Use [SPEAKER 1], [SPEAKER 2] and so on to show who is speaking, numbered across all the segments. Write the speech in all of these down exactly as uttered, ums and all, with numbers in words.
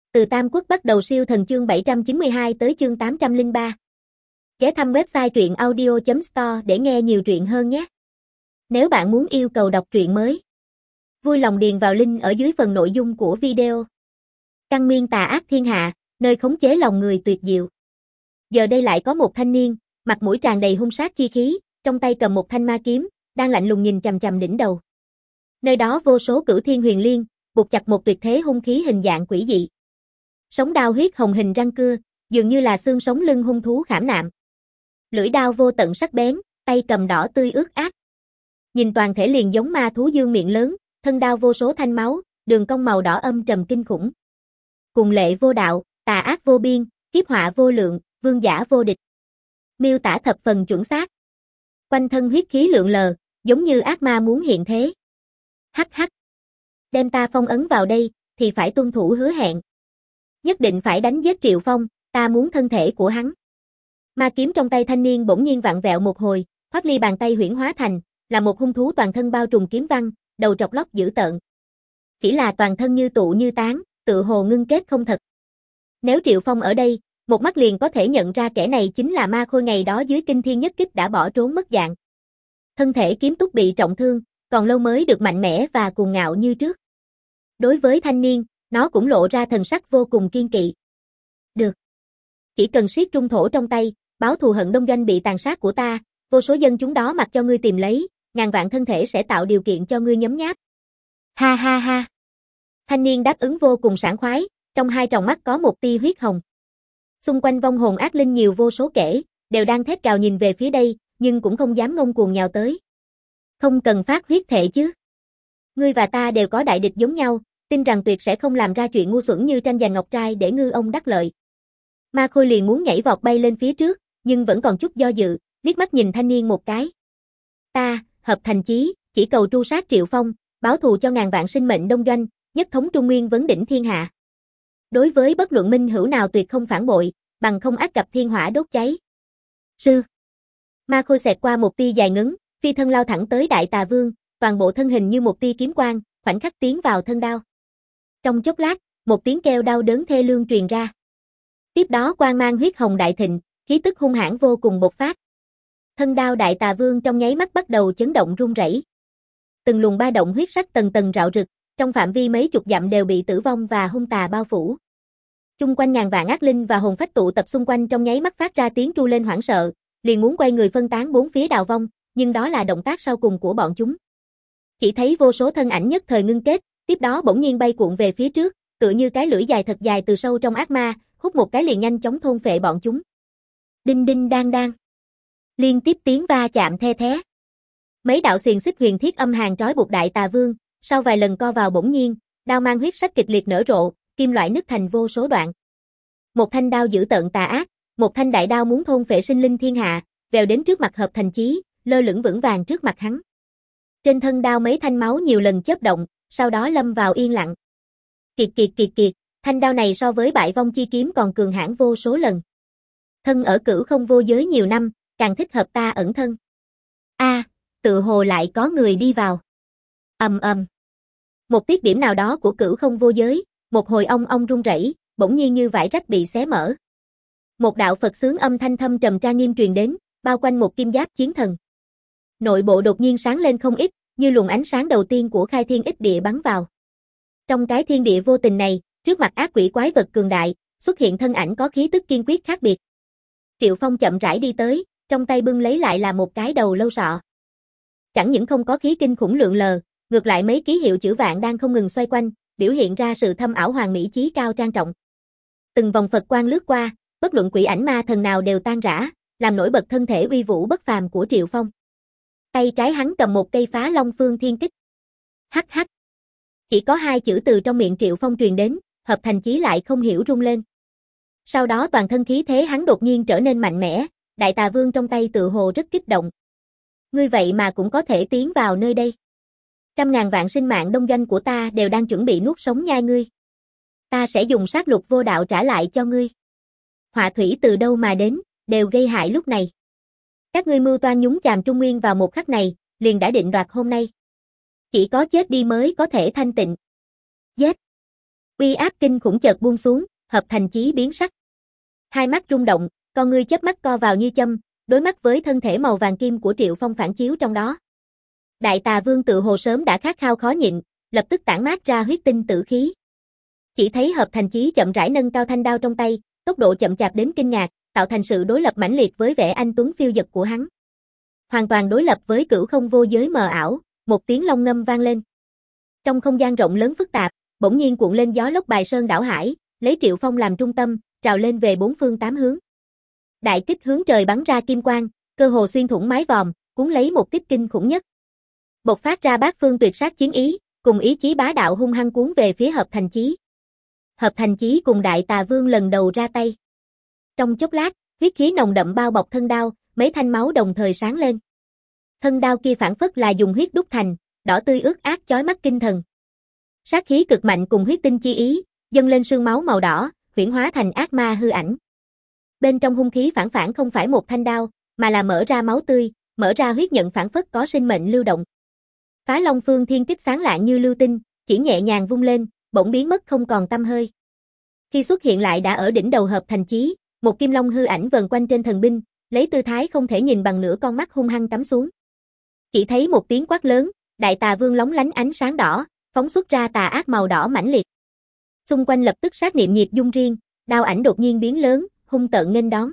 [SPEAKER 1] Từ Tam Quốc bắt đầu siêu thần chương bảy trăm chín mươi hai tới chương tám trăm lẻ ba. Ghé thăm website truyện audio chấm store để nghe nhiều truyện hơn nhé. Nếu bạn muốn yêu cầu đọc truyện mới, vui lòng điền vào link ở dưới phần nội dung của video. Căn nguyên tà ác thiên hạ, nơi khống chế lòng người tuyệt diệu. Giờ đây lại có một thanh niên, mặt mũi tràn đầy hung sát chi khí, trong tay cầm một thanh ma kiếm, đang lạnh lùng nhìn chằm chằm đỉnh đầu. Nơi đó vô số cửu thiên huyền liên, buộc chặt một tuyệt thế hung khí hình dạng quỷ dị. Sống đao huyết hồng hình răng cưa, dường như là xương sống lưng hung thú khảm nạm. Lưỡi đao vô tận sắc bén, tay cầm đỏ tươi ướt át. Nhìn toàn thể liền giống ma thú dương miệng lớn, thân đao vô số thanh máu, đường cong màu đỏ âm trầm kinh khủng. Cùng lệ vô đạo, tà ác vô biên, kiếp họa vô lượng, vương giả vô địch. Miêu tả thập phần chuẩn xác. Quanh thân huyết khí lượn lờ, giống như ác ma muốn hiện thế. Hắc hắc. Đem ta phong ấn vào đây, thì phải tuân thủ hứa hẹn. Nhất định phải đánh giết Triệu Phong, ta muốn thân thể của hắn. Ma kiếm trong tay thanh niên bỗng nhiên vặn vẹo một hồi, thoát ly bàn tay huyễn hóa thành, là một hung thú toàn thân bao trùm kiếm văn, đầu trọc lóc dữ tợn. Chỉ là toàn thân như tụ như tán, tự hồ ngưng kết không thật. Nếu Triệu Phong ở đây, một mắt liền có thể nhận ra kẻ này chính là ma khôi ngày đó dưới kinh thiên nhất kích đã bỏ trốn mất dạng. Thân thể kiếm túc bị trọng thương, còn lâu mới được mạnh mẽ và cuồng ngạo như trước. Đối với thanh niên, nó cũng lộ ra thần sắc vô cùng kiên kỵ. Được. Chỉ cần siết trung thổ trong tay, báo thù hận đông doanh bị tàn sát của ta, vô số dân chúng đó mặc cho ngươi tìm lấy, ngàn vạn thân thể sẽ tạo điều kiện cho ngươi nhấm nháp. Ha ha ha. Thanh niên đáp ứng vô cùng sảng khoái, trong hai tròng mắt có một tia huyết hồng. Xung quanh vong hồn ác linh nhiều vô số kể, đều đang thét gào nhìn về phía đây, nhưng cũng không dám ngông cuồng nhào tới. Không cần phát huyết thệ chứ. Ngươi và ta đều có đại địch giống nhau, tin rằng tuyệt sẽ không làm ra chuyện ngu xuẩn như tranh giành ngọc trai để ngư ông đắc lợi. Ma khôi liền muốn nhảy vọt bay lên phía trước, nhưng vẫn còn chút do dự, liếc mắt nhìn thanh niên một cái. Ta, hợp thành chí, chỉ cầu tru sát Triệu Phong, báo thù cho ngàn vạn sinh mệnh đông doanh, nhất thống Trung Nguyên vấn đỉnh thiên hạ. Đối với bất luận minh hữu nào tuyệt không phản bội, bằng không ác gặp thiên hỏa đốt cháy. Sư. Ma khôi xẹt qua một tia dài ngấn, phi thân lao thẳng tới Đại Tà Vương, toàn bộ thân hình như một tia kiếm quang, khoảnh khắc tiến vào thân đao. Trong chốc lát, một tiếng kêu đau đớn thê lương truyền ra. Tiếp đó quang mang huyết hồng đại thịnh, khí tức hung hãn vô cùng bộc phát. Thân đao Đại Tà Vương trong nháy mắt bắt đầu chấn động rung rẩy. Từng luồng ba động huyết sắc tầng tầng rạo rực, trong phạm vi mấy chục dặm đều bị tử vong và hung tà bao phủ. Chung quanh ngàn vạn ác linh và hồn phách tụ tập xung quanh trong nháy mắt phát ra tiếng tru lên hoảng sợ, liền muốn quay người phân tán bốn phía đào vong, nhưng đó là động tác sau cùng của bọn chúng. Chỉ thấy vô số thân ảnh nhất thời ngưng kết, tiếp đó bỗng nhiên bay cuộn về phía trước, tựa như cái lưỡi dài thật dài từ sâu trong ác ma, hút một cái liền nhanh chóng thôn phệ bọn chúng. Đinh đinh đang đang. Liên tiếp tiếng va chạm the thé. Mấy đạo xiềng xích huyền thiết âm hàn trói buộc Đại Tà Vương, sau vài lần co vào bỗng nhiên, đao mang huyết sắc kịch liệt nở rộ, kim loại nứt thành vô số đoạn. Một thanh đao dữ tợn tà ác, một thanh đại đao muốn thôn phệ sinh linh thiên hạ, vèo đến trước mặt hợp thành chí, lơ lửng vững vàng trước mặt hắn. Trên thân đao mấy thanh máu nhiều lần chớp động, sau đó lâm vào yên lặng. Kiệt kiệt kiệt kiệt, thanh đao này so với bại vong chi kiếm còn cường hãn vô số lần. Thân ở cửu không vô giới nhiều năm, càng thích hợp ta ẩn thân. A, à, tự hồ lại có người đi vào. Ầm ầm. Một tiết điểm nào đó của cửu không vô giới, một hồi ong ong rung rẩy, bỗng nhiên như vải rách bị xé mở. Một đạo Phật xướng âm thanh thâm trầm tra nghiêm truyền đến, bao quanh một kim giáp chiến thần. Nội bộ đột nhiên sáng lên không ít, như luồng ánh sáng đầu tiên của khai thiên ích địa bắn vào. Trong cái thiên địa vô tình này, trước mặt ác quỷ quái vật cường đại, xuất hiện thân ảnh có khí tức kiên quyết khác biệt. Triệu Phong chậm rãi đi tới, trong tay bưng lấy lại là một cái đầu lâu sọ. Chẳng những không có khí kinh khủng lượng lờ, ngược lại mấy ký hiệu chữ vạn đang không ngừng xoay quanh, biểu hiện ra sự thâm ảo hoàng mỹ chí cao trang trọng. Từng vòng Phật quang lướt qua, bất luận quỷ ảnh ma thần nào đều tan rã, làm nổi bật thân thể uy vũ bất phàm của Triệu Phong. Tay trái hắn cầm một cây phá long phương thiên kích. Hắc hắc. Chỉ có hai chữ từ trong miệng Triệu Phong truyền đến, hợp thành chí lại không hiểu rung lên. Sau đó toàn thân khí thế hắn đột nhiên trở nên mạnh mẽ, Đại Tà Vương trong tay tự hồ rất kích động. Ngươi vậy mà cũng có thể tiến vào nơi đây. Trăm ngàn vạn sinh mạng đông doanh của ta đều đang chuẩn bị nuốt sống nhai ngươi. Ta sẽ dùng sát lục vô đạo trả lại cho ngươi. Họa thủy từ đâu mà đến, đều gây hại lúc này. Các ngươi mưu toan nhúng chàm Trung Nguyên vào một khắc này, liền đã định đoạt hôm nay. Chỉ có chết đi mới có thể thanh tịnh. Giết. Uy áp kinh khủng chợt buông xuống, Hợp Thành Chí biến sắc. Hai mắt rung động, con ngươi chớp mắt co vào như châm, đối mắt với thân thể màu vàng kim của Triệu Phong phản chiếu trong đó. Đại Tà Vương tự hồ sớm đã khát khao khó nhịn, lập tức tản mát ra huyết tinh tử khí. Chỉ thấy Hợp Thành Chí chậm rãi nâng cao thanh đao trong tay, tốc độ chậm chạp đến kinh ngạc, tạo thành sự đối lập mãnh liệt với vẻ anh tuấn phiêu dật của hắn. Hoàn toàn đối lập với cửu không vô giới mờ ảo, một tiếng long ngâm vang lên. Trong không gian rộng lớn phức tạp, bỗng nhiên cuộn lên gió lốc bài sơn đảo hải, lấy Triệu Phong làm trung tâm, trào lên về bốn phương tám hướng. Đại kích hướng trời bắn ra kim quang, cơ hồ xuyên thủng mái vòm, cuốn lấy một kích kinh khủng nhất. Bộc phát ra bát phương tuyệt sát chiến ý, cùng ý chí bá đạo hung hăng cuốn về phía Hợp Thành Chí. Hợp Thành Chí cùng Đại Tà Vương lần đầu ra tay. Trong chốc lát, huyết khí nồng đậm bao bọc thân đao, mấy thanh máu đồng thời sáng lên. Thân đao kia phản phất là dùng huyết đúc thành, đỏ tươi ướt át chói mắt kinh thần. Sát khí cực mạnh cùng huyết tinh chi ý, dâng lên sương máu màu đỏ, huyễn hóa thành ác ma hư ảnh. Bên trong hung khí phản phản không phải một thanh đao, mà là mở ra máu tươi, mở ra huyết nhận phản phất có sinh mệnh lưu động. Phá Long Phương Thiên Kích sáng lạng như lưu tinh, chỉ nhẹ nhàng vung lên, bỗng biến mất không còn tăm hơi. Khi xuất hiện lại đã ở đỉnh đầu Hợp Thành Chí, một kim long hư ảnh vần quanh trên thần binh, lấy tư thái không thể nhìn bằng nửa con mắt hung hăng cắm xuống. Chỉ thấy một tiếng quát lớn, Đại Tà Vương lóng lánh ánh sáng đỏ, phóng xuất ra tà ác màu đỏ mãnh liệt. Xung quanh lập tức sát niệm nhiệt dung riêng, đao ảnh đột nhiên biến lớn, hung tợn nghênh đón.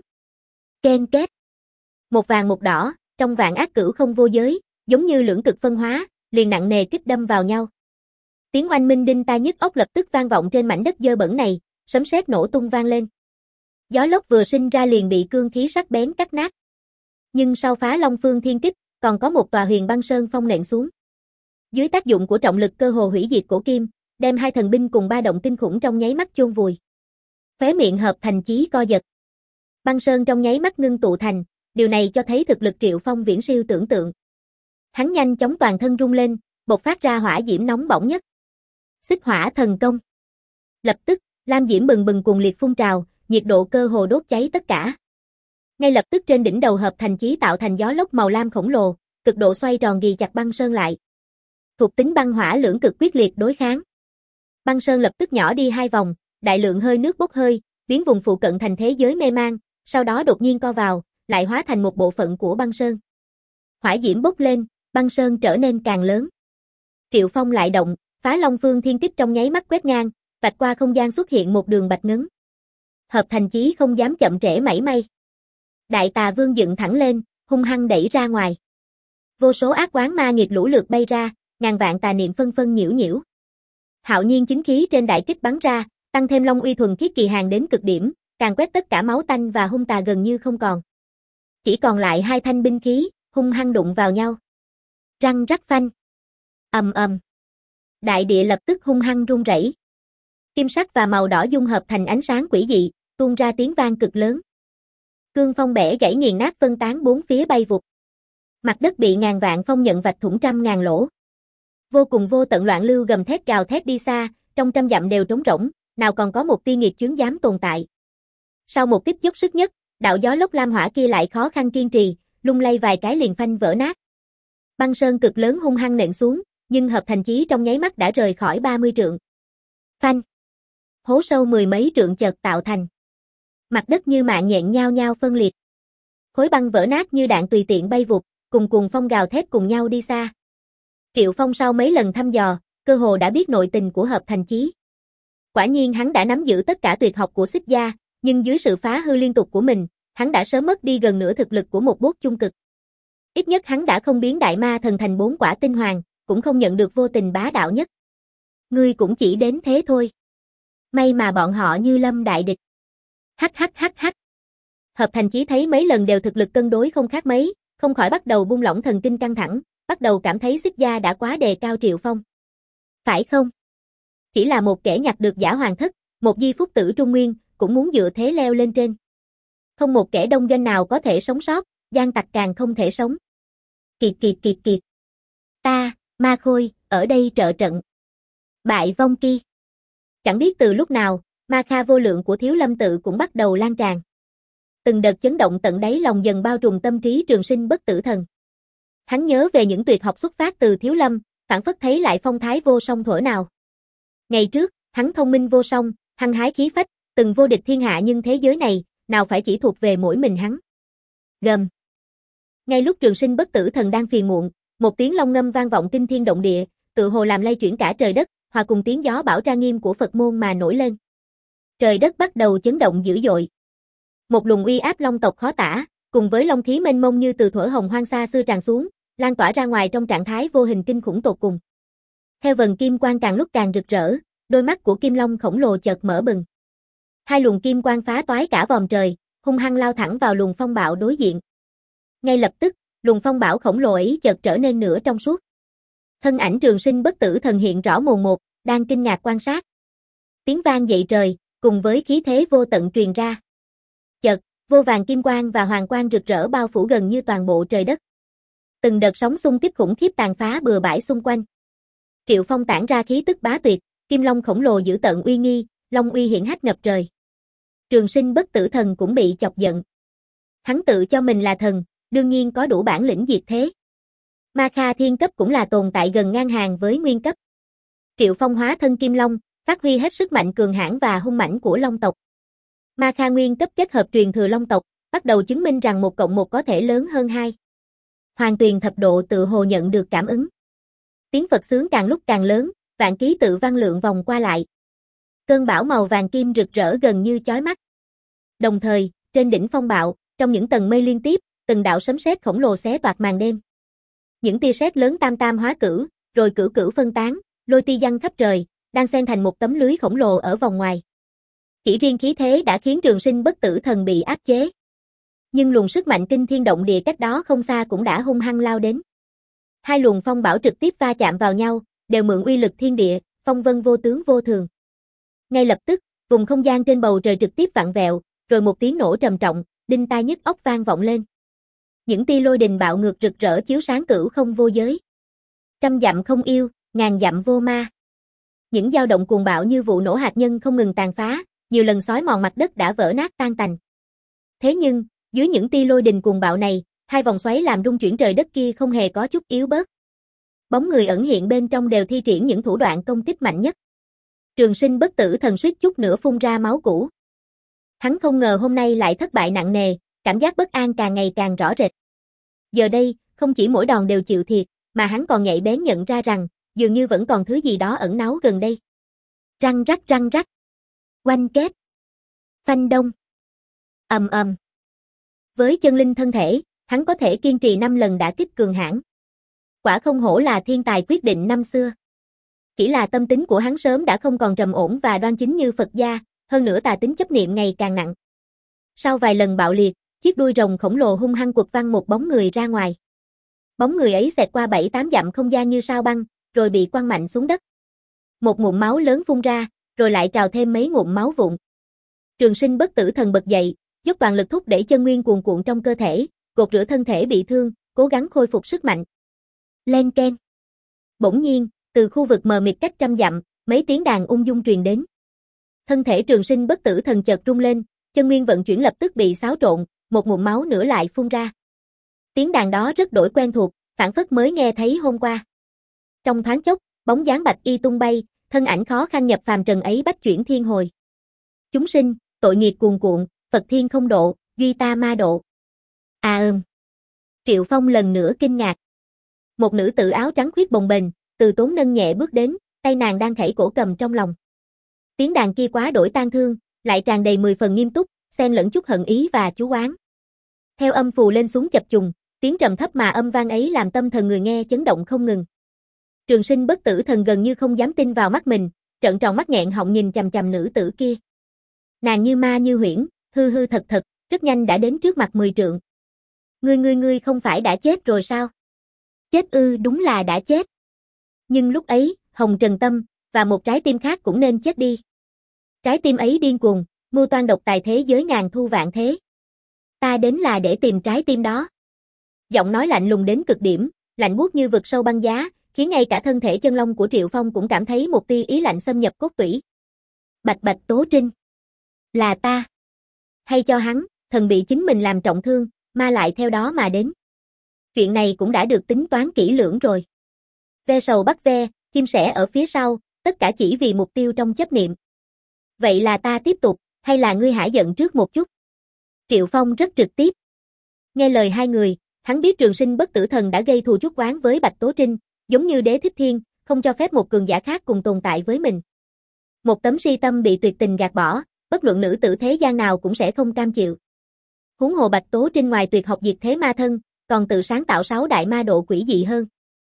[SPEAKER 1] Ken két. Một vàng một đỏ, trong vạn ác cửu không vô giới, giống như lưỡng cực phân hóa, liền nặng nề kích đâm vào nhau. Tiếng oanh minh đinh tai nhức óc lập tức vang vọng trên mảnh đất dơ bẩn này, sấm sét nổ tung vang lên. Gió lốc vừa sinh ra liền bị cương khí sắc bén cắt nát. Nhưng sau Phá Long Phương Thiên Kích, còn có một tòa Huyền Băng Sơn Phong nện xuống. Dưới tác dụng của trọng lực cơ hồ hủy diệt cổ kim, đem hai thần binh cùng ba động kinh khủng trong nháy mắt chôn vùi. Khóe miệng Hợp Thành Chí co giật. Băng Sơn trong nháy mắt ngưng tụ thành, điều này cho thấy thực lực Triệu Phong viễn siêu tưởng tượng. Hắn nhanh chóng toàn thân rung lên, bộc phát ra hỏa diễm nóng bỏng nhất. Xích hỏa thần công. Lập tức, lam diễm bừng bừng cuồng liệt phun trào, nhiệt độ cơ hồ đốt cháy tất cả. Ngay lập tức trên đỉnh đầu Hợp Thành Chí tạo thành gió lốc màu lam khổng lồ, cực độ xoay tròn ghì chặt băng sơn lại. Thuộc tính băng hỏa lưỡng cực quyết liệt đối kháng. Băng sơn lập tức nhỏ đi hai vòng, đại lượng hơi nước bốc hơi, biến vùng phụ cận thành thế giới mê mang, sau đó đột nhiên co vào, lại hóa thành một bộ phận của băng sơn. Hỏa diễm bốc lên, băng sơn trở nên càng lớn. Triệu Phong lại động, Phá Long Phương Thiên Kích trong nháy mắt quét ngang, vạch qua không gian xuất hiện một đường bạch ngấn. Hợp Thành Chí không dám chậm trễ mảy may. Đại Tà Vương dựng thẳng lên, hung hăng đẩy ra ngoài. Vô số ác quán ma nghiệt lũ lượt bay ra, ngàn vạn tà niệm phân phân nhiễu nhiễu. Hạo nhiên chính khí trên đại kích bắn ra, tăng thêm long uy thuần khiết kỳ hàng đến cực điểm, càng quét tất cả máu tanh và hung tà gần như không còn. Chỉ còn lại hai thanh binh khí, hung hăng đụng vào nhau. Răng rắc phanh. Ầm ầm. Đại địa lập tức hung hăng rung rẩy. Kim sắc và màu đỏ dung hợp thành ánh sáng quỷ dị, tuôn ra tiếng vang cực lớn. Cương phong bẻ gãy nghiền nát phân tán bốn phía bay vụt. Mặt đất bị ngàn vạn phong nhận vạch thủng trăm ngàn lỗ. Vô cùng vô tận loạn lưu gầm thét gào thét đi xa, trong trăm dặm đều trống rỗng, nào còn có một tia nghiệt chướng dám tồn tại. Sau một kích dốc sức nhất, đạo gió lốc lam hỏa kia lại khó khăn kiên trì, lung lay vài cái liền phanh vỡ nát. Băng sơn cực lớn hung hăng nện xuống, nhưng Hợp Thành Chí trong nháy mắt đã rời khỏi ba mươi trượng. Phanh. Hố sâu mười mấy trượng chợt tạo thành. Mặt đất như mạng nhện nhao nhao phân liệt. Khối băng vỡ nát như đạn tùy tiện bay vụt, cùng cuồng phong gào thét cùng nhau đi xa. Triệu Phong sau mấy lần thăm dò, cơ hồ đã biết nội tình của Hợp Thành Chí. Quả nhiên hắn đã nắm giữ tất cả tuyệt học của Xích gia, nhưng dưới sự phá hư liên tục của mình, hắn đã sớm mất đi gần nửa thực lực của một bốt chung cực. Ít nhất hắn đã không biến đại ma thần thành bốn quả tinh hoàng, cũng không nhận được vô tình bá đạo nhất. Ngươi cũng chỉ đến thế thôi. May mà bọn họ như lâm đại địch. Hắc hắc hắc hắc. Hợp Thành Chí thấy mấy lần đều thực lực cân đối không khác mấy, không khỏi bắt đầu buông lỏng thần kinh căng thẳng, bắt đầu cảm thấy Xích gia đã quá đề cao Triệu Phong. Phải không? Chỉ là một kẻ nhặt được giả hoàng thất, một di phúc tử trung nguyên, cũng muốn dựa thế leo lên trên. Không một kẻ đông doanh nào có thể sống sót, gian tặc càng không thể sống. Kiệt kiệt kiệt kiệt. Ta, Ma Khôi, ở đây trợ trận. Bại vong ki. Chẳng biết từ lúc nào, ma kha vô lượng của Thiếu Lâm tự cũng bắt đầu lan tràn. Từng đợt chấn động tận đáy lòng dần bao trùm tâm trí Trường Sinh bất tử thần. Hắn nhớ về những tuyệt học xuất phát từ Thiếu Lâm, phản phất thấy lại phong thái vô song thuở nào. Ngày trước, Hắn thông minh vô song, hăng hái khí phách, từng vô địch thiên hạ nhưng thế giới này, nào phải chỉ thuộc về mỗi mình hắn. Gầm. Ngay lúc Trường Sinh Bất Tử Thần đang phiền muộn, một tiếng long ngâm vang vọng kinh thiên động địa, tự hồ làm lay chuyển cả trời đất, hòa cùng tiếng gió bão tra nghiêm của Phật môn mà nổi lên. Trời đất bắt đầu chấn động dữ dội. Một luồng uy áp long tộc khó tả, cùng với long khí mênh mông như từ thuở hồng hoang xa xưa tràn xuống, lan tỏa ra ngoài trong trạng thái vô hình kinh khủng tột cùng. Theo vần kim quang càng lúc càng rực rỡ, đôi mắt của Kim Long khổng lồ chợt mở bừng. Hai luồng kim quang phá toái cả vòm trời, hung hăng lao thẳng vào luồng phong bạo đối diện. Ngay lập tức, luồng phong bão khổng lồ ấy chợt trở nên nửa trong suốt. Thân ảnh Trường Sinh Bất Tử Thần hiện rõ mồn một, đang kinh ngạc quan sát. Tiếng vang dậy trời, cùng với khí thế vô tận truyền ra. Chợt, vô vàn kim quang và hoàng quang rực rỡ bao phủ gần như toàn bộ trời đất. Từng đợt sóng xung kích khủng khiếp tàn phá bừa bãi xung quanh. Triệu Phong tản ra khí tức bá tuyệt, Kim Long khổng lồ dữ tợn uy nghi, long uy hiển hách ngập trời. Trường Sinh Bất Tử Thần cũng bị chọc giận. Hắn tự cho mình là thần, đương nhiên có đủ bản lĩnh diệt thế. Ma Kha thiên cấp cũng là tồn tại gần ngang hàng với nguyên cấp. Triệu Phong hóa thân Kim Long, phát huy hết sức mạnh cường hãn và hung mãnh của long tộc. Ma Kha nguyên cấp kết hợp truyền thừa long tộc, bắt đầu chứng minh rằng một cộng một có thể lớn hơn hai. Hoàng Tuyền thập độ tự hồ nhận được cảm ứng. Tiếng Phật xướng càng lúc càng lớn, vạn ký tự văn lượng vòng qua lại. Cơn bão màu vàng kim rực rỡ gần như chói mắt. Đồng thời, trên đỉnh phong bạo, trong những tầng mây liên tiếp, từng đạo sấm sét khổng lồ xé toạc màn đêm. Những tia sét lớn tam tam hóa cửu, rồi cửu cửu phân tán, lôi ti giăng khắp trời, đang xen thành một tấm lưới khổng lồ ở vòng ngoài. Chỉ riêng khí thế đã khiến Trường Sinh Bất Tử Thần bị áp chế. Nhưng luồng sức mạnh kinh thiên động địa cách đó không xa cũng đã hung hăng lao đến. Hai luồng phong bão trực tiếp va chạm vào nhau, đều mượn uy lực thiên địa, phong vân vô tướng vô thường. Ngay lập tức, vùng không gian trên bầu trời trực tiếp vặn vẹo, rồi một tiếng nổ trầm trọng, đinh tai nhức óc vang vọng lên. Những tia lôi đình bạo ngược rực rỡ chiếu sáng cửu không vô giới. Trăm dặm không yêu, ngàn dặm vô ma. Những dao động cuồng bạo như vụ nổ hạt nhân không ngừng tàn phá, nhiều lần xói mòn mặt đất đã vỡ nát tan tành. Thế nhưng, dưới những tia lôi đình cuồng bạo này, hai vòng xoáy làm rung chuyển trời đất kia không hề có chút yếu bớt. Bóng người ẩn hiện bên trong đều thi triển những thủ đoạn công kích mạnh nhất. Trường Sinh Bất Tử Thần suýt chút nữa phun ra máu cũ. Hắn không ngờ hôm nay lại thất bại nặng nề, cảm giác bất an càng ngày càng rõ rệt. Giờ đây, không chỉ mỗi đòn đều chịu thiệt, mà hắn còn nhạy bén nhận ra rằng, dường như vẫn còn thứ gì đó ẩn náu gần đây. Răng rắc răng rắc. Oanh kết. Phanh đông. Ầm ầm. Với chân linh thân thể, hắn có thể kiên trì năm lần đả kích cường hãn. Quả không hổ là thiên tài quyết định năm xưa. Chỉ là tâm tính của hắn sớm đã không còn trầm ổn và đoan chính như Phật gia, hơn nữa tà tính chấp niệm ngày càng nặng. Sau vài lần bạo liệt, chiếc đuôi rồng khổng lồ hung hăng quật văng một bóng người ra ngoài. Bóng người ấy xẹt qua bảy tám dặm không gian như sao băng, rồi bị quăng mạnh xuống đất. Một ngụm máu lớn phun ra, rồi lại trào thêm mấy ngụm máu vụn. Trường Sinh Bất Tử Thần bật dậy, dốc toàn lực thúc đẩy chân nguyên cuồn cuộn trong cơ thể, cột rửa thân thể bị thương, cố gắng khôi phục sức mạnh. Len keng. Bỗng nhiên, từ khu vực mờ mịt cách trăm dặm, mấy tiếng đàn ung dung truyền đến. Thân thể Trường Sinh Bất Tử Thần chợt rung lên, chân nguyên vận chuyển lập tức bị xáo trộn, một ngụm máu nữa lại phun ra. Tiếng đàn đó rất đổi quen thuộc, phảng phất mới nghe thấy hôm qua. Trong thoáng chốc, bóng dáng bạch y tung bay, thân ảnh khó khăn nhập phàm trần ấy bách chuyển thiên hồi. Chúng sinh, tội nghiệp cuồn cuộn, Phật thiên không độ, duy ta ma độ. À ừm. Triệu Phong lần nữa kinh ngạc. Một nữ tử áo trắng khuyết bồng bềnh, từ tốn nâng nhẹ bước đến, tay nàng đang khẩy cổ cầm trong lòng. Tiếng đàn kia quá đổi tang thương, lại tràn đầy mười phần nghiêm túc, xen lẫn chút hận ý và chú oán. Theo âm phù lên xuống chập trùng, tiếng trầm thấp mà âm vang ấy làm tâm thần người nghe chấn động không ngừng. Trường Sinh Bất Tử Thần gần như không dám tin vào mắt mình, trợn tròn mắt nghẹn họng nhìn chằm chằm nữ tử kia. Nàng như ma như huyễn, hư hư thật thật, rất nhanh đã đến trước mặt mười trượng. Ngươi ngươi ngươi không phải đã chết rồi sao? Chết ư, đúng là đã chết. Nhưng lúc ấy, Hồng Trần Tâm, và một trái tim khác cũng nên chết đi. Trái tim ấy điên cuồng, mưu toan độc tài thế giới ngàn thu vạn thế. Ta đến là để tìm trái tim đó. Giọng nói lạnh lùng đến cực điểm, lạnh buốt như vực sâu băng giá, khiến ngay cả thân thể chân long của Triệu Phong cũng cảm thấy một tia ý lạnh xâm nhập cốt tủy. Bạch Bạch Tố Trinh. Là ta. Hay cho hắn, thần bị chính mình làm trọng thương, ma lại theo đó mà đến. Chuyện này cũng đã được tính toán kỹ lưỡng rồi. Ve sầu bắt ve, chim sẻ ở phía sau, tất cả chỉ vì mục tiêu trong chấp niệm. Vậy là ta tiếp tục, hay là ngươi hả giận trước một chút? Triệu Phong rất trực tiếp. Nghe lời hai người, hắn biết Trường Sinh Bất Tử Thần đã gây thù chuốc oán với Bạch Tố Trinh, giống như Đế Thích Thiên, không cho phép một cường giả khác cùng tồn tại với mình. Một tấm si tâm bị tuyệt tình gạt bỏ, bất luận nữ tử thế gian nào cũng sẽ không cam chịu. Huống hồ Bạch Tố Trinh ngoài tuyệt học diệt thế ma thân, còn tự sáng tạo sáu đại ma độ quỷ dị hơn.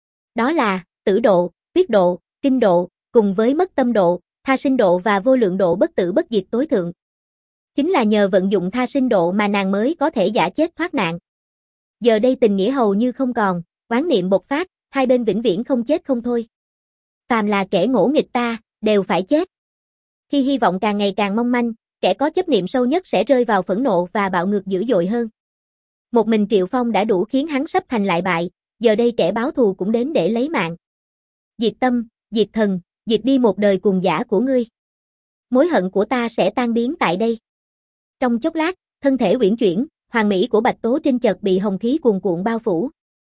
[SPEAKER 1] Đó là tử độ, huyết độ, kinh độ, cùng với mất tâm độ, tha sinh độ và vô lượng độ bất tử bất diệt tối thượng. Chính là nhờ vận dụng tha sinh độ mà nàng mới có thể giả chết thoát nạn. Giờ đây tình nghĩa hầu như không còn, oán niệm bộc phát, hai bên vĩnh viễn không chết không thôi. Phàm là kẻ ngỗ nghịch ta, đều phải chết. Khi hy vọng càng ngày càng mong manh, kẻ có chấp niệm sâu nhất sẽ rơi vào phẫn nộ và bạo ngược dữ dội hơn. Một mình Triệu Phong đã đủ khiến hắn sắp thành lại bại, giờ đây kẻ báo thù cũng đến để lấy mạng. Diệt tâm, diệt thần, diệt đi một đời cùng giả của ngươi. Mối hận của ta sẽ tan biến tại đây. Trong chốc lát, thân thể uyển chuyển, hoàng mỹ của Bạch Tố Trinh chợt bị hồng khí cuồn cuộn bao phủ.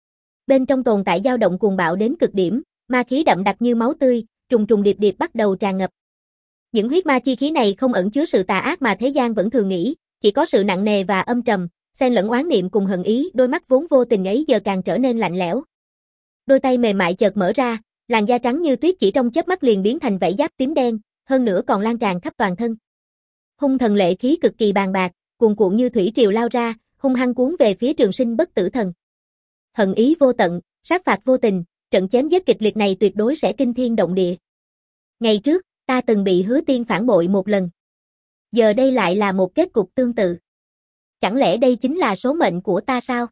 [SPEAKER 1] Bên trong tồn tại dao động cuồng bạo đến cực điểm, ma khí đậm đặc như máu tươi, trùng trùng điệp điệp bắt đầu tràn ngập. Những huyết ma chi khí này không ẩn chứa sự tà ác mà thế gian vẫn thường nghĩ, chỉ có sự nặng nề và âm trầm, xen lẫn oán niệm cùng hận ý, đôi mắt vốn vô tình ấy giờ càng trở nên lạnh lẽo. Đôi tay mềm mại chợt mở ra, làn da trắng như tuyết chỉ trong chớp mắt liền biến thành vảy giáp tím đen, hơn nữa còn lan tràn khắp toàn thân. Hung thần lệ khí cực kỳ bàng bạc, cuồn cuộn như thủy triều lao ra, hung hăng cuốn về phía Trường Sinh Bất Tử Thần. Hận ý vô tận, sát phạt vô tình, trận chém giết kịch liệt này tuyệt đối sẽ kinh thiên động địa. Ngày trước, ta từng bị Hứa Tiên phản bội một lần. Giờ đây lại là một kết cục tương tự. Chẳng lẽ đây chính là số mệnh của ta sao?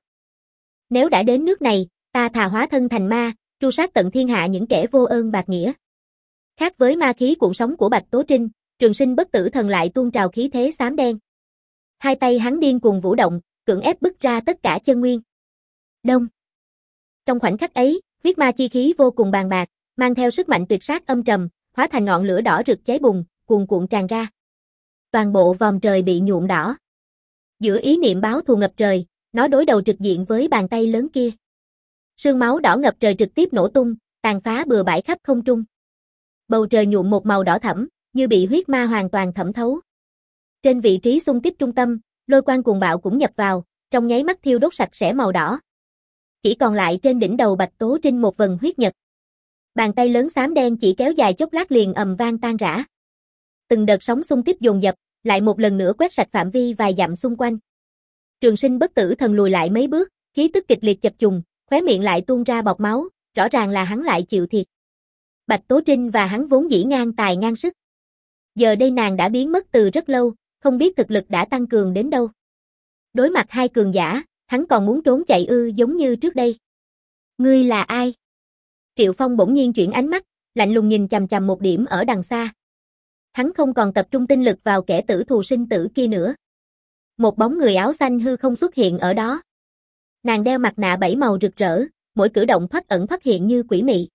[SPEAKER 1] Nếu đã đến nước này, ta thà hóa thân thành ma, tru sát tận thiên hạ những kẻ vô ơn bạc nghĩa. Khác với ma khí cuộn sóng của Bạch Tố Trinh, Trường Sinh Bất Tử Thần lại tuôn trào khí thế xám đen. Hai tay hắn điên cuồng vũ động, cưỡng ép bứt ra tất cả chân nguyên. Đông. Trong khoảnh khắc ấy, huyết ma chi khí vô cùng bàng bạc, mang theo sức mạnh tuyệt sát âm trầm, hóa thành ngọn lửa đỏ rực cháy bùng, cuồn cuộn tràn ra. Toàn bộ vòm trời bị nhuộm đỏ. Giữa ý niệm báo thù ngập trời, nó đối đầu trực diện với bàn tay lớn kia. Sương máu đỏ ngập trời trực tiếp nổ tung, tàn phá bừa bãi khắp không trung. Bầu trời nhuộm một màu đỏ thẫm, như bị huyết ma hoàn toàn thẩm thấu. Trên vị trí xung kích trung tâm, lôi quang cuồng bạo cũng nhập vào, trong nháy mắt thiêu đốt sạch sẽ màu đỏ. Chỉ còn lại trên đỉnh đầu Bạch Tố Trinh một vầng huyết nhật. Bàn tay lớn xám đen chỉ kéo dài chốc lát liền ầm vang tan rã. Từng đợt sóng xung kích dồn dập, lại một lần nữa quét sạch phạm vi vài dặm xung quanh. Trường Sinh Bất Tử Thần lùi lại mấy bước, khí tức kịch liệt chập trùng, khóe miệng lại tuôn ra bọt máu, rõ ràng là hắn lại chịu thiệt. Bạch Tố Trinh và hắn vốn dĩ ngang tài ngang sức. Giờ đây nàng đã biến mất từ rất lâu, không biết thực lực đã tăng cường đến đâu. Đối mặt hai cường giả, hắn còn muốn trốn chạy ư giống như trước đây. Ngươi là ai? Triệu Phong bỗng nhiên chuyển ánh mắt, lạnh lùng nhìn chằm chằm một điểm ở đằng xa. Hắn không còn tập trung tinh lực vào kẻ tử thù sinh tử kia nữa. Một bóng người áo xanh hư không xuất hiện ở đó. Nàng đeo mặt nạ bảy màu rực rỡ, mỗi cử động thoát ẩn thoát hiện như quỷ mị.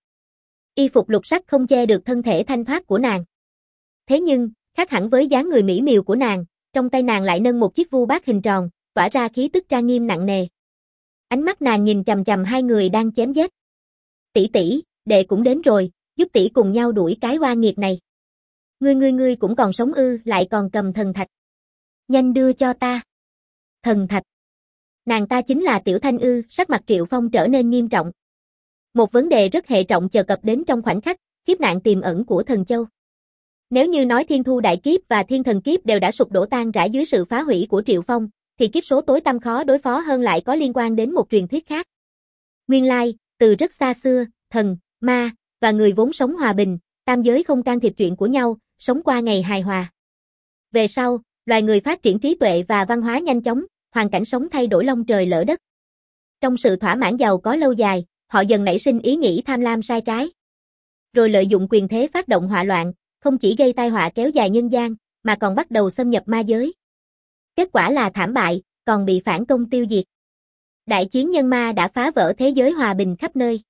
[SPEAKER 1] Y phục lục sắc không che được thân thể thanh thoát của nàng. Thế nhưng, khác hẳn với dáng người mỹ miều của nàng, trong tay nàng lại nâng một chiếc vu bát hình tròn, tỏa ra khí tức trang nghiêm nặng nề. Ánh mắt nàng nhìn chằm chằm hai người đang chém giết. Tỷ tỷ, đệ cũng đến rồi, giúp tỷ cùng nhau đuổi cái oan nghiệt này. Ngươi ngươi ngươi cũng còn sống ư, lại còn cầm thần thạch. Nhanh đưa cho ta. Thần thạch. Nàng ta chính là Tiểu Thanh ư, sắc mặt Triệu Phong trở nên nghiêm trọng. Một vấn đề rất hệ trọng chợt cập đến trong khoảnh khắc, kiếp nạn tiềm ẩn của Thần Châu. Nếu như nói Thiên Thu Đại Kiếp và Thiên Thần Kiếp đều đã sụp đổ tan rã dưới sự phá hủy của Triệu Phong, thì kiếp số tối tăm khó đối phó hơn lại có liên quan đến một truyền thuyết khác. Nguyên lai, từ rất xa xưa, thần, ma và người vốn sống hòa bình, tam giới không can thiệp chuyện của nhau, sống qua ngày hài hòa. Về sau, loài người phát triển trí tuệ và văn hóa nhanh chóng, hoàn cảnh sống thay đổi long trời lỡ đất. Trong sự thỏa mãn giàu có lâu dài, họ dần nảy sinh ý nghĩ tham lam sai trái. Rồi lợi dụng quyền thế phát động họa loạn, không chỉ gây tai họa kéo dài nhân gian, mà còn bắt đầu xâm nhập ma giới. Kết quả là thảm bại, còn bị phản công tiêu diệt. Đại chiến nhân ma đã phá vỡ thế giới hòa bình khắp nơi.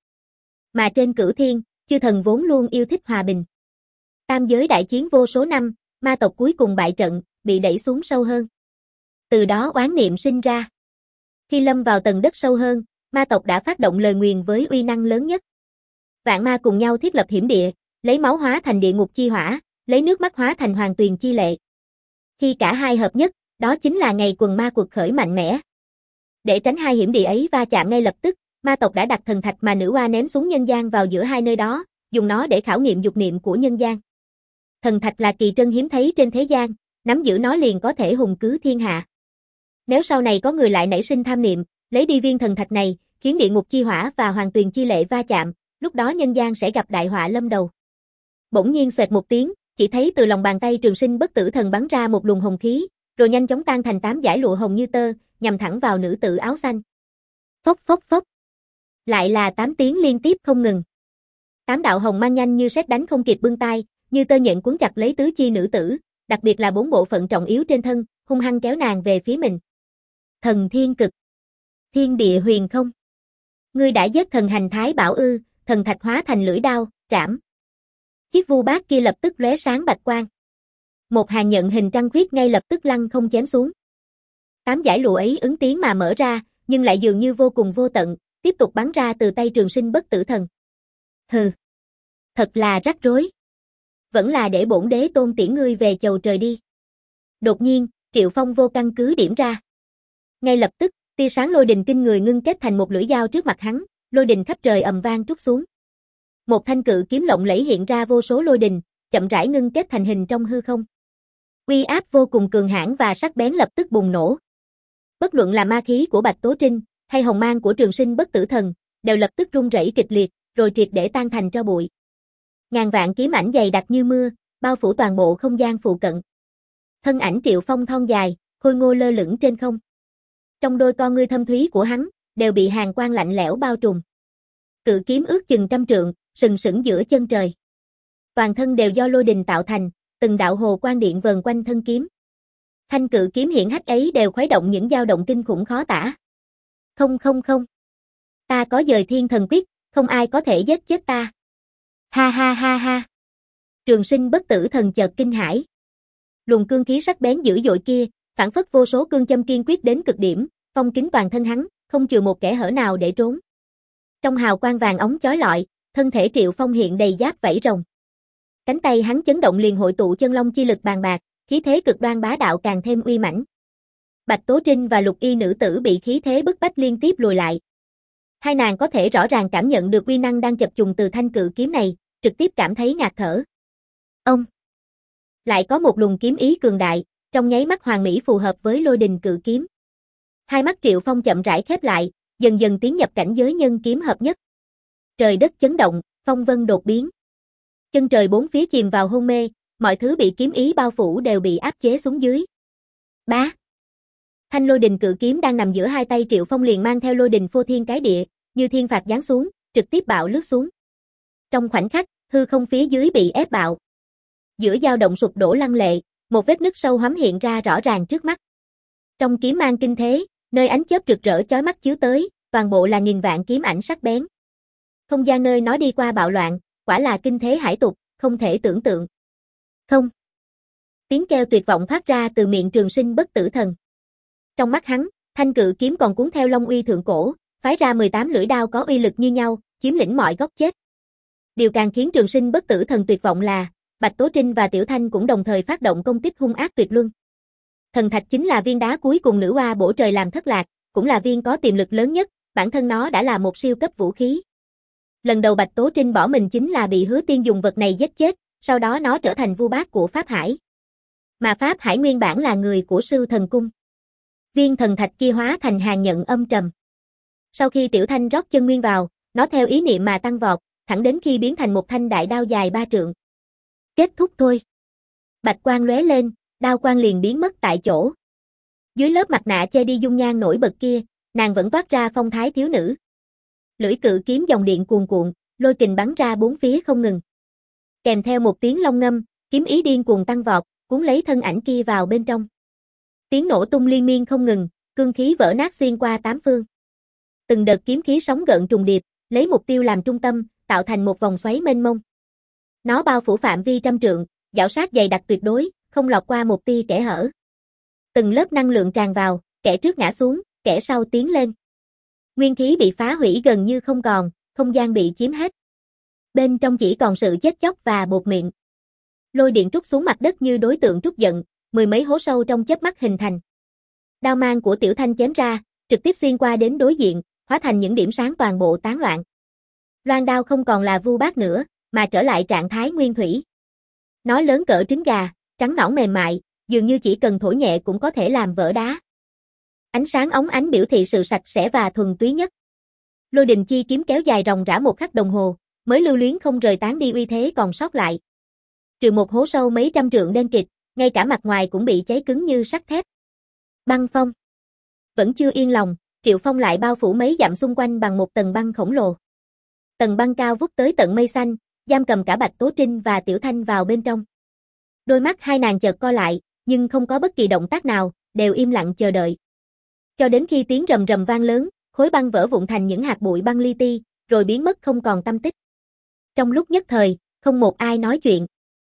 [SPEAKER 1] Mà trên cửu thiên, chư thần vốn luôn yêu thích hòa bình. Tam giới đại chiến vô số năm, ma tộc cuối cùng bại trận, bị đẩy xuống sâu hơn. Từ đó oán niệm sinh ra. Khi lâm vào tầng đất sâu hơn, ma tộc đã phát động lời nguyền với uy năng lớn nhất. Vạn ma cùng nhau thiết lập hiểm địa, lấy máu hóa thành địa ngục chi hỏa, lấy nước mắt hóa thành hoàng tuyền chi lệ. Khi cả hai hợp nhất, đó chính là ngày quần ma cuộc khởi mạnh mẽ. Để tránh hai hiểm địa ấy va chạm ngay lập tức, ma tộc đã đặt thần thạch mà nữ oa ném xuống nhân gian vào giữa hai nơi đó, dùng nó để khảo nghiệm dục niệm của nhân gian. Thần thạch là kỳ trân hiếm thấy trên thế gian, nắm giữ nó liền có thể hùng cứ thiên hạ. Nếu sau này có người lại nảy sinh tham niệm, lấy đi viên thần thạch này, khiến địa ngục chi hỏa và hoàng tuyền chi lệ va chạm, lúc đó nhân gian sẽ gặp đại họa lâm đầu. Bỗng nhiên xoẹt một tiếng, chỉ thấy từ lòng bàn tay Trường Sinh Bất Tử Thần bắn ra một luồng hồng khí, rồi nhanh chóng tan thành tám dải lụa hồng như tơ, nhằm thẳng vào nữ tử áo xanh. Phốc phốc phốc. Lại là tám tiếng liên tiếp không ngừng. Tám đạo hồng mang nhanh như sét đánh không kịp bưng tay, như tơ nhện cuốn chặt lấy tứ chi nữ tử, đặc biệt là bốn bộ phận trọng yếu trên thân, hung hăng kéo nàng về phía mình. Thần thiên cực. Thiên địa huyền không. Ngươi đã giết thần hành thái bảo ư? Thần thạch hóa thành lưỡi đao, trảm. Chiếc vu bát kia lập tức lóe sáng bạch quang. Một hàng nhận hình trăng khuyết ngay lập tức lăng không chém xuống. Tám dải lụa ấy ứng tiếng mà mở ra, nhưng lại dường như vô cùng vô tận, tiếp tục bắn ra từ tay Trường Sinh Bất Tử Thần. Hừ. Thật là rắc rối. Vẫn là để bổn đế tôn tiễn ngươi về chầu trời đi. Đột nhiên, Triệu Phong vô căn cứ điểm ra. Ngay lập tức, tia sáng lôi đình kinh người ngưng kết thành một lưỡi dao trước mặt hắn, lôi đình khắp trời ầm vang trút xuống. Một thanh cự kiếm lộng lẫy hiện ra vô số lôi đình, chậm rãi ngưng kết thành hình trong hư không. Uy áp vô cùng cường hãn và sắc bén lập tức bùng nổ. Bất luận là ma khí của Bạch Tố Trinh hay hồng mang của Trường Sinh Bất Tử Thần, đều lập tức rung rẩy kịch liệt, rồi triệt để tan thành tro bụi. Ngàn vạn kiếm ảnh dày đặc như mưa, bao phủ toàn bộ không gian phụ cận. Thân ảnh Triệu Phong thon dài, khôi ngô lơ lửng trên không. Trong đôi con ngươi thâm thúy của hắn, đều bị hàn quang lạnh lẽo bao trùm. Cự kiếm ước chừng trăm trượng, sừng sững giữa chân trời. Toàn thân đều do lôi đình tạo thành, từng đạo hồ quang điện vờn quanh thân kiếm. Thanh cự kiếm hiển hách ấy đều khuấy động những dao động kinh khủng khó tả. Không không không. Ta có dời thiên thần quyết, không ai có thể giết chết ta. Ha ha ha ha. Trường Sinh Bất Tử Thần chợt kinh hãi. Luồng cương khí sắc bén dữ dội kia, phản phất vô số cương châm kiên quyết đến cực điểm, phong kín toàn thân hắn, không chừa một kẽ hở nào để trốn. Trong hào quang vàng óng chói lọi, thân thể Triệu Phong hiện đầy giáp vảy rồng. Cánh tay hắn chấn động liền hội tụ chân long chi lực bàn bạc, khí thế cực đoan bá đạo càng thêm uy mãnh. Bạch Tố Trinh và Lục Y nữ tử bị khí thế bức bách liên tiếp lùi lại. Hai nàng có thể rõ ràng cảm nhận được uy năng đang chập trùng từ thanh cự kiếm này, trực tiếp cảm thấy ngạt thở. Ông lại có một luồng kiếm ý cường đại, trong nháy mắt hoàn mỹ phù hợp với lôi đình cự kiếm. Hai mắt Triệu Phong chậm rãi khép lại, dần dần tiến nhập cảnh giới nhân kiếm hợp nhất. Trời đất chấn động, phong vân đột biến. Chân trời bốn phía chìm vào hôn mê, mọi thứ bị kiếm ý bao phủ đều bị áp chế xuống dưới. Bá. Thanh lôi đình cự kiếm đang nằm giữa hai tay Triệu Phong liền mang theo lôi đình phô thiên cái địa, như thiên phạt giáng xuống, trực tiếp bạo lướt xuống. Trong khoảnh khắc, hư không phía dưới bị ép bạo. Giữa dao động sụp đổ lăng lệ, một vết nứt sâu hoắm hiện ra rõ ràng trước mắt. Trong kiếm mang kinh thế, nơi ánh chớp rực rỡ chói mắt chiếu tới, toàn bộ là nghìn vạn kiếm ảnh sắc bén. Không gian nơi nó đi qua bạo loạn, quả là kinh thế hải tục, không thể tưởng tượng. Không. Tiếng kêu tuyệt vọng phát ra từ miệng Trường Sinh Bất Tử Thần. Trong mắt hắn, thanh cự kiếm còn cuốn theo long uy thượng cổ, phái ra mười tám lưỡi đao có uy lực như nhau, chiếm lĩnh mọi góc chết. Điều càng khiến Trường Sinh Bất Tử Thần tuyệt vọng là, Bạch Tố Trinh và Tiểu Thanh cũng đồng thời phát động công kích hung ác tuyệt luân. Thần thạch chính là viên đá cuối cùng nữ oa bổ trời làm thất lạc, cũng là viên có tiềm lực lớn nhất, bản thân nó đã là một siêu cấp vũ khí. Lần đầu Bạch Tố Trinh bỏ mình chính là bị Hứa Tiên dùng vật này giết chết, sau đó nó trở thành vu bác của Pháp Hải. Mà Pháp Hải nguyên bản là người của Sưu Thần Cung. Viên thần thạch kia hóa thành hàng nhận âm trầm. Sau khi Tiểu Thanh rót chân nguyên vào, nó theo ý niệm mà tăng vọt, thẳng đến khi biến thành một thanh đại đao dài ba trượng. Kết thúc thôi. Bạch quang lóe lên, đao quang liền biến mất tại chỗ. Dưới lớp mặt nạ che đi dung nhan nổi bật kia, nàng vẫn toát ra phong thái thiếu nữ. Lưỡi cự kiếm dòng điện cuồn cuộn, lôi kình bắn ra bốn phía không ngừng. Kèm theo một tiếng long ngâm, kiếm ý điên cuồng tăng vọt, cuốn lấy thân ảnh kia vào bên trong. Tiếng nổ tung liên miên không ngừng, cương khí vỡ nát xuyên qua tám phương. Từng đợt kiếm khí sóng gợn trùng điệp, lấy mục tiêu làm trung tâm, tạo thành một vòng xoáy mênh mông. Nó bao phủ phạm vi trăm trượng, giảo sát dày đặc tuyệt đối, không lọt qua một tia kẽ hở. Từng lớp năng lượng tràn vào, kẻ trước ngã xuống, kẻ sau tiến lên. Nguyên khí bị phá hủy gần như không còn, không gian bị chiếm hết. Bên trong chỉ còn sự chết chóc và bột miệng. Lôi điện trút xuống mặt đất như đối tượng trút giận, mười mấy hố sâu trong chớp mắt hình thành. Đao mang của Tiểu Thanh chém ra, trực tiếp xuyên qua đến đối diện, hóa thành những điểm sáng toàn bộ tán loạn. Loan đao không còn là vu bát nữa, mà trở lại trạng thái nguyên thủy. Nó lớn cỡ trứng gà, trắng nõn mềm mại, dường như chỉ cần thổi nhẹ cũng có thể làm vỡ đá. Ánh sáng óng ánh biểu thị sự sạch sẽ và thuần túy nhất. Lôi đình chi kiếm kéo dài ròng rã một khắc đồng hồ, mới lưu luyến không rời tán đi uy thế còn sót lại. Trừ một hố sâu mấy trăm trượng đen kịt, ngay cả mặt ngoài cũng bị cháy cứng như sắt thép. Băng phong. Vẫn chưa yên lòng, Triệu Phong lại bao phủ mấy dặm xung quanh bằng một tầng băng khổng lồ. Tầng băng cao vút tới tận mây xanh, giam cầm cả Bạch Tố Trinh và Tiểu Thanh vào bên trong. Đôi mắt hai nàng chợt co lại, nhưng không có bất kỳ động tác nào, đều im lặng chờ đợi. Cho đến khi tiếng rầm rầm vang lớn, khối băng vỡ vụn thành những hạt bụi băng li ti, rồi biến mất không còn tăm tích. Trong lúc nhất thời, không một ai nói chuyện.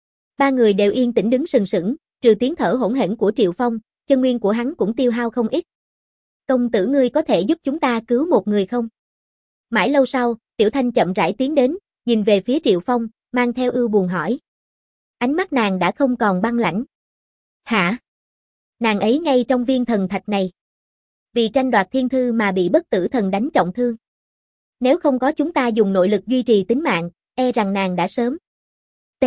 [SPEAKER 1] Ba người đều yên tĩnh đứng sừng sững, trừ tiếng thở hỗn hển của Triệu Phong, chân nguyên của hắn cũng tiêu hao không ít. Công tử ngươi có thể giúp chúng ta cứu một người không? Mãi lâu sau, Tiểu Thanh chậm rãi tiến đến, nhìn về phía Triệu Phong, mang theo ưu buồn hỏi. Ánh mắt nàng đã không còn băng lãnh. Hả? Nàng ấy ngay trong viên thần thạch này. Vì tranh đoạt thiên thư mà bị bất tử thần đánh trọng thương. Nếu không có chúng ta dùng nội lực duy trì tính mạng, e rằng nàng đã sớm. T.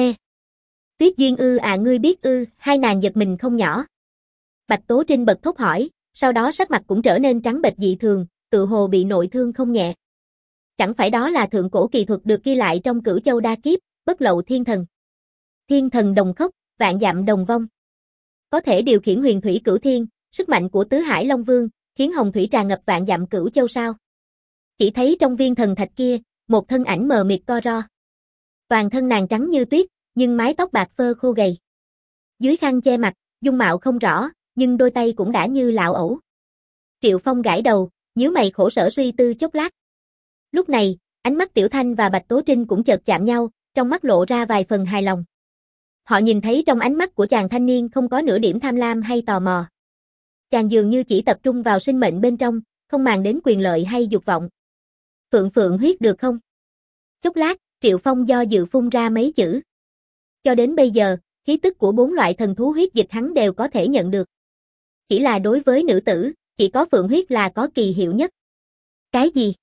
[SPEAKER 1] Tuyết Duyên ư à ngươi biết ư, hai nàng giật mình không nhỏ. Bạch Tố Trinh bật thốt hỏi, sau đó sắc mặt cũng trở nên trắng bệch dị thường, tự hồ bị nội thương không nhẹ. Chẳng phải đó là thượng cổ kỳ thuật được ghi lại trong Cửu Châu Đa Kiếp, bất lậu thiên thần. Thiên thần đồng khốc, vạn dặm đồng vong. Có thể điều khiển huyền thủy cửu thiên, sức mạnh của tứ hải long vương, khiến hồng thủy tràn ngập vạn dặm Cửu Châu sao? Chỉ thấy trong viên thần thạch kia, một thân ảnh mờ mịt co ro. Toàn thân nàng trắng như tuyết, nhưng mái tóc bạc phơ khô gầy. Dưới khăn che mặt, dung mạo không rõ, nhưng đôi tay cũng đã như lạo ẩu. Triệu Phong gãi đầu, nhíu mày khổ sở suy tư chốc lát. Lúc này, ánh mắt Tiểu Thanh và Bạch Tố Trinh cũng chợt chạm nhau, trong mắt lộ ra vài phần hài lòng. Họ nhìn thấy trong ánh mắt của chàng thanh niên không có nửa điểm tham lam hay tò mò. Chàng dường như chỉ tập trung vào sinh mệnh bên trong, không màng đến quyền lợi hay dục vọng. Phượng phượng huyết được không? Chốc lát, Triệu Phong do dự phun ra mấy chữ. Cho đến bây giờ, khí tức của bốn loại thần thú huyết dịch hắn đều có thể nhận được. Chỉ là đối với nữ tử, chỉ có phượng huyết là có kỳ hiệu nhất. Cái gì?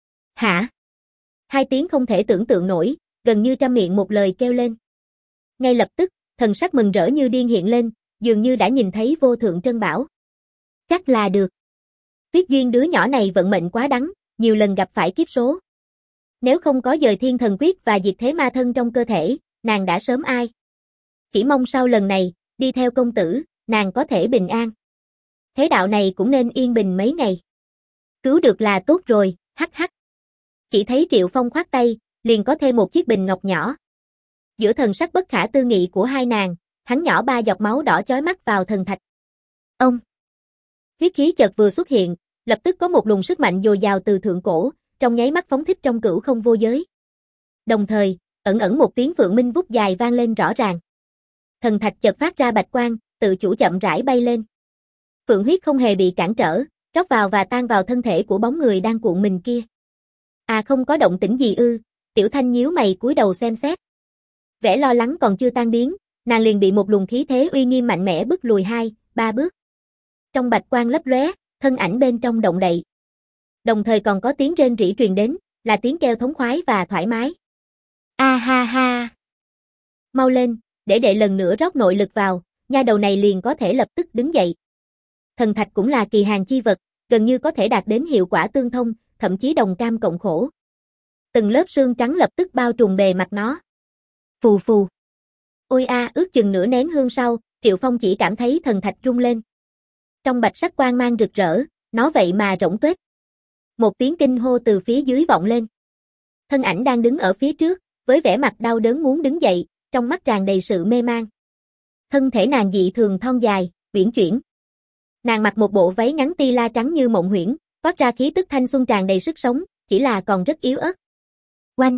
[SPEAKER 1] Hả? Hai tiếng không thể tưởng tượng nổi, gần như trăm miệng một lời kêu lên. Ngay lập tức, thần sắc mừng rỡ như điên hiện lên, dường như đã nhìn thấy vô thượng trân bảo. Chắc là được. Tuyết Duyên đứa nhỏ này vận mệnh quá đắng, nhiều lần gặp phải kiếp số. Nếu không có dời thiên thần quyết và diệt thế ma thân trong cơ thể, nàng đã sớm ai. Chỉ mong sau lần này, đi theo công tử, nàng có thể bình an. Thế đạo này cũng nên yên bình mấy ngày. Cứu được là tốt rồi, hắc hắc. Chỉ thấy Triệu Phong khoát tay, liền có thêm một chiếc bình ngọc nhỏ. Giữa thần sắc bất khả tư nghị của hai nàng, hắn nhỏ ba giọt máu đỏ chói mắt vào thần thạch. Ông! Huyết khí chợt vừa xuất hiện, lập tức có một luồng sức mạnh dồi dào từ thượng cổ, trong nháy mắt phóng thích trong cửu không vô giới. Đồng thời, ẩn ẩn một tiếng phượng minh vút dài vang lên rõ ràng. Thần thạch chợt phát ra bạch quang, tự chủ chậm rãi bay lên. Phượng huyết không hề bị cản trở, rót vào và tan vào thân thể của bóng người đang cuộn mình kia. À không có động tĩnh gì ư? Tiểu Thanh nhíu mày cúi đầu xem xét. Vẻ lo lắng còn chưa tan biến, nàng liền bị một luồng khí thế uy nghiêm mạnh mẽ bức lùi hai, ba bước. Trong bạch quang lấp lóe, thân ảnh bên trong động đậy. Đồng thời còn có tiếng rên rỉ truyền đến, là tiếng kêu thống khoái và thoải mái. A ha ha! Mau lên, để đệ lần nữa rót nội lực vào, nha đầu này liền có thể lập tức đứng dậy. Thần thạch cũng là kỳ hàng chi vật, gần như có thể đạt đến hiệu quả tương thông, thậm chí đồng cam cộng khổ. Từng lớp sương trắng lập tức bao trùm bề mặt nó. Phù phù. Ôi a, ước chừng nửa nén hương sau, Triệu Phong chỉ cảm thấy thần thạch rung lên. Trong bạch sắc quang mang rực rỡ, nó vậy mà rỗng tuếch. Một tiếng kinh hô từ phía dưới vọng lên. Thân ảnh đang đứng ở phía trước, với vẻ mặt đau đớn muốn đứng dậy, trong mắt tràn đầy sự mê man. Thân thể nàng dị thường thon dài, uyển chuyển. Nàng mặc một bộ váy ngắn ti la trắng như mộng huyễn, toát ra khí tức thanh xuân tràn đầy sức sống, chỉ là còn rất yếu ớt. Oanh!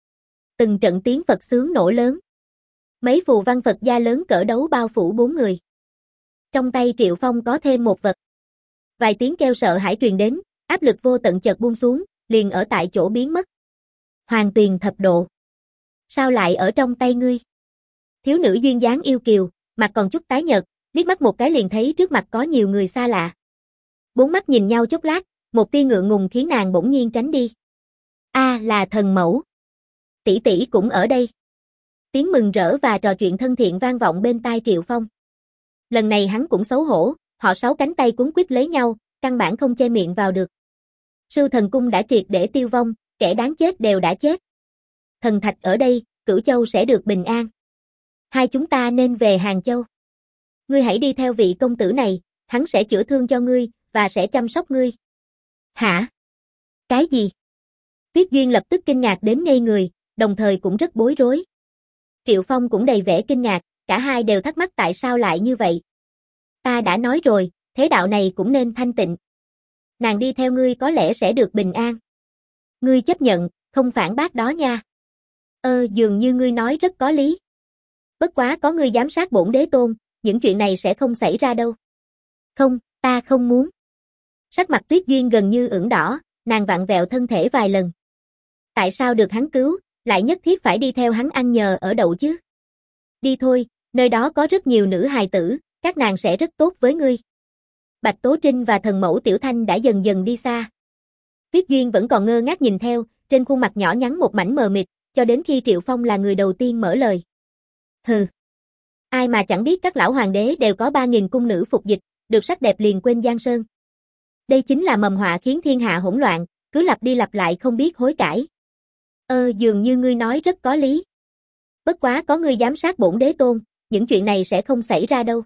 [SPEAKER 1] Từng trận tiếng Phật xướng nổ lớn. Mấy phù văn Phật gia lớn cỡ đấu bao phủ bốn người. Trong tay Triệu Phong có thêm một vật. Vài tiếng kêu sợ hãi truyền đến, áp lực vô tận chợt buông xuống, liền ở tại chỗ biến mất. Hoàng Tuyền thập độ. Sao lại ở trong tay ngươi? Thiếu nữ duyên dáng yêu kiều, mặt còn chút tái nhợt, liếc mắt một cái liền thấy trước mặt có nhiều người xa lạ. Bốn mắt nhìn nhau chốc lát, một tia ngượng ngùng khiến nàng bỗng nhiên tránh đi. A à, là thần mẫu. Tỷ tỷ cũng ở đây. Tiếng mừng rỡ và trò chuyện thân thiện vang vọng bên tai Triệu Phong. Lần này hắn cũng xấu hổ, họ sáu cánh tay cuốn quýt lấy nhau, căn bản không che miệng vào được. Sưu Thần Cung đã triệt để tiêu vong, kẻ đáng chết đều đã chết. Thần thạch ở đây, Cửu Châu sẽ được bình an. Hai chúng ta nên về Hàng Châu. Ngươi hãy đi theo vị công tử này, hắn sẽ chữa thương cho ngươi, và sẽ chăm sóc ngươi. Hả? Cái gì? Tuyết Duyên lập tức kinh ngạc đến ngây người, đồng thời cũng rất bối rối. Triệu Phong cũng đầy vẻ kinh ngạc, cả hai đều thắc mắc tại sao lại như vậy. Ta đã nói rồi, thế đạo này cũng nên thanh tịnh. Nàng đi theo ngươi có lẽ sẽ được bình an. Ngươi chấp nhận, không phản bác đó nha. Ơ, dường như ngươi nói rất có lý. Bất quá có ngươi giám sát bổn đế tôn, những chuyện này sẽ không xảy ra đâu. Không, ta không muốn. Sắc mặt Tuyết Duyên gần như ửng đỏ, nàng vặn vẹo thân thể vài lần. Tại sao được hắn cứu, lại nhất thiết phải đi theo hắn ăn nhờ ở đậu chứ? Đi thôi, nơi đó có rất nhiều nữ hài tử, các nàng sẽ rất tốt với ngươi. Bạch Tố Trinh và thần mẫu Tiểu Thanh đã dần dần đi xa. Tuyết Duyên vẫn còn ngơ ngác nhìn theo, trên khuôn mặt nhỏ nhắn một mảnh mờ mịt, cho đến khi Triệu Phong là người đầu tiên mở lời. Hừ. Ai mà chẳng biết các lão hoàng đế đều có ba nghìn cung nữ phục dịch, được sắc đẹp liền quên giang sơn. Đây chính là mầm họa khiến thiên hạ hỗn loạn, cứ lặp đi lặp lại không biết hối cải. Ơ, dường như ngươi nói rất có lý. Bất quá có ngươi giám sát bổn đế tôn, những chuyện này sẽ không xảy ra đâu.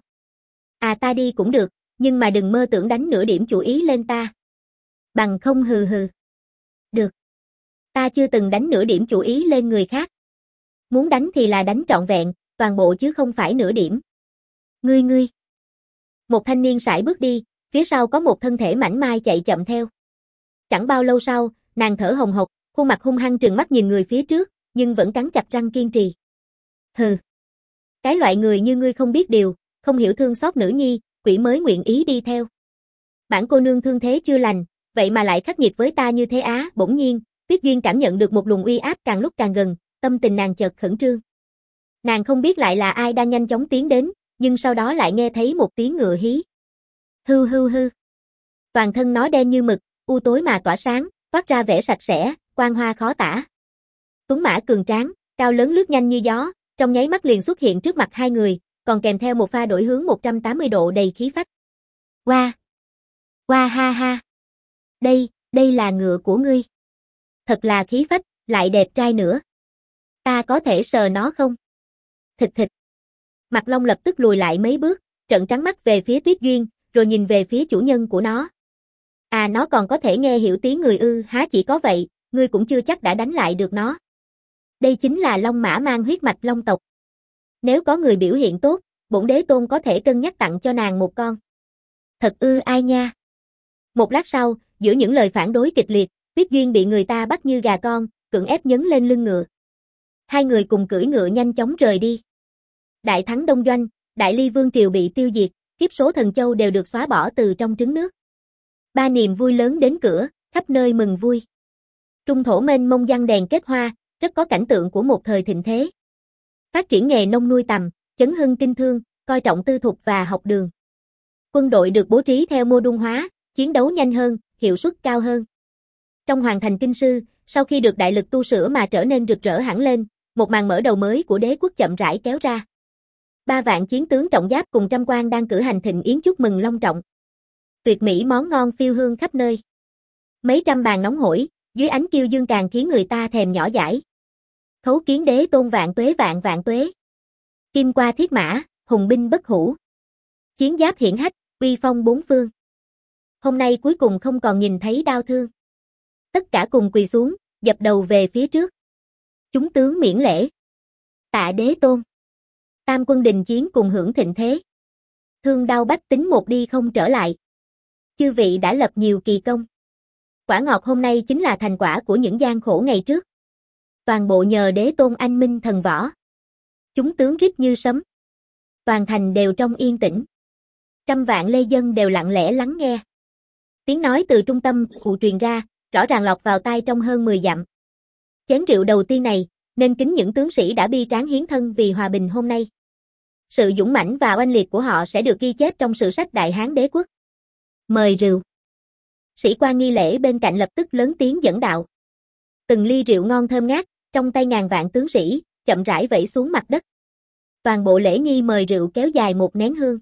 [SPEAKER 1] À ta đi cũng được, nhưng mà đừng mơ tưởng đánh nửa điểm chủ ý lên ta. Bằng không hừ hừ. Được. Ta chưa từng đánh nửa điểm chủ ý lên người khác. Muốn đánh thì là đánh trọn vẹn, toàn bộ chứ không phải nửa điểm. Ngươi ngươi. Một thanh niên sải bước đi, phía sau có một thân thể mảnh mai chạy chậm theo. Chẳng bao lâu sau, nàng thở hồng hộc, khuôn mặt hung hăng trừng mắt nhìn người phía trước, nhưng vẫn cắn chặt răng kiên trì. Hừ. Cái loại người như ngươi không biết điều, không hiểu thương xót nữ nhi, quỷ mới nguyện ý đi theo. Bản cô nương thương thế chưa lành, vậy mà lại khắc nghiệt với ta như thế á. Bỗng nhiên, Tuyết Duyên cảm nhận được một luồng uy áp càng lúc càng gần, tâm tình nàng chợt khẩn trương. Nàng không biết lại là ai đang nhanh chóng tiến đến, nhưng sau đó lại nghe thấy một tiếng ngựa hí. Hưu hưu hưu. Toàn thân nó đen như mực, u tối mà tỏa sáng, toát ra vẻ sạch sẽ, quang hoa khó tả. Tuấn mã cường tráng, cao lớn lướt nhanh như gió, trong nháy mắt liền xuất hiện trước mặt hai người, còn kèm theo một pha đổi hướng một trăm tám mươi độ đầy khí phách. Qua! Qua ha ha! Đây, đây là ngựa của ngươi. Thật là khí phách, lại đẹp trai nữa. Ta có thể sờ nó không? Thịt thịt. Mặt Long lập tức lùi lại mấy bước, trợn trắng mắt về phía Tuyết Duyên, rồi nhìn về phía chủ nhân của nó. À nó còn có thể nghe hiểu tiếng người ư? Há chỉ có vậy, ngươi cũng chưa chắc đã đánh lại được nó. Đây chính là Long mã mang huyết mạch Long tộc. Nếu có người biểu hiện tốt, bổn đế tôn có thể cân nhắc tặng cho nàng một con. Thật ư? Ai nha? Một lát sau, giữa những lời phản đối kịch liệt, Tuyết Duyên bị người ta bắt như gà con, cưỡng ép nhấn lên lưng ngựa. Hai người cùng cưỡi ngựa nhanh chóng rời đi. Đại thắng Đông Doanh, Đại Ly Vương triều bị tiêu diệt, kiếp số thần châu đều được xóa bỏ từ trong trứng nước. Ba niềm vui lớn đến cửa, khắp nơi mừng vui. Trung thổ mênh mông giăng đèn kết hoa, rất có cảnh tượng của một thời thịnh thế. Phát triển nghề nông nuôi tầm, chấn hưng kinh thương, coi trọng tư thục và học đường. Quân đội được bố trí theo mô đun hóa, chiến đấu nhanh hơn, hiệu suất cao hơn. Trong hoàng thành kinh sư, sau khi được đại lực tu sửa mà trở nên rực rỡ hẳn lên, một màn mở đầu mới của đế quốc chậm rãi kéo ra. Ba vạn chiến tướng trọng giáp cùng trăm quan đang cử hành thịnh yến chúc mừng long trọng. Tuyệt mỹ món ngon phiêu hương khắp nơi. Mấy trăm bàn nóng hổi, dưới ánh kiêu dương càng khiến người ta thèm nhỏ dãi. Khấu kiến đế tôn vạn tuế vạn vạn tuế. Kim qua thiết mã, hùng binh bất hủ. Chiến giáp hiển hách, uy phong bốn phương. Hôm nay cuối cùng không còn nhìn thấy đau thương. Tất cả cùng quỳ xuống, dập đầu về phía trước. Chúng tướng miễn lễ. Tạ đế tôn. Tam quân đình chiến cùng hưởng thịnh thế. Thương đau bách tính một đi không trở lại. Chư vị đã lập nhiều kỳ công. Quả ngọt hôm nay chính là thành quả của những gian khổ ngày trước. Toàn bộ nhờ đế tôn anh minh thần võ. Chúng tướng rít như sấm. Toàn thành đều trong yên tĩnh. Trăm vạn lê dân đều lặng lẽ lắng nghe. Tiếng nói từ trung tâm cụ truyền ra, rõ ràng lọt vào tai trong hơn mười dặm. Chén rượu đầu tiên này, nên kính những tướng sĩ đã bi tráng hiến thân vì hòa bình hôm nay. Sự dũng mãnh và oanh liệt của họ sẽ được ghi chép trong sử sách Đại Hán Đế Quốc. Mời rượu. Sĩ quan nghi lễ bên cạnh lập tức lớn tiếng dẫn đạo. Từng ly rượu ngon thơm ngát, trong tay ngàn vạn tướng sĩ, chậm rãi vẩy xuống mặt đất. Toàn bộ lễ nghi mời rượu kéo dài một nén hương.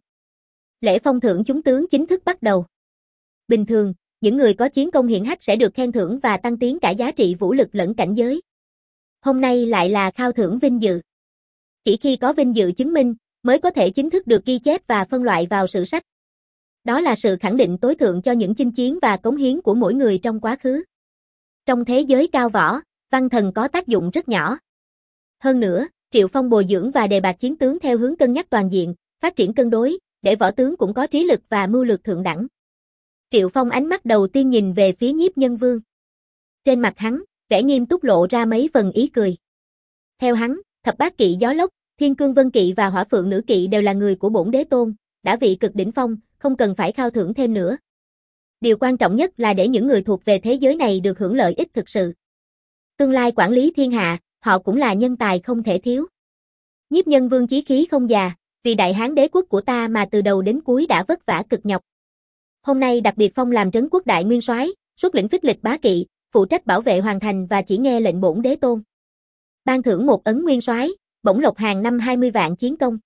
[SPEAKER 1] Lễ phong thưởng chúng tướng chính thức bắt đầu. Bình thường, những người có chiến công hiển hách sẽ được khen thưởng và tăng tiến cả giá trị vũ lực lẫn cảnh giới. Hôm nay lại là khao thưởng vinh dự. Chỉ khi có vinh dự chứng minh, mới có thể chính thức được ghi chép và phân loại vào sử sách. Đó là sự khẳng định tối thượng cho những chinh chiến và cống hiến của mỗi người trong quá khứ. Trong thế giới cao võ, văn thần có tác dụng rất nhỏ. Hơn nữa, Triệu Phong bồi dưỡng và đề bạt chiến tướng theo hướng cân nhắc toàn diện, phát triển cân đối, để võ tướng cũng có trí lực và mưu lược thượng đẳng. Triệu Phong ánh mắt đầu tiên nhìn về phía Nhiếp Nhân Vương. Trên mặt hắn, vẻ nghiêm túc lộ ra mấy phần ý cười. Theo hắn, Thập Bát Kỵ Gió Lốc, Thiên Cương Vân Kỵ và Hỏa Phượng Nữ Kỵ đều là người của bổn đế tôn, đã vị cực đỉnh phong, không cần phải khao thưởng thêm nữa. Điều quan trọng nhất là để những người thuộc về thế giới này được hưởng lợi ích thực sự. Tương lai quản lý thiên hạ, họ cũng là nhân tài không thể thiếu. Nhiếp Nhân Vương chí khí không già, vì Đại Hán Đế Quốc của ta mà từ đầu đến cuối đã vất vả cực nhọc. Hôm nay đặc biệt phong làm trấn quốc đại nguyên soái, xuất lĩnh phích lịch bá kỵ, phụ trách bảo vệ hoàn thành và chỉ nghe lệnh bổn đế tôn. Ban thưởng một ấn nguyên soái, bổng lộc hàng năm hai mươi vạn chiến công.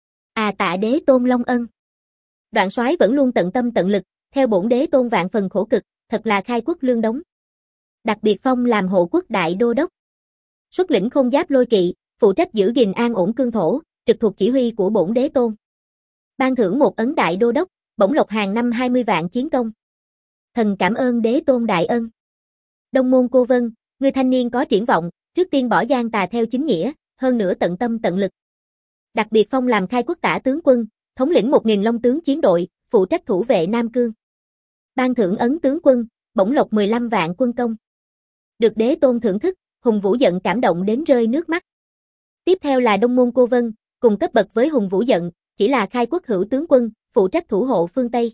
[SPEAKER 1] À tạ đế tôn long ân. Đoạn soái vẫn luôn tận tâm tận lực, theo bổn đế tôn vạn phần khổ cực, thật là khai quốc lương đống. Đặc biệt phong làm hộ quốc đại đô đốc. Xuất lĩnh khôn giáp lôi kỵ, phụ trách giữ gìn an ổn cương thổ, trực thuộc chỉ huy của bổn đế tôn. Ban thưởng một ấn đại đô đốc, bổng lộc hàng năm hai mươi vạn chiến công. Thần cảm ơn đế tôn đại ân. Đông môn Cô Vân, người thanh niên có triển vọng, trước tiên bỏ gian tà theo chính nghĩa, hơn nữa tận tâm tận lực. Đặc biệt phong làm khai quốc tả tướng quân, thống lĩnh một nghìn long tướng chiến đội, phụ trách thủ vệ Nam Cương. Ban thưởng ấn tướng quân, bổng lộc mười lăm vạn quân công. Được đế tôn thưởng thức, Hùng Vũ Dận cảm động đến rơi nước mắt. Tiếp theo là Đông môn Cô Vân, cùng cấp bậc với Hùng Vũ Dận, chỉ là khai quốc hữu tướng quân, phụ trách thủ hộ phương Tây.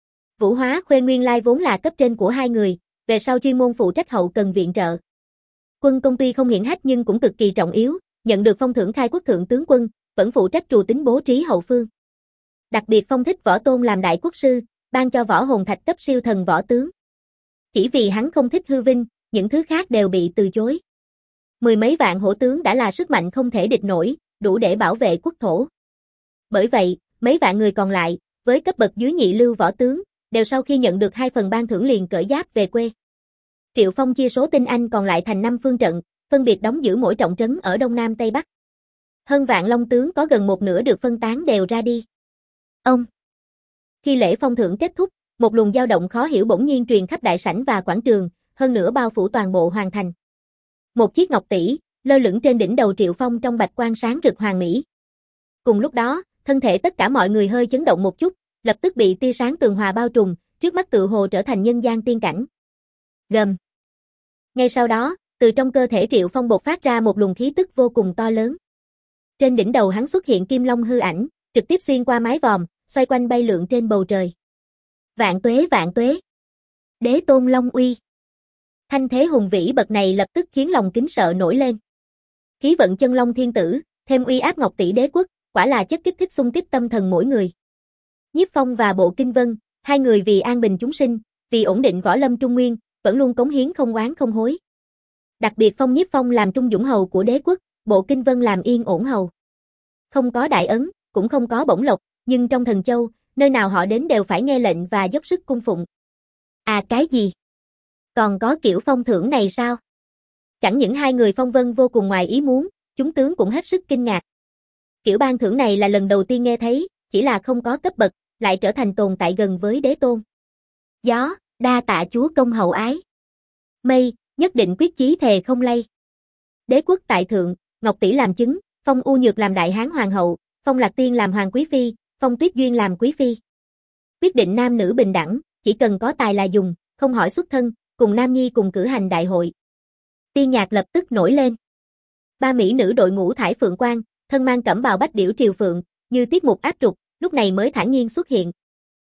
[SPEAKER 1] Vũ Hóa Khuê nguyên lai vốn là cấp trên của hai người, về sau chuyên môn phụ trách hậu cần viện trợ. Quân công ty không hiển hách nhưng cũng cực kỳ trọng yếu, nhận được phong thưởng khai quốc thượng tướng quân, vẫn phụ trách trù tính bố trí hậu phương. Đặc biệt phong thích Võ Tôn làm đại quốc sư, ban cho võ hồn thạch cấp siêu thần võ tướng. Chỉ vì hắn không thích hư vinh, những thứ khác đều bị từ chối. Mười mấy vạn hổ tướng đã là sức mạnh không thể địch nổi, đủ để bảo vệ quốc thổ. Bởi vậy, mấy vạn người còn lại, với cấp bậc dưới nhị lưu võ tướng, đều sau khi nhận được hai phần ban thưởng liền cởi giáp về quê. Triệu Phong chia số tinh anh còn lại thành năm phương trận, phân biệt đóng giữ mỗi trọng trấn ở Đông Nam Tây Bắc. Hơn vạn long tướng có gần một nửa được phân tán đều ra đi. Ông. Khi lễ phong thưởng kết thúc, một luồng dao động khó hiểu bỗng nhiên truyền khắp đại sảnh và quảng trường, hơn nữa bao phủ toàn bộ hoàng thành. Một chiếc ngọc tỷ, lơ lửng trên đỉnh đầu Triệu Phong trong bạch quang sáng rực hoàn mỹ. Cùng lúc đó, thân thể tất cả mọi người hơi chấn động một chút, lập tức bị tia sáng tường hòa bao trùm, trước mắt tự hồ trở thành nhân gian tiên cảnh. Gầm. Ngay sau đó, từ trong cơ thể Triệu Phong bộc phát ra một luồng khí tức vô cùng to lớn. Trên đỉnh đầu hắn xuất hiện kim long hư ảnh, trực tiếp xuyên qua mái vòm, xoay quanh bay lượn trên bầu trời. Vạn tuế vạn tuế. Đế tôn long uy. Thanh thế hùng vĩ bậc này lập tức khiến lòng kính sợ nổi lên. Khí vận chân long thiên tử, thêm uy áp ngọc tỷ đế quốc, quả là chất kích thích xung kích tâm thần mỗi người. Nhiếp Phong và Bộ Kinh Vân, hai người vì an bình chúng sinh, vì ổn định võ lâm Trung Nguyên, vẫn luôn cống hiến không oán không hối. Đặc biệt phong Nhiếp Phong làm trung dũng hầu của đế quốc, Bộ Kinh Vân làm yên ổn hầu. Không có đại ấn, cũng không có bổng lộc, nhưng trong Thần Châu, nơi nào họ đến đều phải nghe lệnh và dốc sức cung phụng. À cái gì? Còn có kiểu phong thưởng này sao? Chẳng những hai người phong vân vô cùng ngoài ý muốn, chúng tướng cũng hết sức kinh ngạc. Kiểu ban thưởng này là lần đầu tiên nghe thấy, chỉ là không có cấp bậc, lại trở thành tồn tại gần với đế tôn. Gió, đa tạ chúa công hậu ái. Mây, nhất định quyết chí thề không lay. Đế quốc tại thượng, Ngọc Tỷ làm chứng, phong U Nhược làm đại hán hoàng hậu, phong Lạc Tiên làm hoàng quý phi, phong Tuyết Duyên làm quý phi. Quyết định nam nữ bình đẳng, chỉ cần có tài là dùng, không hỏi xuất thân, cùng nam nhi cùng cử hành đại hội. Tiên nhạc lập tức nổi lên. Ba mỹ nữ đội ngũ thải phượng quang, thân mang cẩm bào bách điểu triều phượng, như tiết mục áp trục, lúc này mới thản nhiên xuất hiện.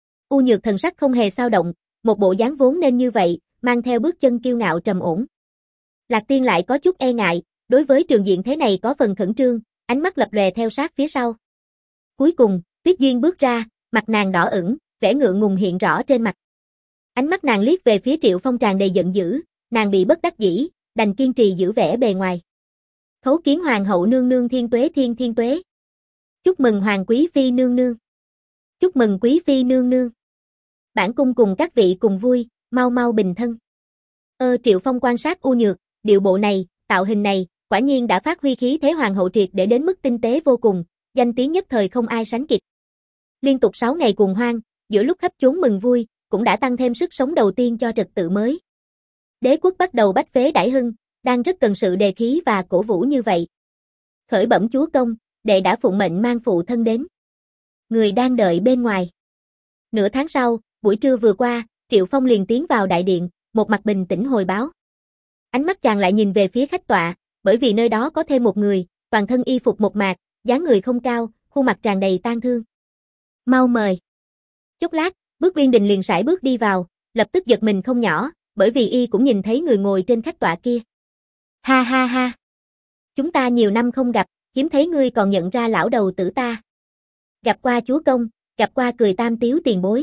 [SPEAKER 1] U Nhược thần sắc không hề xao động, một bộ dáng vốn nên như vậy, mang theo bước chân kiêu ngạo trầm ổn. Lạc Tiên lại có chút e ngại, đối với trường diện thế này có phần khẩn trương, ánh mắt lập lòe theo sát phía sau. Cuối cùng, Tuyết Duyên bước ra, mặt nàng đỏ ửng, vẻ ngượng ngùng hiện rõ trên mặt. Ánh mắt nàng liếc về phía Triệu Phong tràn đầy giận dữ, nàng bị bất đắc dĩ, đành kiên trì giữ vẻ bề ngoài. Khấu kiến hoàng hậu nương nương thiên tuế thiên thiên tuế. Chúc mừng hoàng quý phi nương nương. Chúc mừng quý phi nương nương. Bản cung cùng các vị cùng vui, mau mau bình thân. Ơ Triệu Phong quan sát u nhược, điệu bộ này, tạo hình này, quả nhiên đã phát huy khí thế hoàng hậu triệt để đến mức tinh tế vô cùng, danh tiếng nhất thời không ai sánh kịp. Liên tục sáu ngày cuồng hoang, giữa lúc khắp chốn mừng vui, cũng đã tăng thêm sức sống đầu tiên cho trật tự mới. Đế quốc bắt đầu bách phế đãi hưng, đang rất cần sự đề khí và cổ vũ như vậy. Khởi bẩm chúa công, đệ đã phụng mệnh mang phụ thân đến. Người đang đợi bên ngoài. Nửa tháng sau, buổi trưa vừa qua, Triệu Phong liền tiến vào đại điện, một mặt bình tĩnh hồi báo. Ánh mắt chàng lại nhìn về phía khách tọa, bởi vì nơi đó có thêm một người, toàn thân y phục một mạc, dáng người không cao, khuôn mặt tràn đầy tang thương. Mau mời. Chốc lát, Bước Uyên Đình liền sải bước đi vào, lập tức giật mình không nhỏ, bởi vì y cũng nhìn thấy người ngồi trên khách tọa kia. Ha ha ha. Chúng ta nhiều năm không gặp, hiếm thấy ngươi còn nhận ra lão đầu tử ta. Gặp qua chúa công, gặp qua Cười Tam Tiếu tiền bối.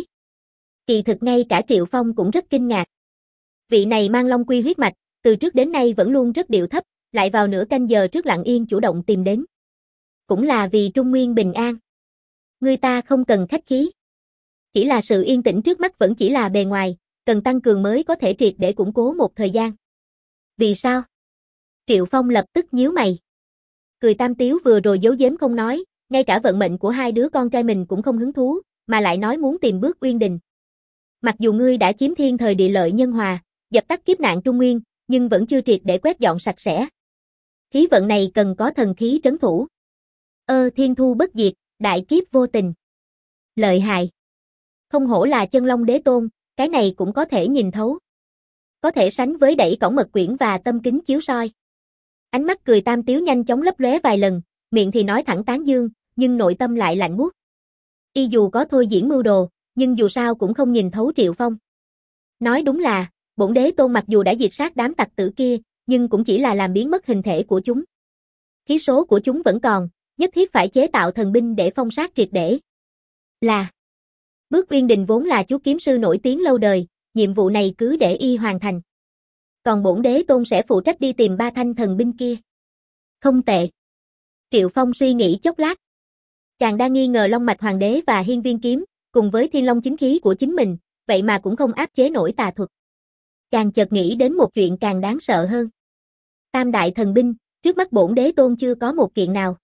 [SPEAKER 1] Kỳ thực ngay cả Triệu Phong cũng rất kinh ngạc. Vị này mang Long Quy huyết mạch, từ trước đến nay vẫn luôn rất điệu thấp, lại vào nửa canh giờ trước lặng yên chủ động tìm đến. Cũng là vì Trung Nguyên bình an. Người ta không cần khách khí. Chỉ là sự yên tĩnh trước mắt vẫn chỉ là bề ngoài, cần tăng cường mới có thể triệt để củng cố một thời gian. Vì sao? Triệu Phong lập tức nhíu mày. Cười Tam Tiếu vừa rồi giấu giếm không nói, ngay cả vận mệnh của hai đứa con trai mình cũng không hứng thú, mà lại nói muốn tìm Bước Uyên Đình. Mặc dù ngươi đã chiếm thiên thời địa lợi nhân hòa, dập tắt kiếp nạn Trung Nguyên, nhưng vẫn chưa triệt để quét dọn sạch sẽ. Khí vận này cần có thần khí trấn thủ. Ơ thiên thu bất diệt, đại kiếp vô tình. Lợi hại. Không hổ là chân long đế tôn, cái này cũng có thể nhìn thấu. Có thể sánh với đẩy cổng mật quyển và tâm kính chiếu soi. Ánh mắt Cười Tam Tiếu nhanh chóng lấp lóe vài lần, miệng thì nói thẳng tán dương, nhưng nội tâm lại lạnh buốt. Y dù có thôi diễn mưu đồ, nhưng dù sao cũng không nhìn thấu Triệu Phong. Nói đúng là, bổn đế tôn mặc dù đã diệt sát đám tặc tử kia, nhưng cũng chỉ là làm biến mất hình thể của chúng. Khí số của chúng vẫn còn, nhất thiết phải chế tạo thần binh để phong sát triệt để. Là Bước Uyên Đình vốn là chú kiếm sư nổi tiếng lâu đời, nhiệm vụ này cứ để y hoàn thành. Còn bổn đế tôn sẽ phụ trách đi tìm ba thanh thần binh kia. Không tệ. Triệu Phong suy nghĩ chốc lát. Chàng đang nghi ngờ Long Mạch Hoàng đế và Hiên Viên kiếm, cùng với Thiên Long chính khí của chính mình, vậy mà cũng không áp chế nổi tà thuật. Chàng chợt nghĩ đến một chuyện càng đáng sợ hơn. Tam đại thần binh, trước mắt bổn đế tôn chưa có một kiện nào.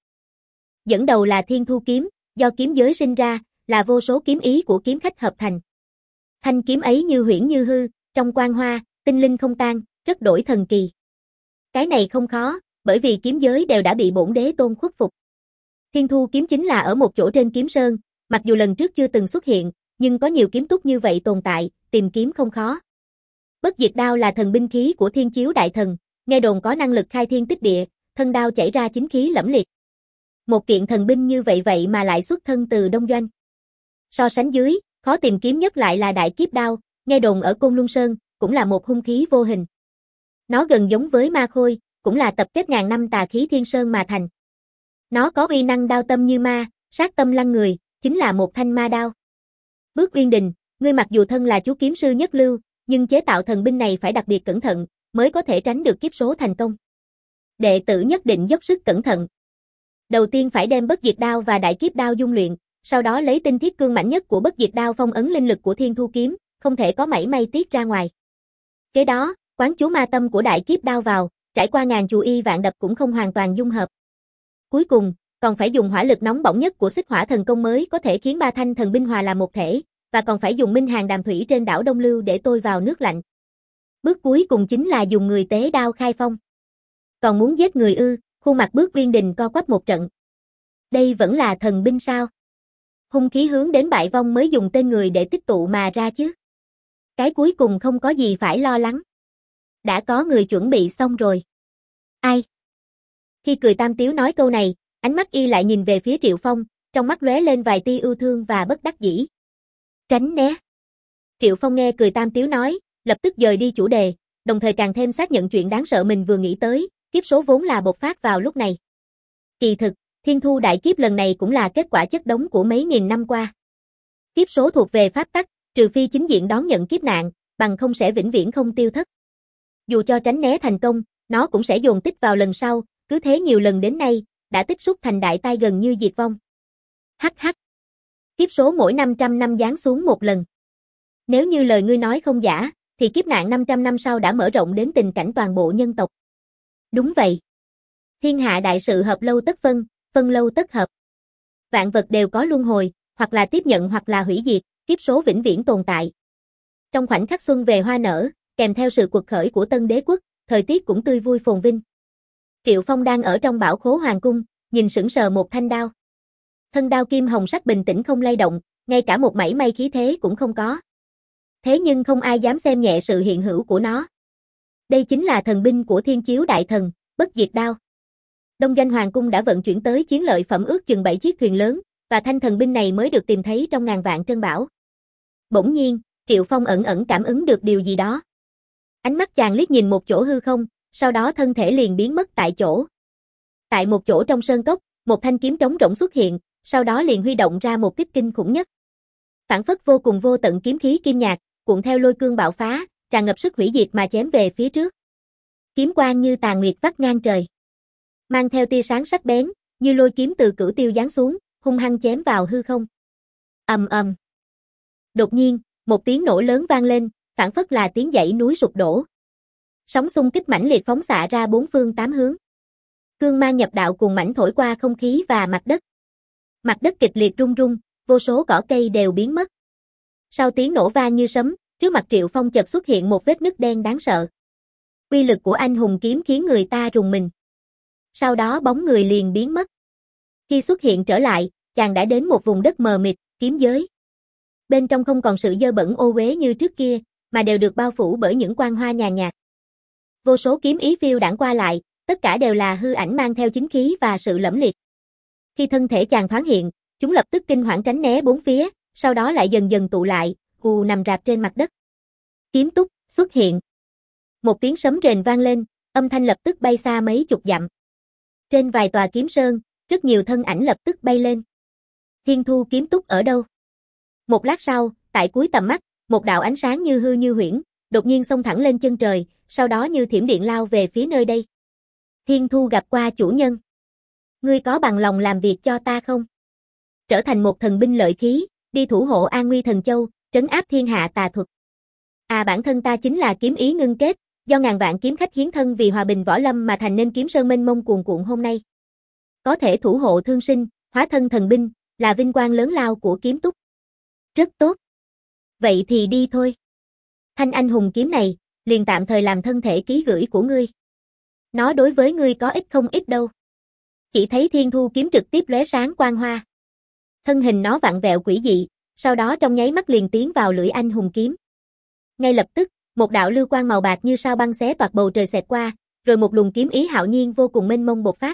[SPEAKER 1] Dẫn đầu là Thiên Thu kiếm, do kiếm giới sinh ra, là vô số kiếm ý của kiếm khách hợp thành. Thanh kiếm ấy như huyễn như hư, trong quang hoa, tinh linh không tan, rất đổi thần kỳ. Cái này không khó, bởi vì kiếm giới đều đã bị bổn đế tôn khuất phục. Thiên Thu kiếm chính là ở một chỗ trên kiếm sơn, mặc dù lần trước chưa từng xuất hiện, nhưng có nhiều kiếm túc như vậy tồn tại, tìm kiếm không khó. Bất diệt đao là thần binh khí của Thiên Chiếu đại thần, nghe đồn có năng lực khai thiên tích địa, thân đao chảy ra chính khí lẫm liệt. Một kiện thần binh như vậy vậy mà lại xuất thân từ Đông Doanh. So sánh dưới, khó tìm kiếm nhất lại là đại kiếp đao, nghe đồn ở Côn Luân Sơn, cũng là một hung khí vô hình. Nó gần giống với ma khôi, cũng là tập kết ngàn năm tà khí thiên sơn mà thành. Nó có uy năng đao tâm như ma, sát tâm lăng người, chính là một thanh ma đao. Bước Uyên Đình, ngươi mặc dù thân là chú kiếm sư nhất lưu, nhưng chế tạo thần binh này phải đặc biệt cẩn thận, mới có thể tránh được kiếp số thành công. Đệ tử nhất định dốc sức cẩn thận. Đầu tiên phải đem bất diệt đao và đại kiếp đao dung luyện, sau đó lấy tinh thiết cương mạnh nhất của bất diệt đao phong ấn linh lực của Thiên Thu kiếm, không thể có mảy may tiết ra ngoài. Kế đó, quán chú ma tâm của đại kiếp đao vào, trải qua ngàn chù y vạn đập cũng không hoàn toàn dung hợp. Cuối cùng, còn phải dùng hỏa lực nóng bỏng nhất của Xích Hỏa thần công mới có thể khiến ba thanh thần binh hòa làm một thể, và còn phải dùng minh hàng đàm thủy trên đảo Đông Lưu để tôi vào nước lạnh. Bước cuối cùng chính là dùng người tế đao khai phong. Còn muốn giết người ư? Khuôn mặt Bước Uyên Đình co quắp một trận. Đây vẫn là thần binh sao? Hung khí hướng đến bại vong mới dùng tên người để tích tụ mà ra chứ. Cái cuối cùng không có gì phải lo lắng. Đã có người chuẩn bị xong rồi. Ai? Khi Cười Tam Tiếu nói câu này, ánh mắt y lại nhìn về phía Triệu Phong, trong mắt lóe lên vài tia yêu thương và bất đắc dĩ. Tránh né. Triệu Phong nghe Cười Tam Tiếu nói, lập tức dời đi chủ đề, đồng thời càng thêm xác nhận chuyện đáng sợ mình vừa nghĩ tới, kiếp số vốn là bộc phát vào lúc này. Kỳ thực, thiên thu đại kiếp lần này cũng là kết quả chất đống của mấy nghìn năm qua. Kiếp số thuộc về pháp tắc, trừ phi chính diện đón nhận kiếp nạn, bằng không sẽ vĩnh viễn không tiêu thất. Dù cho tránh né thành công, nó cũng sẽ dồn tích vào lần sau, cứ thế nhiều lần đến nay, đã tích xúc thành đại tai gần như diệt vong. Hắc hắc. Kiếp số mỗi năm trăm năm giáng xuống một lần. Nếu như lời ngươi nói không giả, thì kiếp nạn năm trăm năm sau đã mở rộng đến tình cảnh toàn bộ nhân tộc. Đúng vậy. Thiên hạ đại sự hợp lâu tất phân, phân lâu tất hợp. Vạn vật đều có luân hồi, hoặc là tiếp nhận hoặc là hủy diệt, kiếp số vĩnh viễn tồn tại. Trong khoảnh khắc xuân về hoa nở, kèm theo sự quật khởi của tân đế quốc, thời tiết cũng tươi vui phồn vinh. Triệu Phong đang ở trong bảo khố hoàng cung, nhìn sững sờ một thanh đao. Thân đao kim hồng sắc bình tĩnh không lay động, ngay cả một mảy may khí thế cũng không có. Thế nhưng không ai dám xem nhẹ sự hiện hữu của nó. Đây chính là thần binh của Thiên Chiếu Đại Thần, Bất Diệt Đao. Đông Doanh Hoàng cung đã vận chuyển tới chiến lợi phẩm ước chừng bảy chiếc thuyền lớn, và thanh thần binh này mới được tìm thấy trong ngàn vạn trân bảo. Bỗng nhiên, Triệu Phong ẩn ẩn cảm ứng được điều gì đó. Ánh mắt chàng liếc nhìn một chỗ hư không, sau đó thân thể liền biến mất tại chỗ. Tại một chỗ trong sơn cốc, một thanh kiếm trống rỗng xuất hiện, sau đó liền huy động ra một kích kinh khủng nhất. Phản phất vô cùng vô tận kiếm khí kim nhạt, cuộn theo lôi cương bạo phá, tràn ngập sức hủy diệt mà chém về phía trước. Kiếm quang như tàn nguyệt vắt ngang trời, mang theo tia sáng sắc bén, như lôi kiếm từ cửu tiêu giáng xuống, hung hăng chém vào hư không. Ầm ầm. Đột nhiên, một tiếng nổ lớn vang lên, phản phất là tiếng dãy núi sụp đổ. Sóng xung kích mãnh liệt phóng xạ ra bốn phương tám hướng. Cương mang nhập đạo cuồng mãnh thổi qua không khí và mặt đất. Mặt đất kịch liệt rung rung, vô số cỏ cây đều biến mất. Sau tiếng nổ vang như sấm, trước mặt Triệu Phong chợt xuất hiện một vết nứt đen đáng sợ. Uy lực của anh hùng kiếm khiến người ta rùng mình. Sau đó bóng người liền biến mất. Khi xuất hiện trở lại, chàng đã đến một vùng đất mờ mịt, kiếm giới. Bên trong không còn sự dơ bẩn ô uế như trước kia, mà đều được bao phủ bởi những quang hoa nhàn nhạt. Vô số kiếm ý phiêu đãng qua lại, tất cả đều là hư ảnh mang theo chính khí và sự lẫm liệt. Khi thân thể chàng thoáng hiện, chúng lập tức kinh hoảng tránh né bốn phía, sau đó lại dần dần tụ lại, hù nằm rạp trên mặt đất. Kiếm túc xuất hiện. Một tiếng sấm rền vang lên, âm thanh lập tức bay xa mấy chục dặm. Trên vài tòa kiếm sơn, rất nhiều thân ảnh lập tức bay lên. Thiên Thu kiếm túc ở đâu? Một lát sau, tại cuối tầm mắt, một đạo ánh sáng như hư như huyễn, đột nhiên xông thẳng lên chân trời, sau đó như thiểm điện lao về phía nơi đây. Thiên Thu gặp qua chủ nhân. Ngươi có bằng lòng làm việc cho ta không? Trở thành một thần binh lợi khí, đi thủ hộ An Nguy Thần Châu, trấn áp thiên hạ tà thuật. À, bản thân ta chính là kiếm ý ngưng kết, do ngàn vạn kiếm khách hiến thân vì hòa bình võ lâm mà thành nên kiếm sơn mênh mông cuồn cuộn hôm nay. Có thể thủ hộ thương sinh, hóa thân thần binh, là vinh quang lớn lao của kiếm túc. Rất tốt. Vậy thì đi thôi. Thanh anh hùng kiếm này, liền tạm thời làm thân thể ký gửi của ngươi. Nó đối với ngươi có ích không ít đâu. Chỉ thấy Thiên Thu kiếm trực tiếp lóe sáng quang hoa. Thân hình nó vặn vẹo quỷ dị, sau đó trong nháy mắt liền tiến vào lưỡi anh hùng kiếm. Ngay lập tức, một đạo lưu quang màu bạc như sao băng xé toạc bầu trời xẹt qua, rồi một luồng kiếm ý hạo nhiên vô cùng mênh mông bộc phát.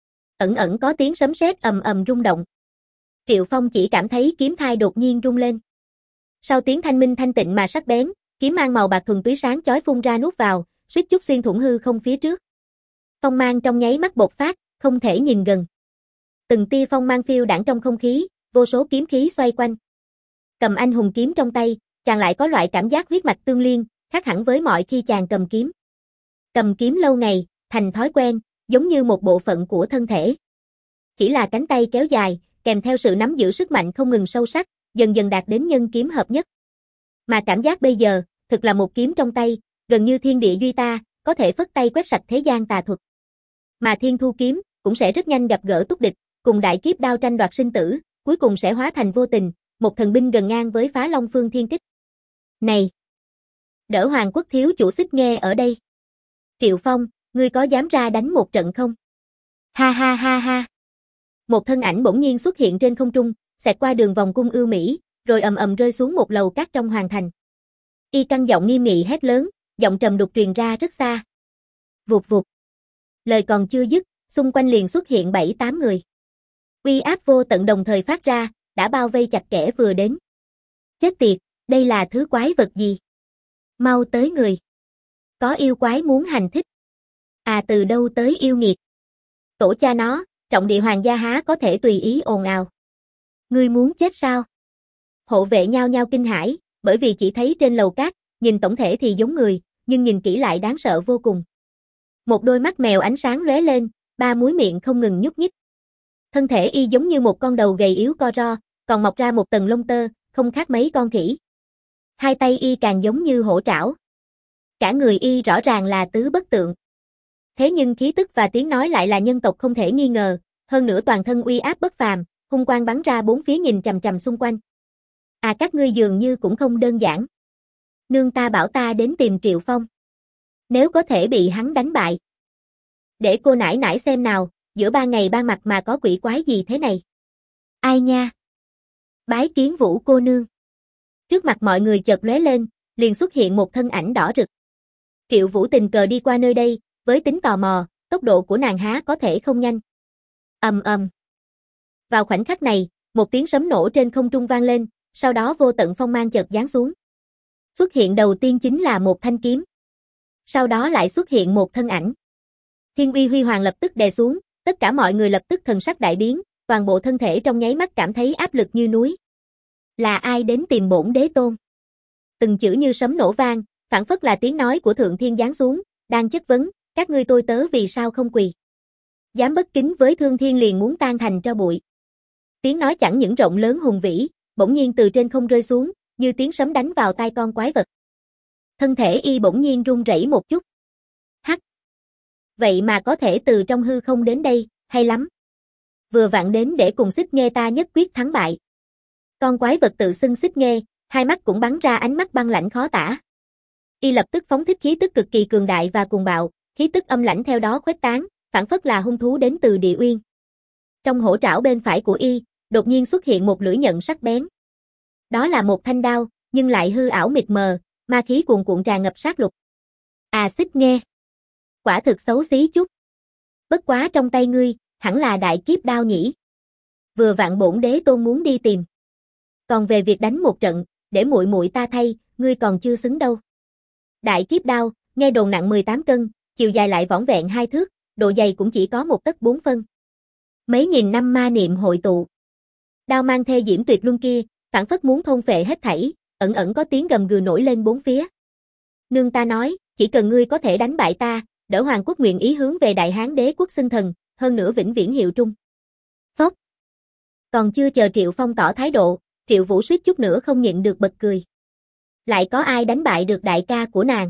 [SPEAKER 1] Ẩn ẩn có tiếng sấm sét ầm ầm rung động. Triệu Phong chỉ cảm thấy kiếm thai đột nhiên rung lên. Sau tiếng thanh minh thanh tịnh mà sắc bén, kiếm mang màu bạc thuần túy sáng chói phun ra nuốt vào, suýt chút xuyên thủng hư không phía trước. Phong mang trong nháy mắt bộc phát, không thể nhìn gần. Từng tia phong mang phiêu đãng trong không khí, vô số kiếm khí xoay quanh. Cầm anh hùng kiếm trong tay, chàng lại có loại cảm giác huyết mạch tương liên, khác hẳn với mọi khi chàng cầm kiếm. Cầm kiếm lâu ngày, thành thói quen, giống như một bộ phận của thân thể. Chỉ là cánh tay kéo dài, kèm theo sự nắm giữ sức mạnh không ngừng sâu sắc, dần dần đạt đến nhân kiếm hợp nhất. Mà cảm giác bây giờ, thực là một kiếm trong tay, gần như thiên địa duy ta, có thể phất tay quét sạch thế gian tà thuật. Mà Thiên Thu kiếm, cũng sẽ rất nhanh gặp gỡ túc địch, cùng đại kiếp đao tranh đoạt sinh tử, cuối cùng sẽ hóa thành vô tình, một thần binh gần ngang với Phá Long Phương Thiên Kích. Này! Đỡ Hoàng Quốc thiếu chủ xích nghe ở đây. Triệu Phong, ngươi có dám ra đánh một trận không? Ha ha ha ha! Một thân ảnh bỗng nhiên xuất hiện trên không trung, xẹt qua đường vòng cung ưu mỹ, rồi ầm ầm rơi xuống một lầu cát trong hoàng thành. Y căng giọng nghiêm nghị hét lớn, giọng trầm đục truyền ra rất xa. Vụt vụt. Lời còn chưa dứt, xung quanh liền xuất hiện bảy tám người. Uy áp vô tận đồng thời phát ra, đã bao vây chặt kẻ vừa đến. Chết tiệt, đây là thứ quái vật gì? Mau tới người. Có yêu quái muốn hành thích. À từ đâu tới yêu nghiệt? Tổ cha nó, trọng địa hoàng gia há có thể tùy ý ồn ào. Ngươi muốn chết sao? Hộ vệ nhao nhao kinh hãi, bởi vì chỉ thấy trên lầu cát, nhìn tổng thể thì giống người, nhưng nhìn kỹ lại đáng sợ vô cùng. Một đôi mắt mèo ánh sáng lóe lên, ba múi miệng không ngừng nhúc nhích. Thân thể y giống như một con đầu gầy yếu co ro, còn mọc ra một tầng lông tơ, không khác mấy con khỉ. Hai tay y càng giống như hổ trảo. Cả người y rõ ràng là tứ bất tượng. Thế nhưng khí tức và tiếng nói lại là nhân tộc không thể nghi ngờ, hơn nữa toàn thân uy áp bất phàm, hung quang bắn ra bốn phía nhìn chằm chằm xung quanh. À các ngươi dường như cũng không đơn giản. Nương ta bảo ta đến tìm Triệu Phong. Nếu có thể bị hắn đánh bại. Để cô nãi nãi xem nào, giữa ba ngày ba mặt mà có quỷ quái gì thế này. Ai nha? Bái kiến Vũ cô nương. Trước mặt mọi người chợt lóe lên, liền xuất hiện một thân ảnh đỏ rực. Triệu Vũ tình cờ đi qua nơi đây, với tính tò mò, tốc độ của nàng há có thể không nhanh. Ầm ầm. Vào khoảnh khắc này, một tiếng sấm nổ trên không trung vang lên, sau đó vô tận phong mang chợt giáng xuống. Xuất hiện đầu tiên chính là một thanh kiếm. Sau đó lại xuất hiện một thân ảnh. Thiên uy huy hoàng lập tức đè xuống, tất cả mọi người lập tức thần sắc đại biến, toàn bộ thân thể trong nháy mắt cảm thấy áp lực như núi. Là ai đến tìm bổn đế tôn? Từng chữ như sấm nổ vang, phảng phất là tiếng nói của thượng thiên giáng xuống, đang chất vấn, các ngươi tôi tớ vì sao không quỳ? Dám bất kính với thương thiên liền muốn tan thành tro bụi. Tiếng nói chẳng những rộng lớn hùng vĩ, bỗng nhiên từ trên không rơi xuống, như tiếng sấm đánh vào tai con quái vật. Thân thể y bỗng nhiên run rẩy một chút. Hắc! Vậy mà có thể từ trong hư không đến đây, hay lắm. Vừa vặn đến để cùng Xích Nghê ta nhất quyết thắng bại. Con quái vật tự xưng Xích Nghê, hai mắt cũng bắn ra ánh mắt băng lãnh khó tả. Y lập tức phóng thích khí tức cực kỳ cường đại và cuồng bạo, khí tức âm lãnh theo đó khuếch tán, phảng phất là hung thú đến từ địa uyên. Trong hổ trảo bên phải của y, đột nhiên xuất hiện một lưỡi nhận sắc bén. Đó là một thanh đao, nhưng lại hư ảo mịt mờ, ma khí cuồn cuộn tràn ngập sát lục. À Xích Nghê, quả thực xấu xí chút. Bất quá trong tay ngươi, hẳn là đại kiếp đao nhỉ. Vừa vặn bổn đế tôn muốn đi tìm. Còn về việc đánh một trận, để muội muội ta thay, ngươi còn chưa xứng đâu. Đại kiếp đao, nghe đồn nặng mười tám cân, chiều dài lại vỏn vẹn hai thước, độ dày cũng chỉ có một tấc bốn phân. Mấy nghìn năm ma niệm hội tụ. Đao mang thê diễm tuyệt luân kia, phảng phất muốn thôn phệ hết thảy, ẩn ẩn có tiếng gầm gừ nổi lên bốn phía. Nương ta nói, chỉ cần ngươi có thể đánh bại ta, đỡ Hoàng quốc nguyện ý hướng về Đại Hán đế quốc xưng thần, hơn nữa vĩnh viễn hiệu trung. Phốc. Còn chưa chờ Triệu Phong tỏ thái độ, Triệu Vũ suýt chút nữa không nhịn được bật cười. Lại có ai đánh bại được đại ca của nàng?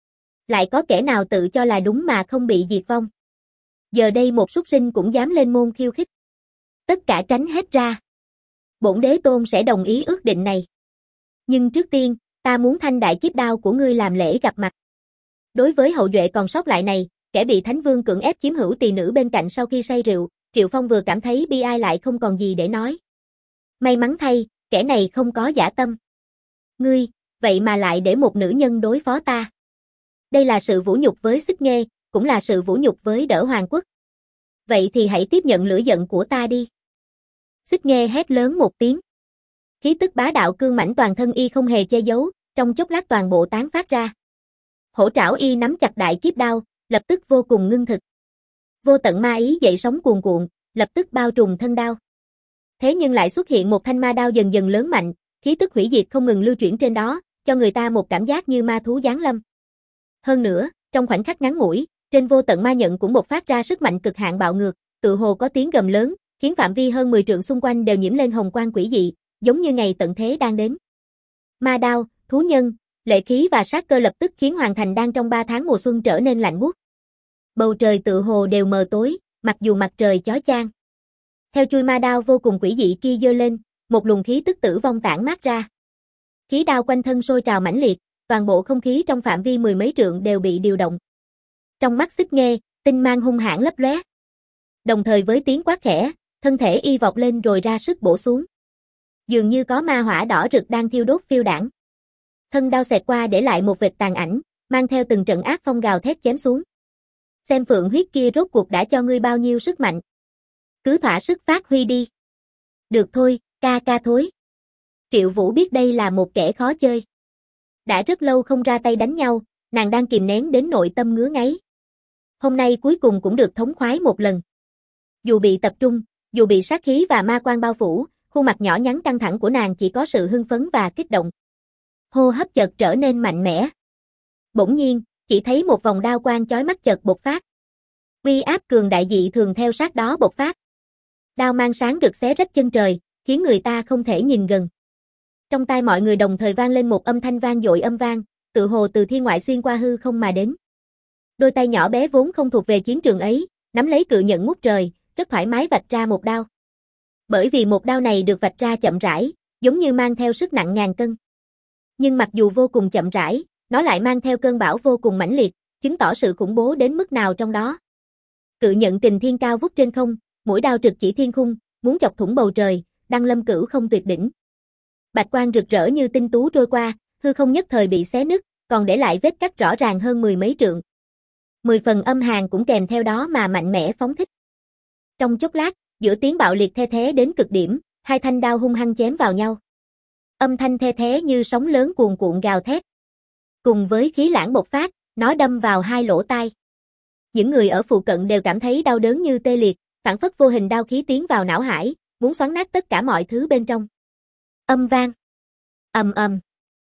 [SPEAKER 1] Lại có kẻ nào tự cho là đúng mà không bị diệt vong? Giờ đây một súc sinh cũng dám lên môn khiêu khích. Tất cả tránh hết ra. Bổn đế tôn sẽ đồng ý ước định này. Nhưng trước tiên, ta muốn thanh đại kiếp đao của ngươi làm lễ gặp mặt. Đối với hậu duệ còn sót lại này, kẻ bị Thánh Vương cưỡng ép chiếm hữu tỳ nữ bên cạnh sau khi say rượu, Triệu Phong vừa cảm thấy bi ai lại không còn gì để nói. May mắn thay, kẻ này không có dã tâm. Ngươi, vậy mà lại để một nữ nhân đối phó ta. Đây là sự vũ nhục với Xích Nghê, cũng là sự vũ nhục với Đỡ Hoàng quốc. Vậy thì hãy tiếp nhận lửa giận của ta đi. Xích Nghê hét lớn một tiếng. Khí tức bá đạo cương mãnh toàn thân y không hề che giấu, trong chốc lát toàn bộ tán phát ra. Hổ trảo y nắm chặt đại kiếp đao, lập tức vô cùng ngưng thực. Vô tận ma ý dậy sóng cuồn cuộn, lập tức bao trùm thân đao. Thế nhưng lại xuất hiện một thanh ma đao dần dần lớn mạnh, khí tức hủy diệt không ngừng lưu chuyển trên đó, cho người ta một cảm giác như ma thú giáng lâm. Hơn nữa, trong khoảnh khắc ngắn ngủi, trên vô tận ma nhận cũng bộc phát ra sức mạnh cực hạn bạo ngược, tự hồ có tiếng gầm lớn, khiến phạm vi hơn mười trượng xung quanh đều nhiễm lên hồng quang quỷ dị, giống như ngày tận thế đang đến. Ma đao, thú nhân, lệ khí và sát cơ lập tức khiến Hoàng thành đang trong ba tháng mùa xuân trở nên lạnh buốt. Bầu trời tự hồ đều mờ tối, mặc dù mặt trời chói chang. Theo chui ma đao vô cùng quỷ dị kia giơ lên, một luồng khí tức tử vong tản mát ra. Khí đao quanh thân sôi trào mãnh liệt, toàn bộ không khí trong phạm vi mười mấy trượng đều bị điều động. Trong mắt Xích Nghê, tinh mang hung hãn lấp lóe. Đồng thời với tiếng quát khẽ, thân thể y vọt lên rồi ra sức bổ xuống. Dường như có ma hỏa đỏ rực đang thiêu đốt phiêu đãng. Thân đao xẹt qua để lại một vệt tàn ảnh, mang theo từng trận ác phong gào thét chém xuống. Xem phượng huyết kia rốt cuộc đã cho ngươi bao nhiêu sức mạnh. Cứ thỏa sức phát huy đi. Được thôi, ca ca thối. Triệu Vũ biết đây là một kẻ khó chơi. Đã rất lâu không ra tay đánh nhau, nàng đang kìm nén đến nội tâm ngứa ngáy. Hôm nay cuối cùng cũng được thống khoái một lần. Dù bị tập trung, dù bị sát khí và ma quan bao phủ, khuôn mặt nhỏ nhắn căng thẳng của nàng chỉ có sự hưng phấn và kích động. Hô hấp chợt trở nên mạnh mẽ. Bỗng nhiên, chỉ thấy một vòng đao quang chói mắt chợt bộc phát. Uy áp cường đại dị thường theo sát đó bộc phát. Đao mang sáng rực xé rách chân trời, khiến người ta không thể nhìn gần. Trong tai mọi người đồng thời vang lên một âm thanh vang dội âm vang, tự hồ từ thiên ngoại xuyên qua hư không mà đến. Đôi tay nhỏ bé vốn không thuộc về chiến trường ấy, nắm lấy cự nhận ngút trời, rất thoải mái vạch ra một đao. Bởi vì một đao này được vạch ra chậm rãi, giống như mang theo sức nặng ngàn cân. Nhưng mặc dù vô cùng chậm rãi, nó lại mang theo cơn bão vô cùng mãnh liệt, chứng tỏ sự khủng bố đến mức nào trong đó. Cự nhận kình thiên cao vút trên không, mũi đao trực chỉ thiên khung, muốn chọc thủng bầu trời, đăng lâm cửu không tuyệt đỉnh. Bạch quang rực rỡ như tinh tú trôi qua, hư không nhất thời bị xé nứt, còn để lại vết cắt rõ ràng hơn mười mấy trượng. Mười phần âm hàn cũng kèm theo đó mà mạnh mẽ phóng thích. Trong chốc lát, giữa tiếng bạo liệt the thé đến cực điểm, hai thanh đao hung hăng chém vào nhau. Âm thanh the thé như sóng lớn cuồn cuộn gào thét. Cùng với khí lãng bộc phát, nó đâm vào hai lỗ tai. Những người ở phụ cận đều cảm thấy đau đớn như tê liệt, phảng phất vô hình đao khí tiến vào não hải, muốn xoắn nát tất cả mọi thứ bên trong. Âm vang. Ầm ầm.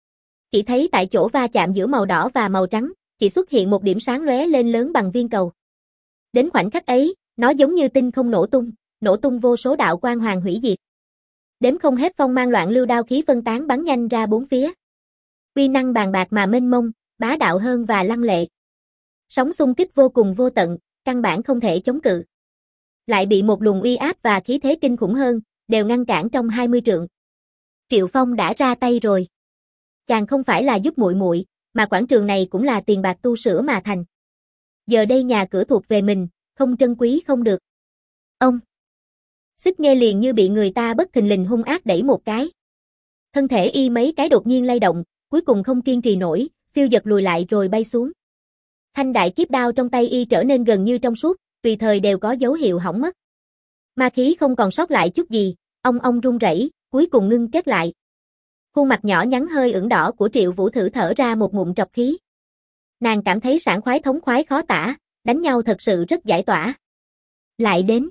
[SPEAKER 1] Chỉ thấy tại chỗ va chạm giữa màu đỏ và màu trắng, chỉ xuất hiện một điểm sáng lóe lên lớn bằng viên cầu. Đến khoảnh khắc ấy, nó giống như tinh không nổ tung, nổ tung vô số đạo quang hoàng hủy diệt. Đếm không hết phong mang loạn lưu đao khí phân tán bắn nhanh ra bốn phía. Uy năng bàn bạc mà mênh mông, bá đạo hơn và lăng lệ. Sóng xung kích vô cùng vô tận, căn bản không thể chống cự. Lại bị một luồng uy áp và khí thế kinh khủng hơn, đều ngăn cản trong hai mươi trượng. Triệu Phong đã ra tay rồi. Chàng không phải là giúp muội muội, mà quảng trường này cũng là tiền bạc tu sửa mà thành. Giờ đây nhà cửa thuộc về mình, không trân quý không được. Ông. Xích Nghê liền như bị người ta bất thình lình hung ác đẩy một cái. Thân thể y mấy cái đột nhiên lay động, cuối cùng không kiên trì nổi, phiêu dật lùi lại rồi bay xuống. Thanh đại kiếp đao trong tay y trở nên gần như trong suốt, tùy thời đều có dấu hiệu hỏng mất. Ma khí không còn sót lại chút gì, ong ong rung rẩy, cuối cùng ngưng kết lại. Khuôn mặt nhỏ nhắn hơi ửng đỏ của Triệu Vũ thử thở ra một ngụm trọc khí. Nàng cảm thấy sảng khoái thống khoái khó tả, đánh nhau thật sự rất giải tỏa. Lại đến.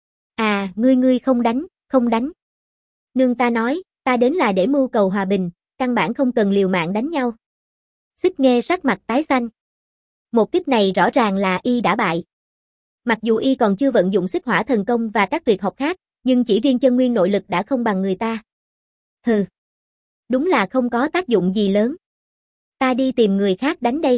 [SPEAKER 1] À, ngươi ngươi không đánh, không đánh. Nương ta nói, ta đến là để mưu cầu hòa bình, căn bản không cần liều mạng đánh nhau. Xích Nghê sắc mặt tái xanh. Một kích này rõ ràng là y đã bại. Mặc dù y còn chưa vận dụng xích hỏa thần công và các tuyệt học khác, nhưng chỉ riêng chân nguyên nội lực đã không bằng người ta. Hừ. Đúng là không có tác dụng gì lớn. Ta đi tìm người khác đánh đây.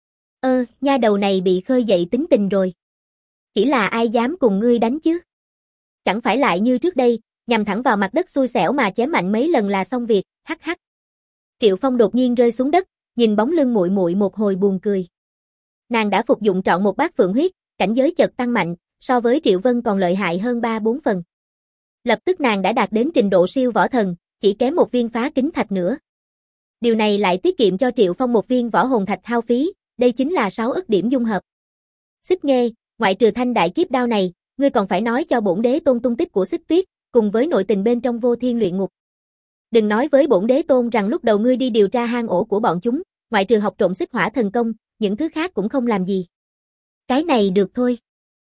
[SPEAKER 1] Ơ, nha đầu này bị khơi dậy tính tình rồi. Chỉ là ai dám cùng ngươi đánh chứ? Chẳng phải lại như trước đây, nhằm thẳng vào mặt đất xui xẻo mà chém mạnh mấy lần là xong việc, hắc hắc. Triệu Phong đột nhiên rơi xuống đất, nhìn bóng lưng muội muội một hồi buồn cười. Nàng đã phục dụng trọn một bát phượng huyết, cảnh giới chợt tăng mạnh, so với Triệu Vân còn lợi hại hơn ba bốn phần. Lập tức nàng đã đạt đến trình độ siêu võ thần, chỉ kém một viên phá kính thạch nữa. Điều này lại tiết kiệm cho Triệu Phong một viên võ hồn thạch hao phí, đây chính là sáu ức điểm dung hợp. Xích Nghê, ngoại trừ thanh đại kiếp đao này, ngươi còn phải nói cho bổn đế tôn tung tích của Xích Tuyết, cùng với nội tình bên trong Vô Thiên luyện ngục. Đừng nói với bổn đế tôn rằng lúc đầu ngươi đi điều tra hang ổ của bọn chúng, ngoại trừ học trộm xích hỏa thần công, những thứ khác cũng không làm gì. Cái này được thôi.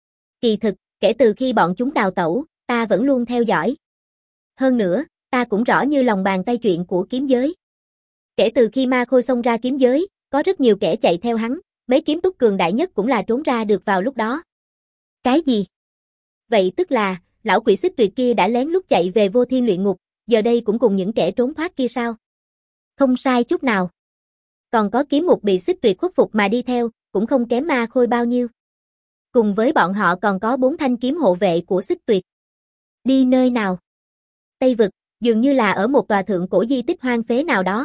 [SPEAKER 1] Kỳ thực, kể từ khi bọn chúng đào tẩu, ta vẫn luôn theo dõi. Hơn nữa, ta cũng rõ như lòng bàn tay chuyện của kiếm giới. Kể từ khi ma khôi xông ra kiếm giới, có rất nhiều kẻ chạy theo hắn, mấy kiếm túc cường đại nhất cũng là trốn ra được vào lúc đó. Cái gì? Vậy tức là, lão quỷ Xích Tuyệt kia đã lén lút chạy về Vô Thiên luyện ngục, giờ đây cũng cùng những kẻ trốn thoát kia sao? Không sai chút nào. Còn có kiếm mục bị Xích Tuyệt khuất phục mà đi theo, cũng không kém ma khôi bao nhiêu. Cùng với bọn họ còn có bốn thanh kiếm hộ vệ của Xích Tuyệt. Đi nơi nào? Tây vực, dường như là ở một tòa thượng cổ di tích hoang phế nào đó.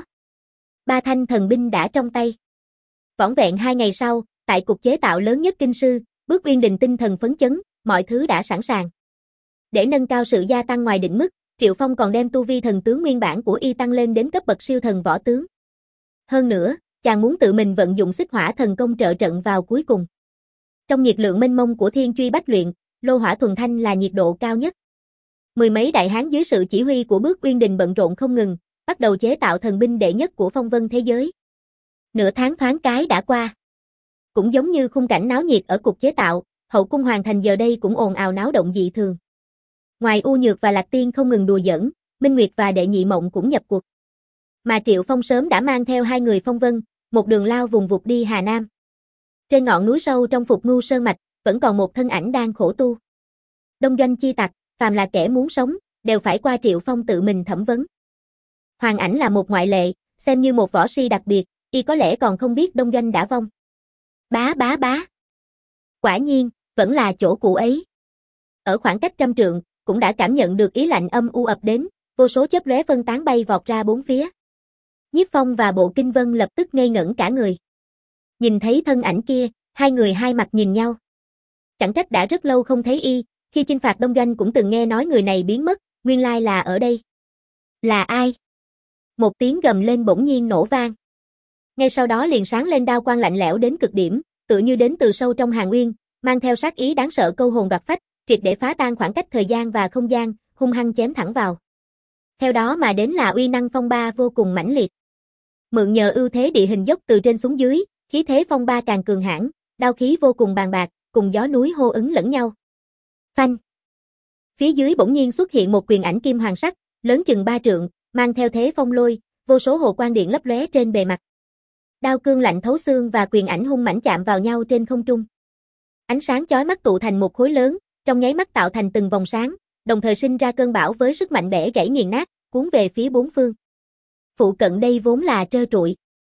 [SPEAKER 1] Ba thanh thần binh đã trong tay. Vỏn vẹn hai ngày sau, tại cục chế tạo lớn nhất kinh sư, Bước Uyên Đình tinh thần phấn chấn, mọi thứ đã sẵn sàng. Để nâng cao sự gia tăng ngoài định mức, Triệu Phong còn đem tu vi thần tướng nguyên bản của y tăng lên đến cấp bậc siêu thần võ tướng. Hơn nữa, chàng muốn tự mình vận dụng xích hỏa thần công trợ trận vào cuối cùng. Trong nhiệt lượng mênh mông của thiên truy bách luyện, lô hỏa thuần thanh là nhiệt độ cao nhất. Mười mấy đại hán dưới sự chỉ huy của Bước Uyên Đình bận rộn không ngừng, bắt đầu chế tạo thần binh đệ nhất của phong vân thế giới. Nửa tháng thoáng cái đã qua. Cũng giống như khung cảnh náo nhiệt ở cục chế tạo, hậu cung hoàng thành giờ đây cũng ồn ào náo động dị thường. Ngoài U Nhược và Lạc Tiên không ngừng đùa giỡn, Minh Nguyệt và Đệ Nhị Mộng cũng nhập cuộc. Mà Triệu Phong sớm đã mang theo hai người phong vân, một đường lao vùng vụt đi Hà Nam. Trên ngọn núi sâu trong Phục Ngưu Sơn Mạch, vẫn còn một thân ảnh đang khổ tu. Đông doanh chi tặc, phàm là kẻ muốn sống, đều phải qua Triệu Phong tự mình thẩm vấn. Hoàng Ảnh là một ngoại lệ, xem như một võ si đặc biệt, y có lẽ còn không biết đông doanh đã vong. Bá bá bá. Quả nhiên, vẫn là chỗ cũ ấy. Ở khoảng cách trăm trượng, cũng đã cảm nhận được ý lạnh âm u ập đến, vô số chớp lóe phân tán bay vọt ra bốn phía. Nhiếp Phong và Bộ Kinh Vân lập tức ngây ngẩn cả người. Nhìn thấy thân ảnh kia, hai người hai mặt nhìn nhau. Chẳng trách đã rất lâu không thấy y, khi chinh phạt đông doanh cũng từng nghe nói người này biến mất, nguyên lai là ở đây. Là ai? Một tiếng gầm lên bỗng nhiên nổ vang. Ngay sau đó liền sáng lên đao quang lạnh lẽo đến cực điểm, tựa như đến từ sâu trong Hàn Nguyên, mang theo sát ý đáng sợ câu hồn đoạt phách, triệt để phá tan khoảng cách thời gian và không gian, hung hăng chém thẳng vào. Theo đó mà đến là uy năng phong ba vô cùng mãnh liệt. Mượn nhờ ưu thế địa hình dốc từ trên xuống dưới, khí thế phong ba càng cường hãn, đao khí vô cùng bàn bạc, cùng gió núi hô ứng lẫn nhau. Phanh. Phía dưới bỗng nhiên xuất hiện một quyền ảnh kim hoàng sắc, lớn chừng ba trượng, mang theo thế phong lôi, vô số hồ quang điện lấp lóe trên bề mặt. Đao cương lạnh thấu xương và quyền ảnh hung mãnh chạm vào nhau trên không trung. Ánh sáng chói mắt tụ thành một khối lớn, trong nháy mắt tạo thành từng vòng sáng, đồng thời sinh ra cơn bão với sức mạnh bẻ gãy nghiền nát, cuốn về phía bốn phương. Phụ cận đây vốn là trơ trụi.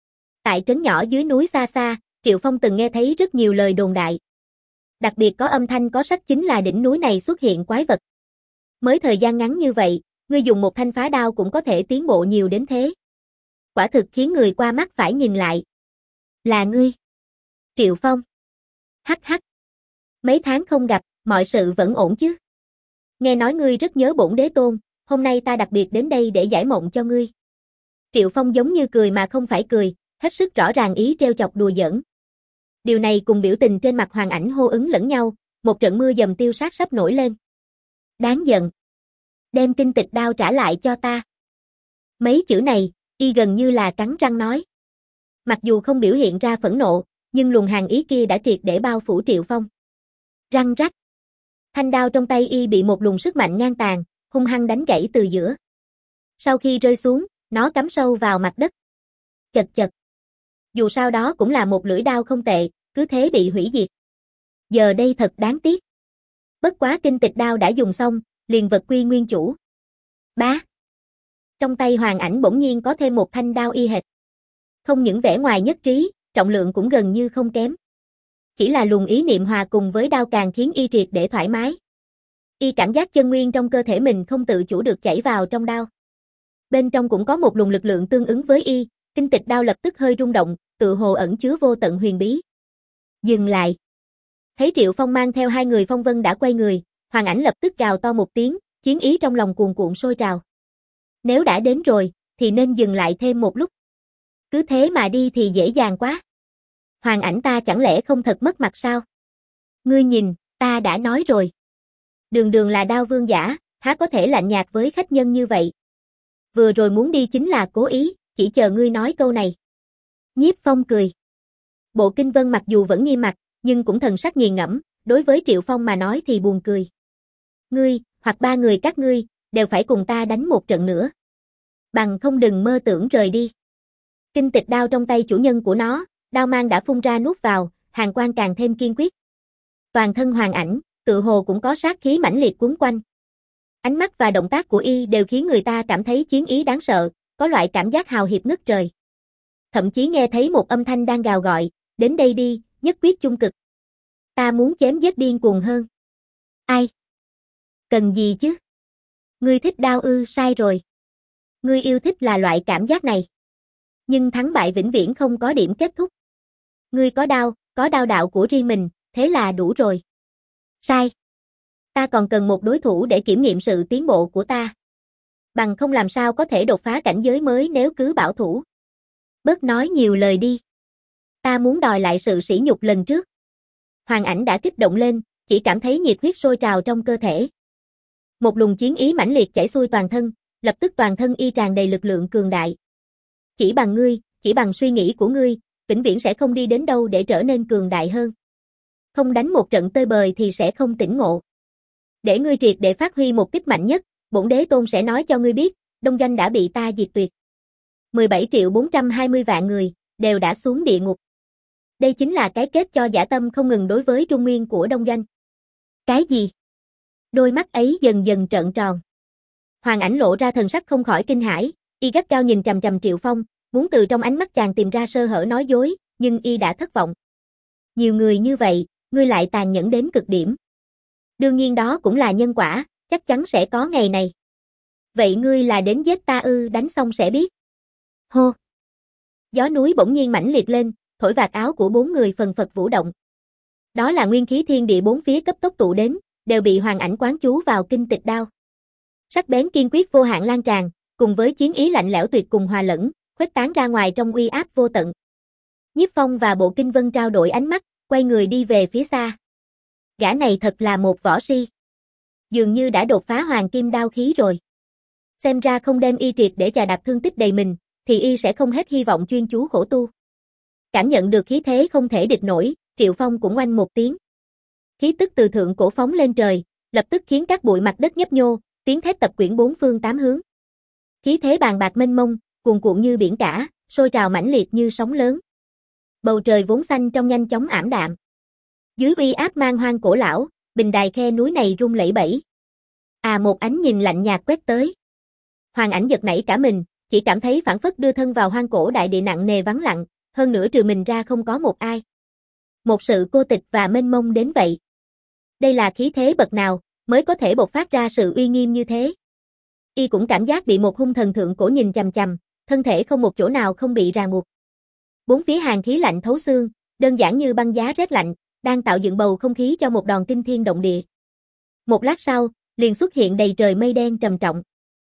[SPEAKER 1] Tại trấn nhỏ dưới núi xa xa, Triệu Phong từng nghe thấy rất nhiều lời đồn đại. Đặc biệt có âm thanh có sách chính là đỉnh núi này xuất hiện quái vật. Mới thời gian ngắn như vậy, ngươi dùng một thanh phá đao cũng có thể tiến bộ nhiều đến thế. Quả thực khiến người qua mắt phải nhìn lại. Là ngươi. Triệu Phong. Hắc hắc. Mấy tháng không gặp, mọi sự vẫn ổn chứ? Nghe nói ngươi rất nhớ bổn đế tôn, hôm nay ta đặc biệt đến đây để giải mộng cho ngươi. Triệu Phong giống như cười mà không phải cười, hết sức rõ ràng ý trêu chọc đùa giỡn. Điều này cùng biểu tình trên mặt Hoàng Ảnh hô ứng lẫn nhau, một trận mưa dầm tiêu sát sắp nổi lên. Đáng giận. Đem kinh tịch đao trả lại cho ta. Mấy chữ này, y gần như là cắn răng nói. Mặc dù không biểu hiện ra phẫn nộ, nhưng luồng hàn ý kia đã triệt để bao phủ Triệu Phong. Răng rắc. Thanh đao trong tay y bị một luồng sức mạnh ngang tàn, hung hăng đánh gãy từ giữa. Sau khi rơi xuống, nó cắm sâu vào mặt đất. Chật chật. Dù sao đó cũng là một lưỡi đao không tệ, cứ thế bị hủy diệt. Giờ đây thật đáng tiếc. Bất quá kinh tịch đao đã dùng xong, liền vật quy nguyên chủ. Bá. Trong tay Hoàng Ảnh bỗng nhiên có thêm một thanh đao y hệt. Không những vẻ ngoài nhất trí, trọng lượng cũng gần như không kém. Chỉ là luồng ý niệm hòa cùng với đao càng khiến y triệt để thoải mái. Y cảm giác chân nguyên trong cơ thể mình không tự chủ được chảy vào trong đao. Bên trong cũng có một luồng lực lượng tương ứng với y, kinh tịch đao lập tức hơi rung động, tự hồ ẩn chứa vô tận huyền bí. Dừng lại. Thấy Triệu Phong mang theo hai người phong vân đã quay người, Hoàng Ảnh lập tức gào to một tiếng, chiến ý trong lòng cuồn cuộn sôi trào. Nếu đã đến rồi, thì nên dừng lại thêm một lúc. Cứ thế mà đi thì dễ dàng quá. Hoàng Ảnh ta chẳng lẽ không thật mất mặt sao? Ngươi nhìn, ta đã nói rồi. Đường đường là đao vương giả, há có thể lạnh nhạt với khách nhân như vậy. Vừa rồi muốn đi chính là cố ý, chỉ chờ ngươi nói câu này. Nhiếp Phong cười. Bộ Kinh Vân mặc dù vẫn nghiêm mặt, nhưng cũng thần sắc nghiền ngẫm, đối với Triệu Phong mà nói thì buồn cười. Ngươi, hoặc ba người các ngươi, đều phải cùng ta đánh một trận nữa. Bằng không đừng mơ tưởng rời đi. Kinh tịch đao trong tay chủ nhân của nó, đao mang đã phun ra nuốt vào, hàn quang càng thêm kiên quyết. Toàn thân Hoàng Ảnh, tự hồ cũng có sát khí mãnh liệt cuốn quanh. Ánh mắt và động tác của y đều khiến người ta cảm thấy chiến ý đáng sợ, có loại cảm giác hào hiệp ngất trời. Thậm chí nghe thấy một âm thanh đang gào gọi, đến đây đi, nhất quyết chung cực. Ta muốn chém giết điên cuồng hơn. Ai? Cần gì chứ? Ngươi thích đao ư? Sai rồi. Ngươi yêu thích là loại cảm giác này. Nhưng thắng bại vĩnh viễn không có điểm kết thúc. Ngươi có đao, có đao đạo của riêng mình, thế là đủ rồi. Sai. Ta còn cần một đối thủ để kiểm nghiệm sự tiến bộ của ta. Bằng không làm sao có thể đột phá cảnh giới mới nếu cứ bảo thủ. Bớt nói nhiều lời đi. Ta muốn đòi lại sự sỉ nhục lần trước. Hoàng Ảnh đã kích động lên, chỉ cảm thấy nhiệt huyết sôi trào trong cơ thể. Một luồng chiến ý mãnh liệt chảy xuôi toàn thân, lập tức toàn thân y tràn đầy lực lượng cường đại. Chỉ bằng ngươi, chỉ bằng suy nghĩ của ngươi, vĩnh viễn sẽ không đi đến đâu để trở nên cường đại hơn. Không đánh một trận tơi bời thì sẽ không tỉnh ngộ. Để ngươi triệt để phát huy một kích mạnh nhất, bổn đế tôn sẽ nói cho ngươi biết, đông doanh đã bị ta diệt tuyệt. mười bảy triệu bốn trăm hai mươi vạn người, đều đã xuống địa ngục. Đây chính là cái kết cho dã tâm không ngừng đối với Trung Nguyên của đông doanh. Cái gì? Đôi mắt ấy dần dần trợn tròn. Hoàng Ảnh lộ ra thần sắc không khỏi kinh hãi, y gắt cao nhìn chằm chằm Triệu Phong, muốn từ trong ánh mắt chàng tìm ra sơ hở nói dối, nhưng y đã thất vọng. Nhiều người như vậy, ngươi lại tàn nhẫn đến cực điểm. Đương nhiên đó cũng là nhân quả, chắc chắn sẽ có ngày này. Vậy ngươi là đến giết ta ư? Đánh xong sẽ biết. Hô! Gió núi bỗng nhiên mãnh liệt lên, thổi vạt áo của bốn người phần phật vũ động. Đó là nguyên khí thiên địa bốn phía cấp tốc tụ đến, đều bị Hoàng Ảnh quán chú vào kinh tịch đao. Sắc bén kiên quyết vô hạn lan tràn, cùng với chiến ý lạnh lẽo tuyệt cùng hòa lẫn, khuếch tán ra ngoài trong uy áp vô tận. Nhiếp Phong và Bộ Kinh Vân trao đổi ánh mắt, quay người đi về phía xa. Gã này thật là một võ si. Dường như đã đột phá hoàng kim đao khí rồi. Xem ra không đem y triệt để chà đạp thương tích đầy mình, thì y sẽ không hết hy vọng chuyên chú khổ tu. Cảm nhận được khí thế không thể địch nổi, Triệu Phong cũng oanh một tiếng. Khí tức từ thượng cổ phóng lên trời, lập tức khiến các bụi mặt đất nhấp nhô, tiếng thét tập quyển bốn phương tám hướng. Khí thế bàn bạc mênh mông, cuồn cuộn như biển cả, sôi trào mãnh liệt như sóng lớn. Bầu trời vốn xanh trong nhanh chóng ảm đạm. Dưới uy áp man hoang cổ lão, bình đài khe núi này rung lẩy bẩy. À, một ánh nhìn lạnh nhạt quét tới. Hoàng Ảnh giật nảy cả mình, chỉ cảm thấy phảng phất đưa thân vào hoang cổ đại địa nặng nề vắng lặng, hơn nữa trừ mình ra không có một ai. Một sự cô tịch và mênh mông đến vậy. Đây là khí thế bậc nào, mới có thể bộc phát ra sự uy nghiêm như thế. Y cũng cảm giác bị một hung thần thượng cổ nhìn chằm chằm, thân thể không một chỗ nào không bị ràng buộc. Bốn phía hàn khí lạnh thấu xương, đơn giản như băng giá rét lạnh, đang tạo dựng bầu không khí cho một đòn kinh thiên động địa. Một lát sau, liền xuất hiện đầy trời mây đen trầm trọng.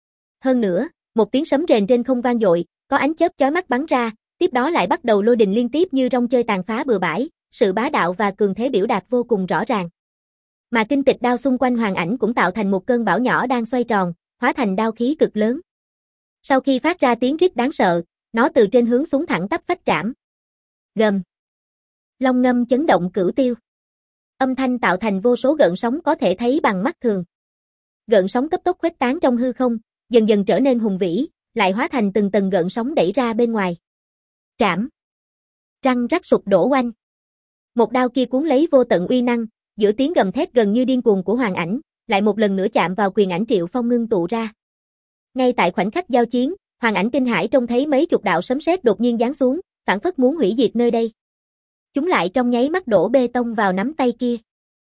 [SPEAKER 1] Hơn nữa, một tiếng sấm rền trên không vang dội, có ánh chớp chói mắt bắn ra, tiếp đó lại bắt đầu lôi đình liên tiếp như rong chơi tàn phá bừa bãi, sự bá đạo và cường thế biểu đạt vô cùng rõ ràng. Mà kinh tịch đao xung quanh Hoàng Ảnh cũng tạo thành một cơn bão nhỏ đang xoay tròn, hóa thành đao khí cực lớn. Sau khi phát ra tiếng rít đáng sợ, nó từ trên hướng xuống thẳng tắp phách trảm. Gầm. Long ngâm chấn động cửu tiêu. Âm thanh tạo thành vô số gợn sóng có thể thấy bằng mắt thường. Gợn sóng cấp tốc khuếch tán trong hư không, dần dần trở nên hùng vĩ, lại hóa thành từng tầng gợn sóng đẩy ra bên ngoài. Trảm. Răng rắc sụp đổ oanh. Một đao kia cuốn lấy vô tận uy năng, giữa tiếng gầm thét gần như điên cuồng của Hoàng Ảnh, lại một lần nữa chạm vào quyền ảnh Triệu Phong ngưng tụ ra. Ngay tại khoảnh khắc giao chiến, Hoàng Ảnh kinh hãi trông thấy mấy chục đạo sấm sét đột nhiên giáng xuống, phảng phất muốn hủy diệt nơi đây. Chúng lại trong nháy mắt đổ bê tông vào nắm tay kia.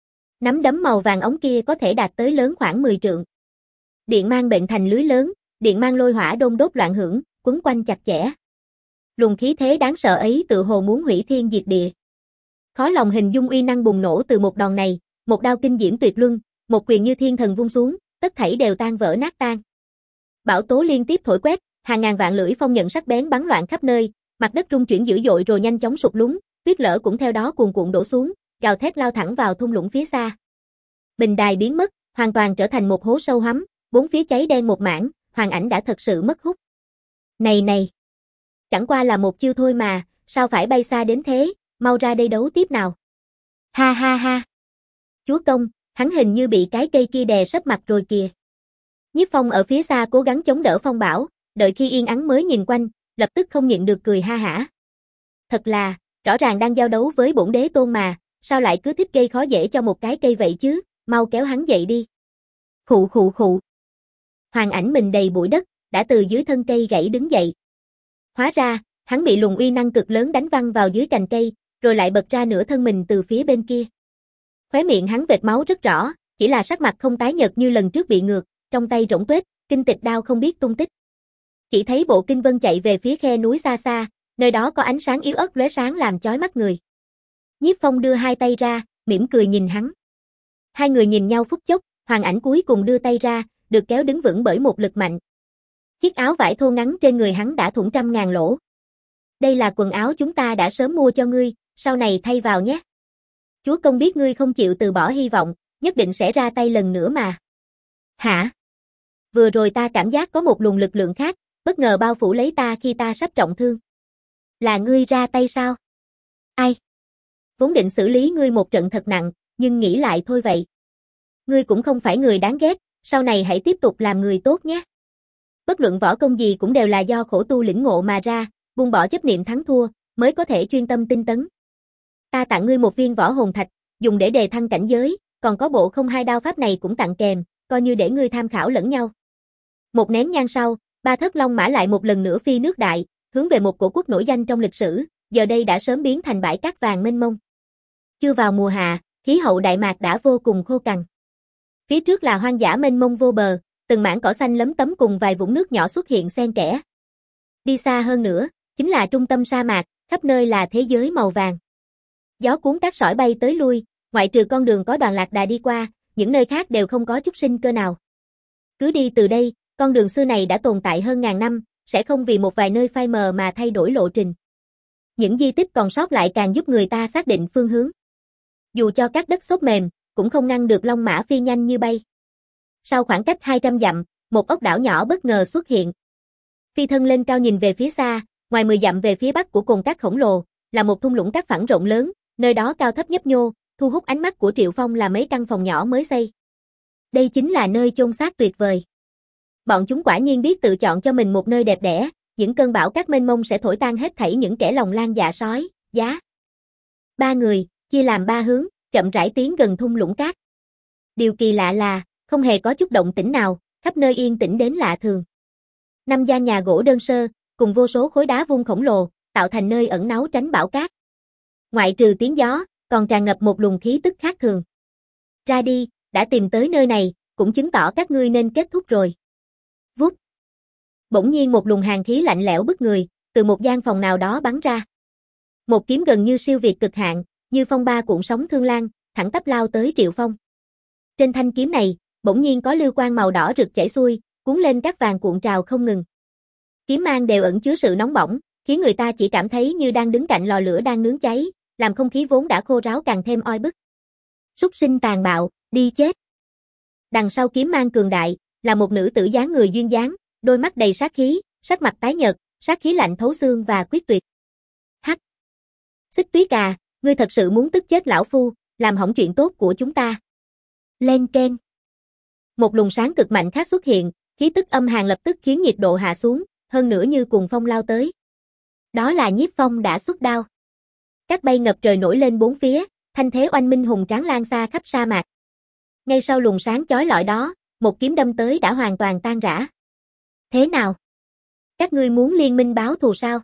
[SPEAKER 1] Nắm đấm màu vàng ống kia có thể đạt tới lớn khoảng mười trượng. Điện mang bệnh thành lưới lớn, điện mang lôi hỏa đôn đốt loạn hưởng, quấn quanh chặt chẽ. Luồng khí thế đáng sợ ấy tự hồ muốn hủy thiên diệt địa. Khó lòng hình dung uy năng bùng nổ từ một đòn này, một đao kinh diễm tuyệt luân, một quyền như thiên thần vung xuống, tất thảy đều tan vỡ nát tan. Bão tố liên tiếp thổi quét, hàng ngàn vạn lưỡi phong nhận sắc bén bắn loạn khắp nơi, mặt đất rung chuyển dữ dội rồi nhanh chóng sụp lún, tuyết lở cũng theo đó cuồn cuộn đổ xuống, gào thét lao thẳng vào thung lũng phía xa. Bình đài biến mất, hoàn toàn trở thành một hố sâu hắm, bốn phía cháy đen một mảng, Hoàng Ảnh đã thật sự mất hút. Này này, chẳng qua là một chiêu thôi mà, sao phải bay xa đến thế, mau ra đây đấu tiếp nào. Ha ha ha. Chúa công, hắn hình như bị cái cây kia đè sấp mặt rồi kìa. Nhiếp Phong ở phía xa cố gắng chống đỡ phong bão, đợi khi yên ắng mới nhìn quanh, lập tức không nhịn được cười ha hả. Thật là, rõ ràng đang giao đấu với bổn đế tôn mà, sao lại cứ thích gây khó dễ cho một cái cây vậy chứ, mau kéo hắn dậy đi. Khụ khụ khụ. Hoàng Ảnh mình đầy bụi đất, đã từ dưới thân cây gãy đứng dậy. Hóa ra, hắn bị luồng uy năng cực lớn đánh văng vào dưới cành cây, rồi lại bật ra nửa thân mình từ phía bên kia. Khóe miệng hắn vệt máu rất rõ, chỉ là sắc mặt không tái nhợt như lần trước bị ngược, trong tay rỗng tuếch, kinh tịch đao không biết tung tích. Chỉ thấy Bộ Kinh Vân chạy về phía khe núi xa xa, nơi đó có ánh sáng yếu ớt lóe sáng làm chói mắt người. Nhiếp Phong đưa hai tay ra, mỉm cười nhìn hắn. Hai người nhìn nhau phút chốc, Hoàng Ảnh cuối cùng đưa tay ra, được kéo đứng vững bởi một lực mạnh. Chiếc áo vải thô ngắn trên người hắn đã thủng trăm ngàn lỗ. Đây là quần áo chúng ta đã sớm mua cho ngươi, sau này thay vào nhé. Chúa công biết ngươi không chịu từ bỏ hy vọng, nhất định sẽ ra tay lần nữa mà. Hả? Vừa rồi ta cảm giác có một luồng lực lượng khác, bất ngờ bao phủ lấy ta khi ta sắp trọng thương. Là ngươi ra tay sao? Ai? Vốn định xử lý ngươi một trận thật nặng, nhưng nghĩ lại thôi vậy. Ngươi cũng không phải người đáng ghét, sau này hãy tiếp tục làm người tốt nhé. Bất luận võ công gì cũng đều là do khổ tu lĩnh ngộ mà ra, buông bỏ chấp niệm thắng thua, mới có thể chuyên tâm tinh tấn. Ta tặng ngươi một viên võ hồn thạch, dùng để đề thăng cảnh giới, còn có bộ không hai đao pháp này cũng tặng kèm, coi như để ngươi tham khảo lẫn nhau. Một nén nhang sau, ba thất long mã lại một lần nữa phi nước đại, hướng về một cổ quốc nổi danh trong lịch sử, giờ đây đã sớm biến thành bãi cát vàng mênh mông. Chưa vào mùa hạ, khí hậu Đại Mạc đã vô cùng khô cằn. Phía trước là hoang dã mênh mông vô bờ, từng mảng cỏ xanh lấm tấm cùng vài vũng nước nhỏ xuất hiện xen kẽ. Đi xa hơn nữa, chính là trung tâm sa mạc, khắp nơi là thế giới màu vàng. Gió cuốn cát sỏi bay tới lui, ngoại trừ con đường có đoàn lạc đà đi qua, những nơi khác đều không có chút sinh cơ nào. Cứ đi từ đây, con đường xưa này đã tồn tại hơn ngàn năm, sẽ không vì một vài nơi phai mờ mà thay đổi lộ trình. Những di tích còn sót lại càng giúp người ta xác định phương hướng. Dù cho các đất xốp mềm, cũng không ngăn được long mã phi nhanh như bay. Sau khoảng cách hai trăm dặm, một ốc đảo nhỏ bất ngờ xuất hiện. Phi thân lên cao nhìn về phía xa, ngoài mười dặm về phía bắc của cồn cát khổng lồ, là một thung lũng cát phẳng rộng lớn, nơi đó cao thấp nhấp nhô, thu hút ánh mắt của Triệu Phong là mấy căn phòng nhỏ mới xây. Đây chính là nơi chôn xác tuyệt vời. Bọn chúng quả nhiên biết tự chọn cho mình một nơi đẹp đẽ, những cơn bão cát mênh mông sẽ thổi tan hết thảy những kẻ lòng lang dạ sói, giá. Ba người, chia làm ba hướng, chậm rãi tiến gần thung lũng cát. Điều kỳ lạ là, không hề có chút động tĩnh nào, khắp nơi yên tĩnh đến lạ thường. Năm gian nhà gỗ đơn sơ, cùng vô số khối đá vuông khổng lồ, tạo thành nơi ẩn náu tránh bão cát. Ngoại trừ tiếng gió, còn tràn ngập một luồng khí tức khác thường. Ra đi, đã tìm tới nơi này, cũng chứng tỏ các ngươi nên kết thúc rồi. Vút. Bỗng nhiên một luồng hàn khí lạnh lẽo bức người, từ một gian phòng nào đó bắn ra. Một kiếm gần như siêu việt cực hạn, như phong ba cuộn sóng thương lan, thẳng tắp lao tới Triệu Phong. Trên thanh kiếm này, bỗng nhiên có lưu quang màu đỏ rực chảy xuôi, cuốn lên các vàng cuộn trào không ngừng. Kiếm mang đều ẩn chứa sự nóng bỏng, khiến người ta chỉ cảm thấy như đang đứng cạnh lò lửa đang nướng cháy, làm không khí vốn đã khô ráo càng thêm oi bức. Súc sinh tàn bạo, đi chết. Đằng sau kiếm mang cường đại, là một nữ tử dáng người duyên dáng, đôi mắt đầy sát khí, sắc mặt tái nhợt, sát khí lạnh thấu xương và quyết tuyệt. Hắc. Xích Tuyết à, ngươi thật sự muốn tức chết lão phu, làm hỏng chuyện tốt của chúng ta. Lên keng. Một luồng sáng cực mạnh khác xuất hiện, khí tức âm hàn lập tức khiến nhiệt độ hạ xuống, hơn nữa như cuồng phong lao tới. Đó là Nhiếp Phong đã xuất đao. Cát bay ngập trời nổi lên bốn phía, thanh thế oanh minh hùng tráng lan xa khắp sa mạc. Ngay sau luồng sáng chói lọi đó, một kiếm đâm tới đã hoàn toàn tan rã. Thế nào? Các ngươi muốn liên minh báo thù sao?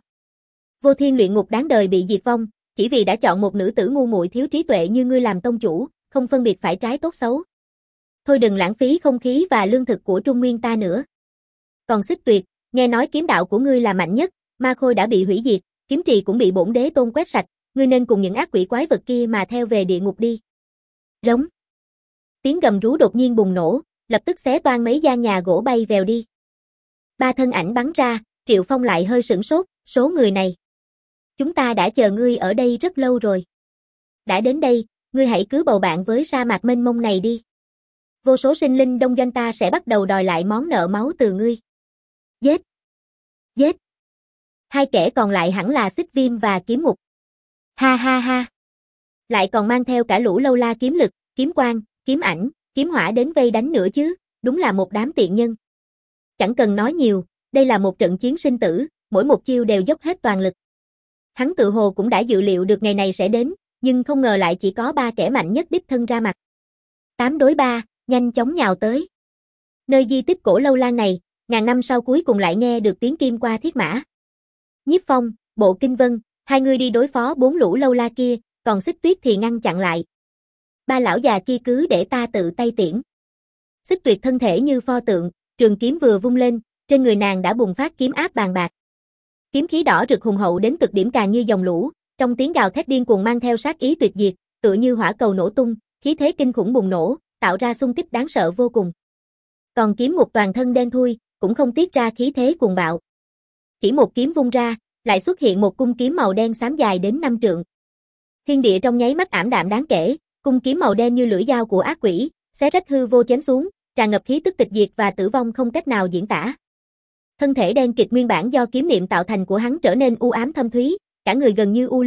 [SPEAKER 1] Vô Thiên luyện ngục đáng đời bị diệt vong, chỉ vì đã chọn một nữ tử ngu muội thiếu trí tuệ như ngươi làm tông chủ, không phân biệt phải trái tốt xấu. Thôi đừng lãng phí không khí và lương thực của Trung Nguyên ta nữa. Còn Xích Tuyệt, nghe nói kiếm đạo của ngươi là mạnh nhất, ma khôi đã bị hủy diệt, kiếm trì cũng bị bổn đế tôn quét sạch, ngươi nên cùng những ác quỷ quái vật kia mà theo về địa ngục đi. Rống. Tiếng gầm rú đột nhiên bùng nổ, lập tức xé toang mấy gian nhà gỗ bay vèo đi. Ba thân ảnh bắn ra, Triệu Phong lại hơi sửng sốt, số người này. Chúng ta đã chờ ngươi ở đây rất lâu rồi. Đã đến đây, ngươi hãy cứ bầu bạn với sa mạc mênh mông này đi. Vô số sinh linh đông doanh ta sẽ bắt đầu đòi lại món nợ máu từ ngươi. Giết! Giết! Hai kẻ còn lại hẳn là Xích Viêm và Kiếm Ngục. Ha ha ha! Lại còn mang theo cả lũ lâu la kiếm lực, kiếm quang, kiếm ảnh, kiếm hỏa đến vây đánh nữa chứ, đúng là một đám tiện nhân. Chẳng cần nói nhiều, đây là một trận chiến sinh tử, mỗi một chiêu đều dốc hết toàn lực. Hắn tự hồ cũng đã dự liệu được ngày này sẽ đến, nhưng không ngờ lại chỉ có ba kẻ mạnh nhất đích thân ra mặt. Tám đối ba, nhanh chóng nhào tới. Nơi di tích cổ lâu lan này, ngàn năm sau cuối cùng lại nghe được tiếng kim qua thiết mã. Nhiếp Phong, Bộ Kinh Vân, hai người đi đối phó bốn lũ lâu la kia, còn Xích Tuyết thì ngăn chặn lại. Ba lão già kia cứ để ta tự tay tiễn. Xích Tuyệt thân thể như pho tượng, trường kiếm vừa vung lên, trên người nàng đã bùng phát kiếm áp bàn bạc. Kiếm khí đỏ rực hùng hậu đến cực điểm càng như dòng lũ, trong tiếng gào thét điên cuồng mang theo sát ý tuyệt diệt, tựa như hỏa cầu nổ tung, khí thế kinh khủng bùng nổ, tạo ra xung kích đáng sợ vô cùng. Còn Kiếm Ngục toàn thân đen thui, cũng không tiết ra khí thế cuồng bạo. Chỉ một kiếm vung ra, lại xuất hiện một cung kiếm màu đen xám dài đến năm trượng. Thiên địa trong nháy mắt ảm đạm đáng kể, cung kiếm màu đen như lưỡi dao của ác quỷ, xé rách hư vô chém xuống, tràn ngập khí tức tịch diệt và tử vong không cách nào diễn tả. Thân thể đen kịt nguyên bản do kiếm niệm tạo thành của hắn trở nên u ám thâm thúy, cả người gần như u linh,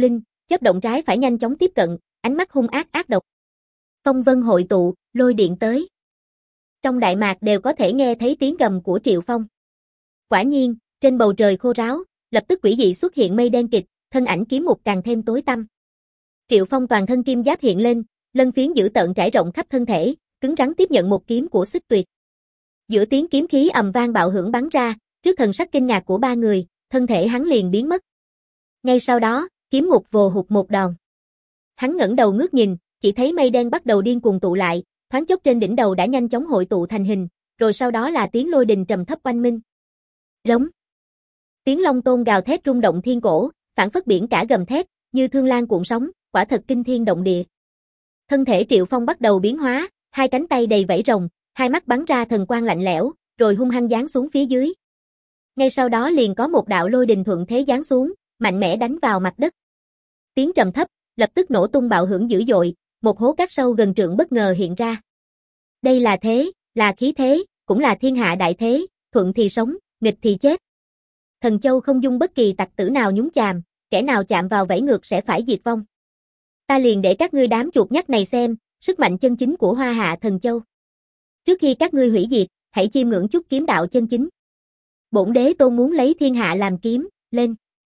[SPEAKER 1] chớp động trái phải nhanh chóng tiếp cận, ánh mắt hung ác ác độc. Phong vân hội tụ, lôi điện tới. Trong đại mạc đều có thể nghe thấy tiếng gầm của Triệu Phong. Quả nhiên, trên bầu trời khô ráo, lập tức quỷ dị xuất hiện mây đen kịt, thân ảnh kiếm mục càng thêm tối tăm. Triệu Phong toàn thân kim giáp hiện lên, lân phiến dữ tợn trải rộng khắp thân thể, cứng rắn tiếp nhận một kiếm của Xích Tuyệt. Giữa tiếng kiếm khí ầm vang bạo hưởng bắn ra, trước thần sắc kinh ngạc của ba người, thân thể hắn liền biến mất. Ngay sau đó, kiếm ngục vồ hụt một đòn. Hắn ngẩng đầu ngước nhìn, chỉ thấy mây đen bắt đầu điên cuồng tụ lại, thoáng chốc trên đỉnh đầu đã nhanh chóng hội tụ thành hình, rồi sau đó là tiếng lôi đình trầm thấp oanh minh. Rống. Tiếng long tôn gào thét rung động thiên cổ, phảng phất biển cả gầm thét, như thương lan cuộn sóng, quả thật kinh thiên động địa. Thân thể Triệu Phong bắt đầu biến hóa, hai cánh tay đầy vảy rồng, hai mắt bắn ra thần quang lạnh lẽo, rồi hung hăng giáng xuống phía dưới. Ngay sau đó liền có một đạo lôi đình thuận thế giáng xuống, mạnh mẽ đánh vào mặt đất. Tiếng trầm thấp, lập tức nổ tung bạo hưởng dữ dội, một hố cát sâu gần trượng bất ngờ hiện ra. Đây là thế, là khí thế, cũng là thiên hạ đại thế, thuận thì sống, nghịch thì chết. Thần châu không dung bất kỳ tặc tử nào nhúng chàm, kẻ nào chạm vào vảy ngược sẽ phải diệt vong. Ta liền để các ngươi đám chuột nhắt này xem, sức mạnh chân chính của Hoa Hạ Thần Châu. Trước khi các ngươi hủy diệt, hãy chiêm ngưỡng chút kiếm đạo chân chính. Bổn đế tôn muốn lấy thiên hạ làm kiếm, lên.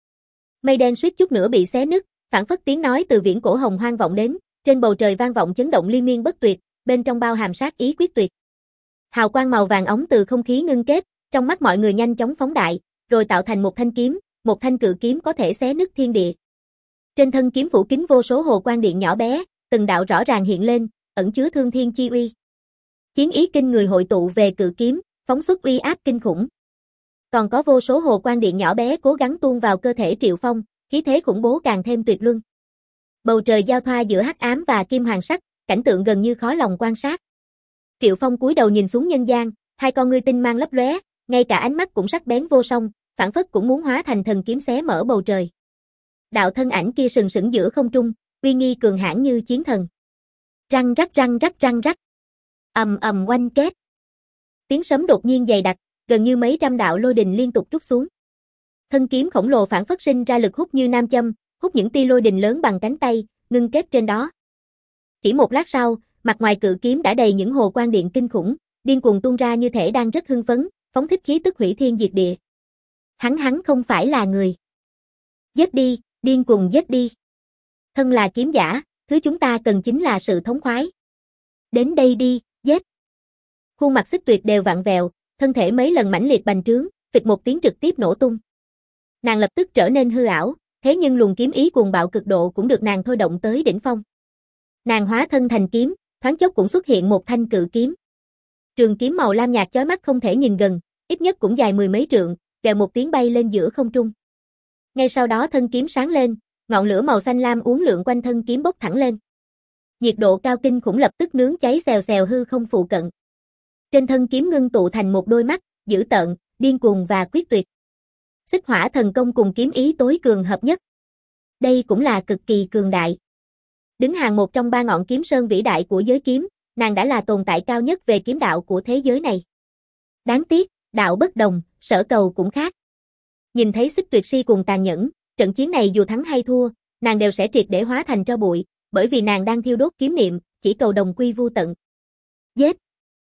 [SPEAKER 1] Mây đen suýt chút nữa bị xé nứt, phảng phất tiếng nói từ viễn cổ hồng hoang vọng đến, trên bầu trời vang vọng chấn động liên miên bất tuyệt, bên trong bao hàm sát ý quyết tuyệt. Hào quang màu vàng óng từ không khí ngưng kết, trong mắt mọi người nhanh chóng phóng đại, rồi tạo thành một thanh kiếm, một thanh cự kiếm có thể xé nứt thiên địa. Trên thân kiếm phủ kín vô số hồ quang điện nhỏ bé, từng đạo rõ ràng hiện lên, ẩn chứa thương thiên chi uy. Chiến ý kinh người hội tụ về cự kiếm, phóng xuất uy áp kinh khủng. Còn có vô số hồ quang điện nhỏ bé cố gắng tuôn vào cơ thể Triệu Phong, khí thế khủng bố càng thêm tuyệt luân. Bầu trời giao thoa giữa hắc ám và kim hoàng sắc, cảnh tượng gần như khó lòng quan sát. Triệu Phong cúi đầu nhìn xuống nhân gian, hai con ngươi tinh mang lấp lóe, ngay cả ánh mắt cũng sắc bén vô song, phảng phất cũng muốn hóa thành thần kiếm xé mở bầu trời. Đạo thân ảnh kia sừng sững giữa không trung, uy nghi cường hãn như chiến thần. Răng rắc răng rắc răng rắc. Ầm ầm oanh két. Tiếng sấm đột nhiên dày đặc, gần như mấy trăm đạo lôi đình liên tục trút xuống. Thân kiếm khổng lồ phảng phất sinh ra lực hút như nam châm, hút những tia lôi đình lớn bằng cánh tay, ngưng kết trên đó. Chỉ một lát sau, mặt ngoài cự kiếm đã đầy những hồ quang điện kinh khủng, điên cuồng tuôn ra như thể đang rất hưng phấn, phóng thích khí tức hủy thiên diệt địa. Hắn hắn không phải là người. Giết đi, điên cuồng giết đi. Thân là kiếm giả, thứ chúng ta cần chính là sự thống khoái. Đến đây đi, giết. Khuôn mặt Xích Tuyệt đều vặn vẹo, thân thể mấy lần mãnh liệt bành trướng, phịch một tiếng trực tiếp nổ tung. Nàng lập tức trở nên hư ảo, thế nhưng luồng kiếm ý cuồng bạo cực độ cũng được nàng thôi động tới đỉnh phong. Nàng hóa thân thành kiếm, thoáng chốc cũng xuất hiện một thanh cự kiếm. Trường kiếm màu lam nhạt chói mắt không thể nhìn gần, ít nhất cũng dài mười mấy trượng, kèo một tiếng bay lên giữa không trung. Ngay sau đó thân kiếm sáng lên, ngọn lửa màu xanh lam uốn lượn quanh thân kiếm bốc thẳng lên. Nhiệt độ cao kinh khủng lập tức nướng cháy xèo xèo hư không phụ cận. Trên thân kiếm ngưng tụ thành một đôi mắt, dữ tợn, điên cuồng và quyết tuyệt. Xích hỏa thần công cùng kiếm ý tối cường hợp nhất. Đây cũng là cực kỳ cường đại. Đứng hàng một trong ba ngọn kiếm sơn vĩ đại của giới kiếm, nàng đã là tồn tại cao nhất về kiếm đạo của thế giới này. Đáng tiếc, đạo bất đồng, sở cầu cũng khác. Nhìn thấy Xích Tuyệt si cùng tàn nhẫn, trận chiến này dù thắng hay thua, nàng đều sẽ triệt để hóa thành tro bụi, bởi vì nàng đang thiêu đốt kiếm niệm, chỉ cầu đồng quy vu tận. Giết!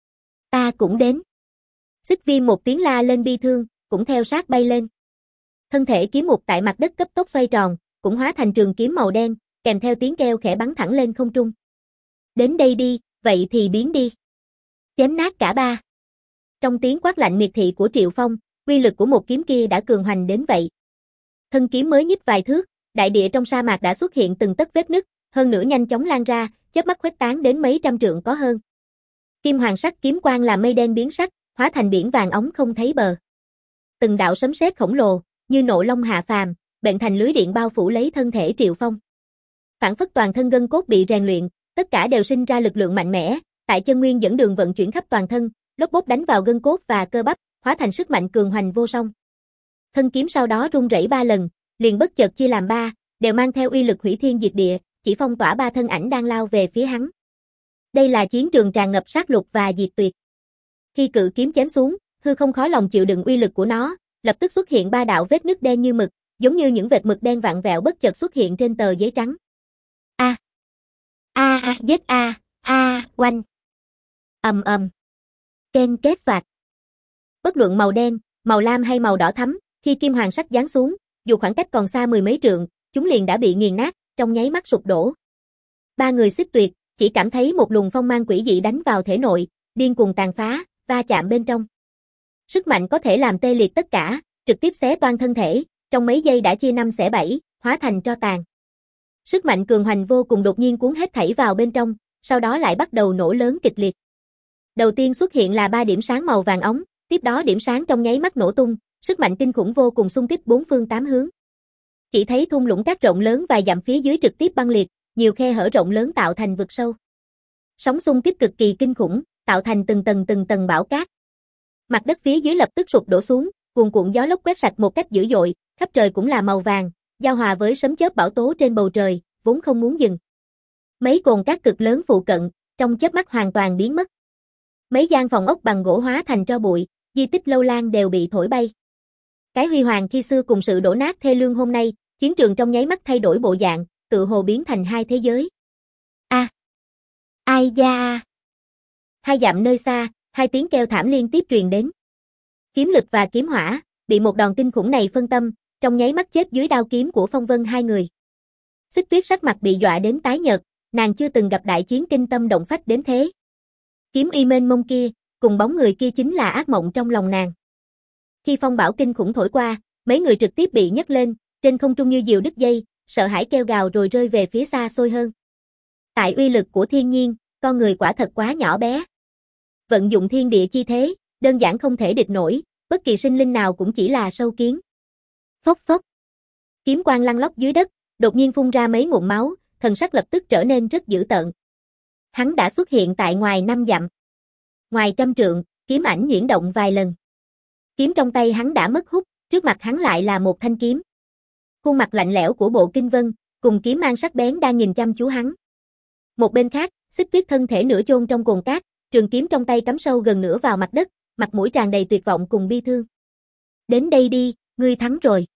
[SPEAKER 1] Ta cũng đến. Xích Viêm một tiếng la lên bi thương, cũng theo sát bay lên. Thân thể kiếm mục tại mặt đất cấp tốc xoay tròn, cũng hóa thành trường kiếm màu đen, kèm theo tiếng kêu khẽ bắn thẳng lên không trung. Đến đây đi, vậy thì biến đi. Chém nát cả ba. Trong tiếng quát lạnh miệt thị của Triệu Phong, uy lực của một kiếm kia đã cường hoành đến vậy. Thân kiếm mới nhích vài thước, đại địa trong sa mạc đã xuất hiện từng tấc vết nứt, hơn nữa nhanh chóng lan ra, chớp mắt khuếch tán đến mấy trăm trượng có hơn. Kim hoàng sắc kiếm quang làm mây đen biến sắc, hóa thành biển vàng óng không thấy bờ. Từng đạo sấm sét khổng lồ, như nộ long hạ phàm, bện thành lưới điện bao phủ lấy thân thể Triệu Phong. Phản phất toàn thân gân cốt bị rèn luyện, tất cả đều sinh ra lực lượng mạnh mẽ, tại chân nguyên dẫn đường vận chuyển khắp toàn thân, lốp bốp đánh vào gân cốt và cơ bắp, hóa thành sức mạnh cường hoành vô song. Thân kiếm sau đó rung rẩy ba lần, liền bất chợt chia làm ba, đều mang theo uy lực hủy thiên diệt địa, chỉ phong tỏa ba thân ảnh đang lao về phía hắn. Đây là chiến trường tràn ngập sát lục và diệt tuyệt. Khi cự kiếm chém xuống, hư không khó lòng chịu đựng uy lực của nó, lập tức xuất hiện ba đạo vết nứt đen như mực, giống như những vệt mực đen vặn vẹo bất chợt xuất hiện trên tờ giấy trắng. A. A a giết a, a, oanh. Ầm ầm. Ken kết soạt. Bất luận màu đen, màu lam hay màu đỏ thắm, khi kim hoàng sắc giáng xuống, dù khoảng cách còn xa mười mấy trượng, chúng liền đã bị nghiền nát, trong nháy mắt sụp đổ. Ba người xích tuyệt, chỉ cảm thấy một luồng phong mang quỷ dị đánh vào thể nội, điên cuồng tàn phá, va chạm bên trong. Sức mạnh có thể làm tê liệt tất cả, trực tiếp xé toang thân thể, trong mấy giây đã chia năm xẻ bảy, hóa thành tro tàn. Sức mạnh cường hoành vô cùng đột nhiên cuốn hết thảy vào bên trong, sau đó lại bắt đầu nổ lớn kịch liệt. Đầu tiên xuất hiện là ba điểm sáng màu vàng óng, tiếp đó điểm sáng trong nháy mắt nổ tung, sức mạnh kinh khủng vô cùng xung kích bốn phương tám hướng. Chỉ thấy thung lũng cát rộng lớn vài dặm phía dưới trực tiếp băng liệt, nhiều khe hở rộng lớn tạo thành vực sâu. Sóng xung kích cực kỳ kinh khủng, tạo thành từng tầng từng tầng bão cát. Mặt đất phía dưới lập tức sụp đổ xuống, cuồn cuộn gió lốc quét sạch một cách dữ dội, khắp trời cũng là màu vàng, giao hòa với sấm chớp bão tố trên bầu trời, vốn không muốn dừng. Mấy cồn cát cực lớn phụ cận, trong chớp mắt hoàn toàn biến mất. Mấy gian phòng ốc bằng gỗ hóa thành tro bụi, di tích lâu lan đều bị thổi bay. Cái huy hoàng khi xưa cùng sự đổ nát thê lương hôm nay, chiến trường trong nháy mắt thay đổi bộ dạng, tự hồ biến thành hai thế giới. A. À. Ai da. Hai dặm nơi xa, hai tiếng kêu thảm liên tiếp truyền đến. Kiếm lực và kiếm hỏa, bị một đòn kinh khủng này phân tâm, trong nháy mắt chết dưới đao kiếm của Phong Vân hai người. Xích Tuyết sắc mặt bị dọa đến tái nhợt, nàng chưa từng gặp đại chiến kinh tâm động phách đến thế. Kiếm y mênh mông kia, cùng bóng người kia chính là ác mộng trong lòng nàng. Khi phong bão kinh khủng thổi qua, mấy người trực tiếp bị nhấc lên, trên không trung như diều đứt dây, sợ hãi kêu gào rồi rơi về phía xa xôi hơn. Tại uy lực của thiên nhiên, con người quả thật quá nhỏ bé. Vận dụng thiên địa chi thế, đơn giản không thể địch nổi, bất kỳ sinh linh nào cũng chỉ là sâu kiến. Phốc phốc. Kiếm quang lăn lóc dưới đất, đột nhiên phun ra mấy ngụm máu, thần sắc lập tức trở nên rất dữ tợn. Hắn đã xuất hiện tại ngoài năm dặm. Ngoài trăm trượng, kiếm ảnh nhuyễn động vài lần. Kiếm trong tay hắn đã mất hút, trước mặt hắn lại là một thanh kiếm. Khuôn mặt lạnh lẽo của Bộ Kinh Vân, cùng kiếm mang sắc bén đang nhìn chăm chú hắn. Một bên khác, Xích Tuyết thân thể nửa chôn trong cồn cát, trường kiếm trong tay cắm sâu gần nửa vào mặt đất, mặt mũi tràn đầy tuyệt vọng cùng bi thương. Đến đây đi, ngươi thắng rồi.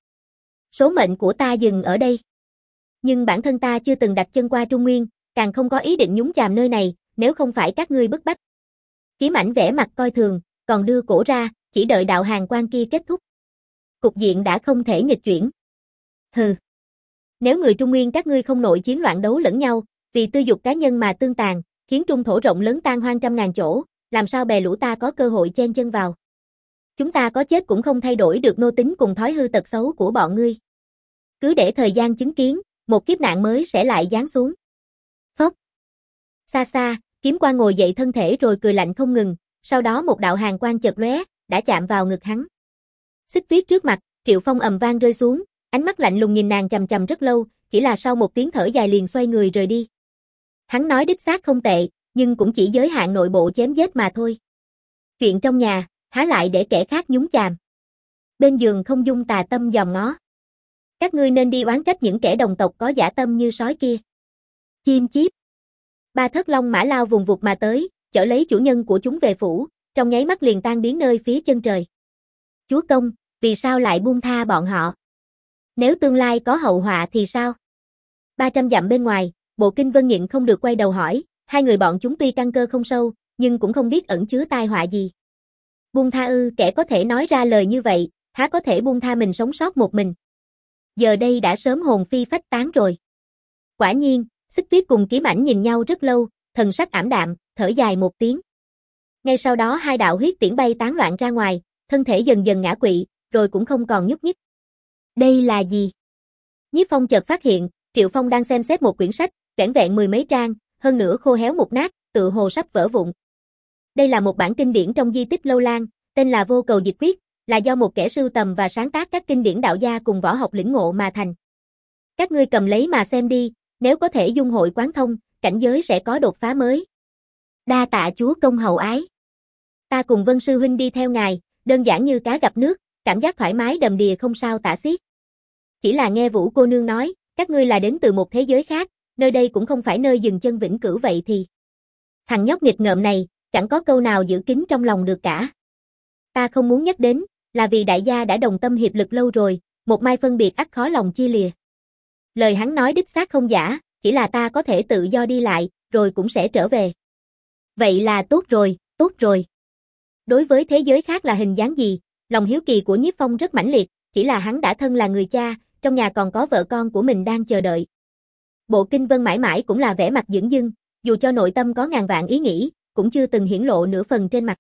[SPEAKER 1] Số mệnh của ta dừng ở đây. Nhưng bản thân ta chưa từng đặt chân qua Trung Nguyên, càng không có ý định nhúng chàm nơi này, nếu không phải các ngươi bức bách. Kiếm ảnh vẻ mặt coi thường, còn đưa cổ ra, chỉ đợi đạo hàn quan kia kết thúc. Cục diện đã không thể nghịch chuyển. Hừ. Nếu người Trung Nguyên các ngươi không nội chiến loạn đấu lẫn nhau, vì tư dục cá nhân mà tương tàn, khiến trung thổ rộng lớn tan hoang trăm ngàn chỗ, làm sao bè lũ ta có cơ hội chen chân vào. Chúng ta có chết cũng không thay đổi được nô tính cùng thói hư tật xấu của bọn ngươi. Cứ để thời gian chứng kiến, một kiếp nạn mới sẽ lại giáng xuống. Phốc. Xa xa, kiếm quang ngồi dậy thân thể rồi cười lạnh không ngừng, sau đó một đạo hàn quang chợt lóe, đã chạm vào ngực hắn. Xích Tuyết trước mặt, Triệu Phong ầm vang rơi xuống, ánh mắt lạnh lùng nhìn nàng chằm chằm rất lâu, chỉ là sau một tiếng thở dài liền xoay người rời đi. Hắn nói đích xác không tệ, nhưng cũng chỉ giới hạn nội bộ chém giết mà thôi. Chuyện trong nhà, há lại để kẻ khác nhúng chàm. Bên giường không dung tà tâm dòm ngó. Các ngươi nên đi oán trách những kẻ đồng tộc có dã tâm như sói kia. Chim chíp. Ba thất long mã lao vùng vụt mà tới, chở lấy chủ nhân của chúng về phủ, trong nháy mắt liền tan biến nơi phía chân trời. Chúa công, vì sao lại buông tha bọn họ? Nếu tương lai có hậu họa thì sao? ba trăm dặm bên ngoài, Bộ Kinh Vân nhịn không được quay đầu hỏi, hai người bọn chúng tuy căn cơ không sâu, nhưng cũng không biết ẩn chứa tai họa gì. Buông tha ư? Kẻ có thể nói ra lời như vậy, há có thể buông tha mình sống sót một mình? Giờ đây đã sớm hồn phi phách tán rồi. Quả nhiên, Xích Tuyết cùng kiếm ảnh nhìn nhau rất lâu, thần sắc ảm đạm, thở dài một tiếng. Ngay sau đó hai đạo huyết tiễn bay tán loạn ra ngoài, thân thể dần dần ngã quỵ, rồi cũng không còn nhúc nhích. Đây là gì? Nhiếp Phong chợt phát hiện, Triệu Phong đang xem xét một quyển sách, vẻn vẹn mười mấy trang, hơn nữa khô héo mục nát, tự hồ sắp vỡ vụn. Đây là một bản kinh điển trong di tích Lâu Lan, tên là Vô Cầu Dịch Quyết, là do một kẻ sưu tầm và sáng tác các kinh điển đạo gia cùng võ học lĩnh ngộ mà thành. Các ngươi cầm lấy mà xem đi, nếu có thể dung hội quán thông, cảnh giới sẽ có đột phá mới. Đa tạ chúa công hậu ái. Ta cùng Vân sư huynh đi theo ngài, đơn giản như cá gặp nước, cảm giác thoải mái đầm đìa không sao tả xiết. Chỉ là nghe Vũ cô nương nói, các ngươi là đến từ một thế giới khác, nơi đây cũng không phải nơi dừng chân vĩnh cửu vậy thì. Thằng nhóc nghịch ngợm này, chẳng có câu nào giữ kín trong lòng được cả. Ta không muốn nhắc đến, là vì đại gia đã đồng tâm hiệp lực lâu rồi, một mai phân biệt ắt khó lòng chia lìa. Lời hắn nói đích xác không giả, chỉ là ta có thể tự do đi lại, rồi cũng sẽ trở về. Vậy là tốt rồi, tốt rồi. Đối với thế giới khác là hình dáng gì, lòng hiếu kỳ của Nhiếp Phong rất mãnh liệt, chỉ là hắn đã thân là người cha, trong nhà còn có vợ con của mình đang chờ đợi. Bộ Kinh Vân mãi mãi cũng là vẻ mặt dửng dưng, dù cho nội tâm có ngàn vạn ý nghĩ, cũng chưa từng hiển lộ nửa phần trên mặt.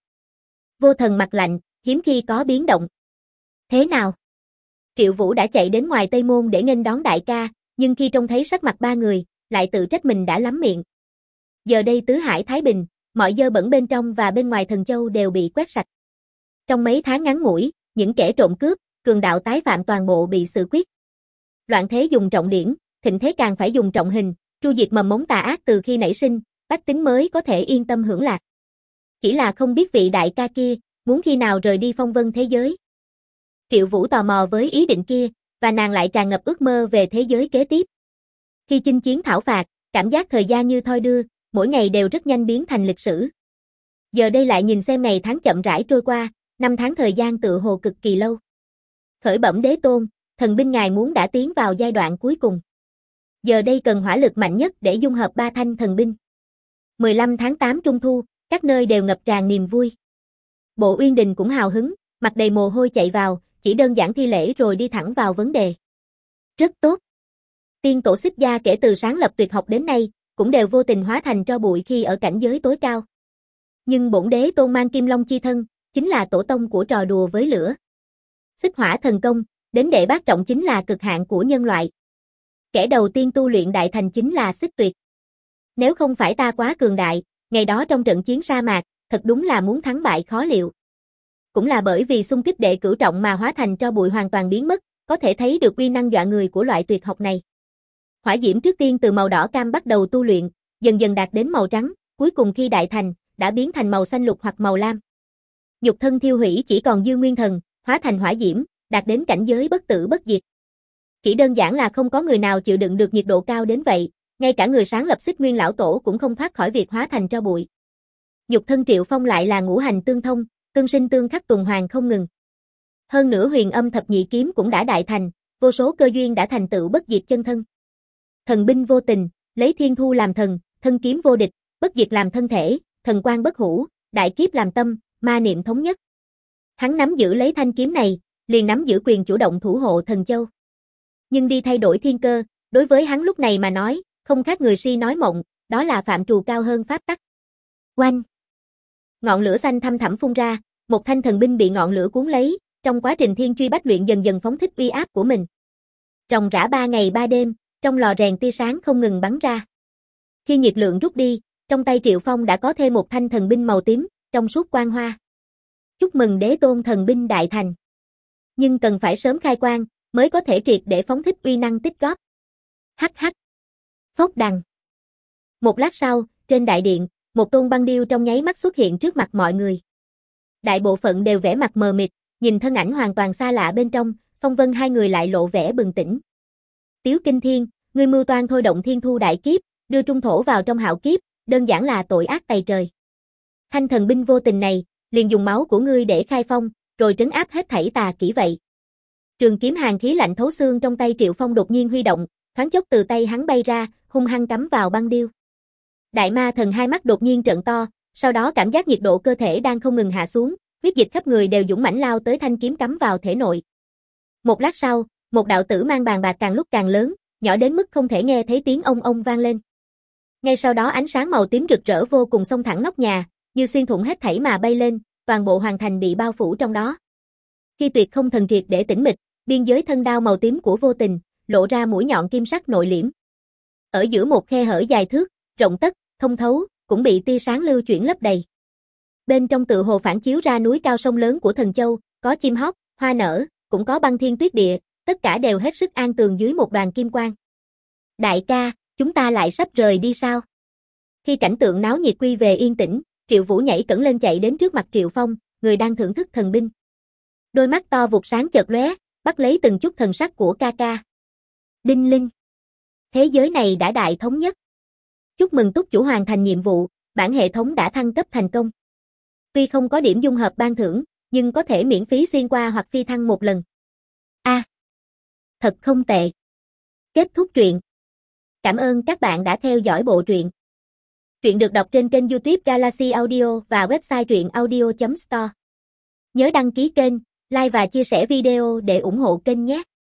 [SPEAKER 1] Vô Thần mặt lạnh, hiếm khi có biến động. Thế nào? Triệu Vũ đã chạy đến ngoài Tây Môn để nghênh đón đại ca, nhưng khi trông thấy sắc mặt ba người, lại tự trách mình đã lắm miệng. Giờ đây tứ hải thái bình, mọi dơ bẩn bên trong và bên ngoài Thần Châu đều bị quét sạch. Trong mấy tháng ngắn ngủi, những kẻ trộm cướp, cường đạo tái phạm toàn bộ bị xử quyết. Loạn thế dùng trọng điển, thịnh thế càng phải dùng trọng hình, tru diệt mầm mống tà ác từ khi nảy sinh, bách tính mới có thể yên tâm hưởng lạc. Chỉ là không biết vị đại ca kia, muốn khi nào rời đi phong vân thế giới. Triệu Vũ tò mò với ý định kia, và nàng lại tràn ngập ước mơ về thế giới kế tiếp. Khi chinh chiến thảo phạt, cảm giác thời gian như thoi đưa, mỗi ngày đều rất nhanh biến thành lịch sử. Giờ đây lại nhìn xem ngày tháng chậm rãi trôi qua, năm tháng thời gian tự hồ cực kỳ lâu. Khởi bẩm đế tôn, thần binh ngài muốn đã tiến vào giai đoạn cuối cùng. Giờ đây cần hỏa lực mạnh nhất để dung hợp ba thanh thần binh. mười lăm tháng tám Trung Thu, các nơi đều ngập tràn niềm vui. Bộ Uyên Đình cũng hào hứng, mặt đầy mồ hôi chạy vào, chỉ đơn giản thi lễ rồi đi thẳng vào vấn đề. Rất tốt. Tiên tổ Xích Gia kể từ sáng lập tuyệt học đến nay, cũng đều vô tình hóa thành tro bụi khi ở cảnh giới tối cao. Nhưng bổn đế tôn mang Kim Long chi thân, chính là tổ tông của trò đùa với lửa. Xích hỏa thần công, đến đệ bát trọng chính là cực hạn của nhân loại. Kẻ đầu tiên tu luyện đại thành chính là Xích Tuyệt. Nếu không phải ta quá cường đại, ngày đó trong trận chiến sa mạc, thật đúng là muốn thắng bại khó liệu. Cũng là bởi vì xung kích đệ cửu trọng mà hóa thành tro bụi hoàn toàn biến mất, có thể thấy được uy năng dọa người của loại tuyệt học này. Hỏa diễm trước tiên từ màu đỏ cam bắt đầu tu luyện, dần dần đạt đến màu trắng, cuối cùng khi đại thành, đã biến thành màu xanh lục hoặc màu lam. Nhục thân thiêu hủy chỉ còn dư nguyên thần, hóa thành hỏa diễm, đạt đến cảnh giới bất tử bất diệt. Chỉ đơn giản là không có người nào chịu đựng được nhiệt độ cao đến vậy, ngay cả người sáng lập Xích Nguyên lão tổ cũng không thoát khỏi việc hóa thành tro bụi. Nhục thân Triệu Phong lại là ngũ hành tương thông, tương sinh tương khắc tuần hoàn không ngừng. Hơn nữa Huyền Âm thập nhị kiếm cũng đã đại thành, vô số cơ duyên đã thành tựu bất diệt chân thân. Thần binh vô tình, lấy thiên thu làm thần, thân kiếm vô địch, bất diệt làm thân thể, thần quang bất hủ, đại kiếp làm tâm, ma niệm thống nhất. Hắn nắm giữ lấy thanh kiếm này, liền nắm giữ quyền chủ động thủ hộ Thần Châu. Nhưng đi thay đổi thiên cơ, đối với hắn lúc này mà nói, không khác người si nói mộng, đó là phạm trù cao hơn pháp tắc. Oanh! Ngọn lửa xanh thăm thẳm phun ra, một thanh thần binh bị ngọn lửa cuốn lấy, trong quá trình thiên truy bách luyện dần dần phóng thích uy áp của mình. Ròng rã ba ngày ba đêm, trong lò rèn tia sáng không ngừng bắn ra. Khi nhiệt lượng rút đi, trong tay Triệu Phong đã có thêm một thanh thần binh màu tím, trong suốt quang hoa. Chúc mừng đế tôn thần binh đại thành. Nhưng cần phải sớm khai quang, mới có thể triệt để phóng thích uy năng tích góp. Hắc hắc. Phốc đằng. Một lát sau, trên đại điện, một tôn băng điêu trong nháy mắt xuất hiện trước mặt mọi người. Đại bộ phận đều vẻ mặt mờ mịt, nhìn thân ảnh hoàn toàn xa lạ bên trong, Phong Vân hai người lại lộ vẻ bừng tỉnh. Tiếu Kinh Thiên, ngươi mưu toan thôi động thiên thu đại kiếp, đưa trung thổ vào trong hạo kiếp, đơn giản là tội ác tày trời. Thanh thần binh vô tình này, liền dùng máu của ngươi để khai phong, rồi trấn áp hết thảy tà kỹ vậy. Trường kiếm hàn khí lạnh thấu xương trong tay Triệu Phong đột nhiên huy động, thoáng chốc từ tay hắn bay ra, hung hăng cắm vào băng điêu. Đại ma thần hai mắt đột nhiên trợn to, sau đó cảm giác nhiệt độ cơ thể đang không ngừng hạ xuống, huyết dịch khắp người đều dũng mãnh lao tới thanh kiếm cắm vào thể nội. Một lát sau, một đạo tử mang bàn bạc càng lúc càng lớn, nhỏ đến mức không thể nghe thấy tiếng ông ông vang lên. Ngay sau đó ánh sáng màu tím rực rỡ vô cùng xông thẳng nóc nhà, như xuyên thủng hết thảy mà bay lên, toàn bộ hoàng thành bị bao phủ trong đó. Khi tuyệt không thần triệt để tĩnh mịch, biên giới thân đao màu tím của vô tình, lộ ra mũi nhọn kim sắc nội liễm. Ở giữa một khe hở dài thước, rộng tấc, thông thấu, cũng bị tia sáng lưu chuyển lấp đầy. Bên trong tự hồ phản chiếu ra núi cao sông lớn của Thần Châu, có chim hót, hoa nở, cũng có băng thiên tuyết địa, tất cả đều hết sức an tường dưới một đoàn kim quang. Đại ca, chúng ta lại sắp rời đi sao? Khi cảnh tượng náo nhiệt quy về yên tĩnh, Triệu Vũ nhảy cẫng lên chạy đến trước mặt Triệu Phong, người đang thưởng thức thần binh. Đôi mắt to vụt sáng chợt lóe, bắt lấy từng chút thần sắc của ca ca. Đinh linh. Thế giới này đã đại thống nhất. Chúc mừng túc chủ hoàn thành nhiệm vụ, bản hệ thống đã thăng cấp thành công. Tuy không có điểm dung hợp ban thưởng, nhưng có thể miễn phí xuyên qua hoặc phi thăng một lần. A. Thật không tệ. Kết thúc truyện. Cảm ơn các bạn đã theo dõi bộ truyện. Truyện được đọc trên kênh YouTube Galaxy Audio và website truyện audio chấm store. Nhớ đăng ký kênh, like và chia sẻ video để ủng hộ kênh nhé.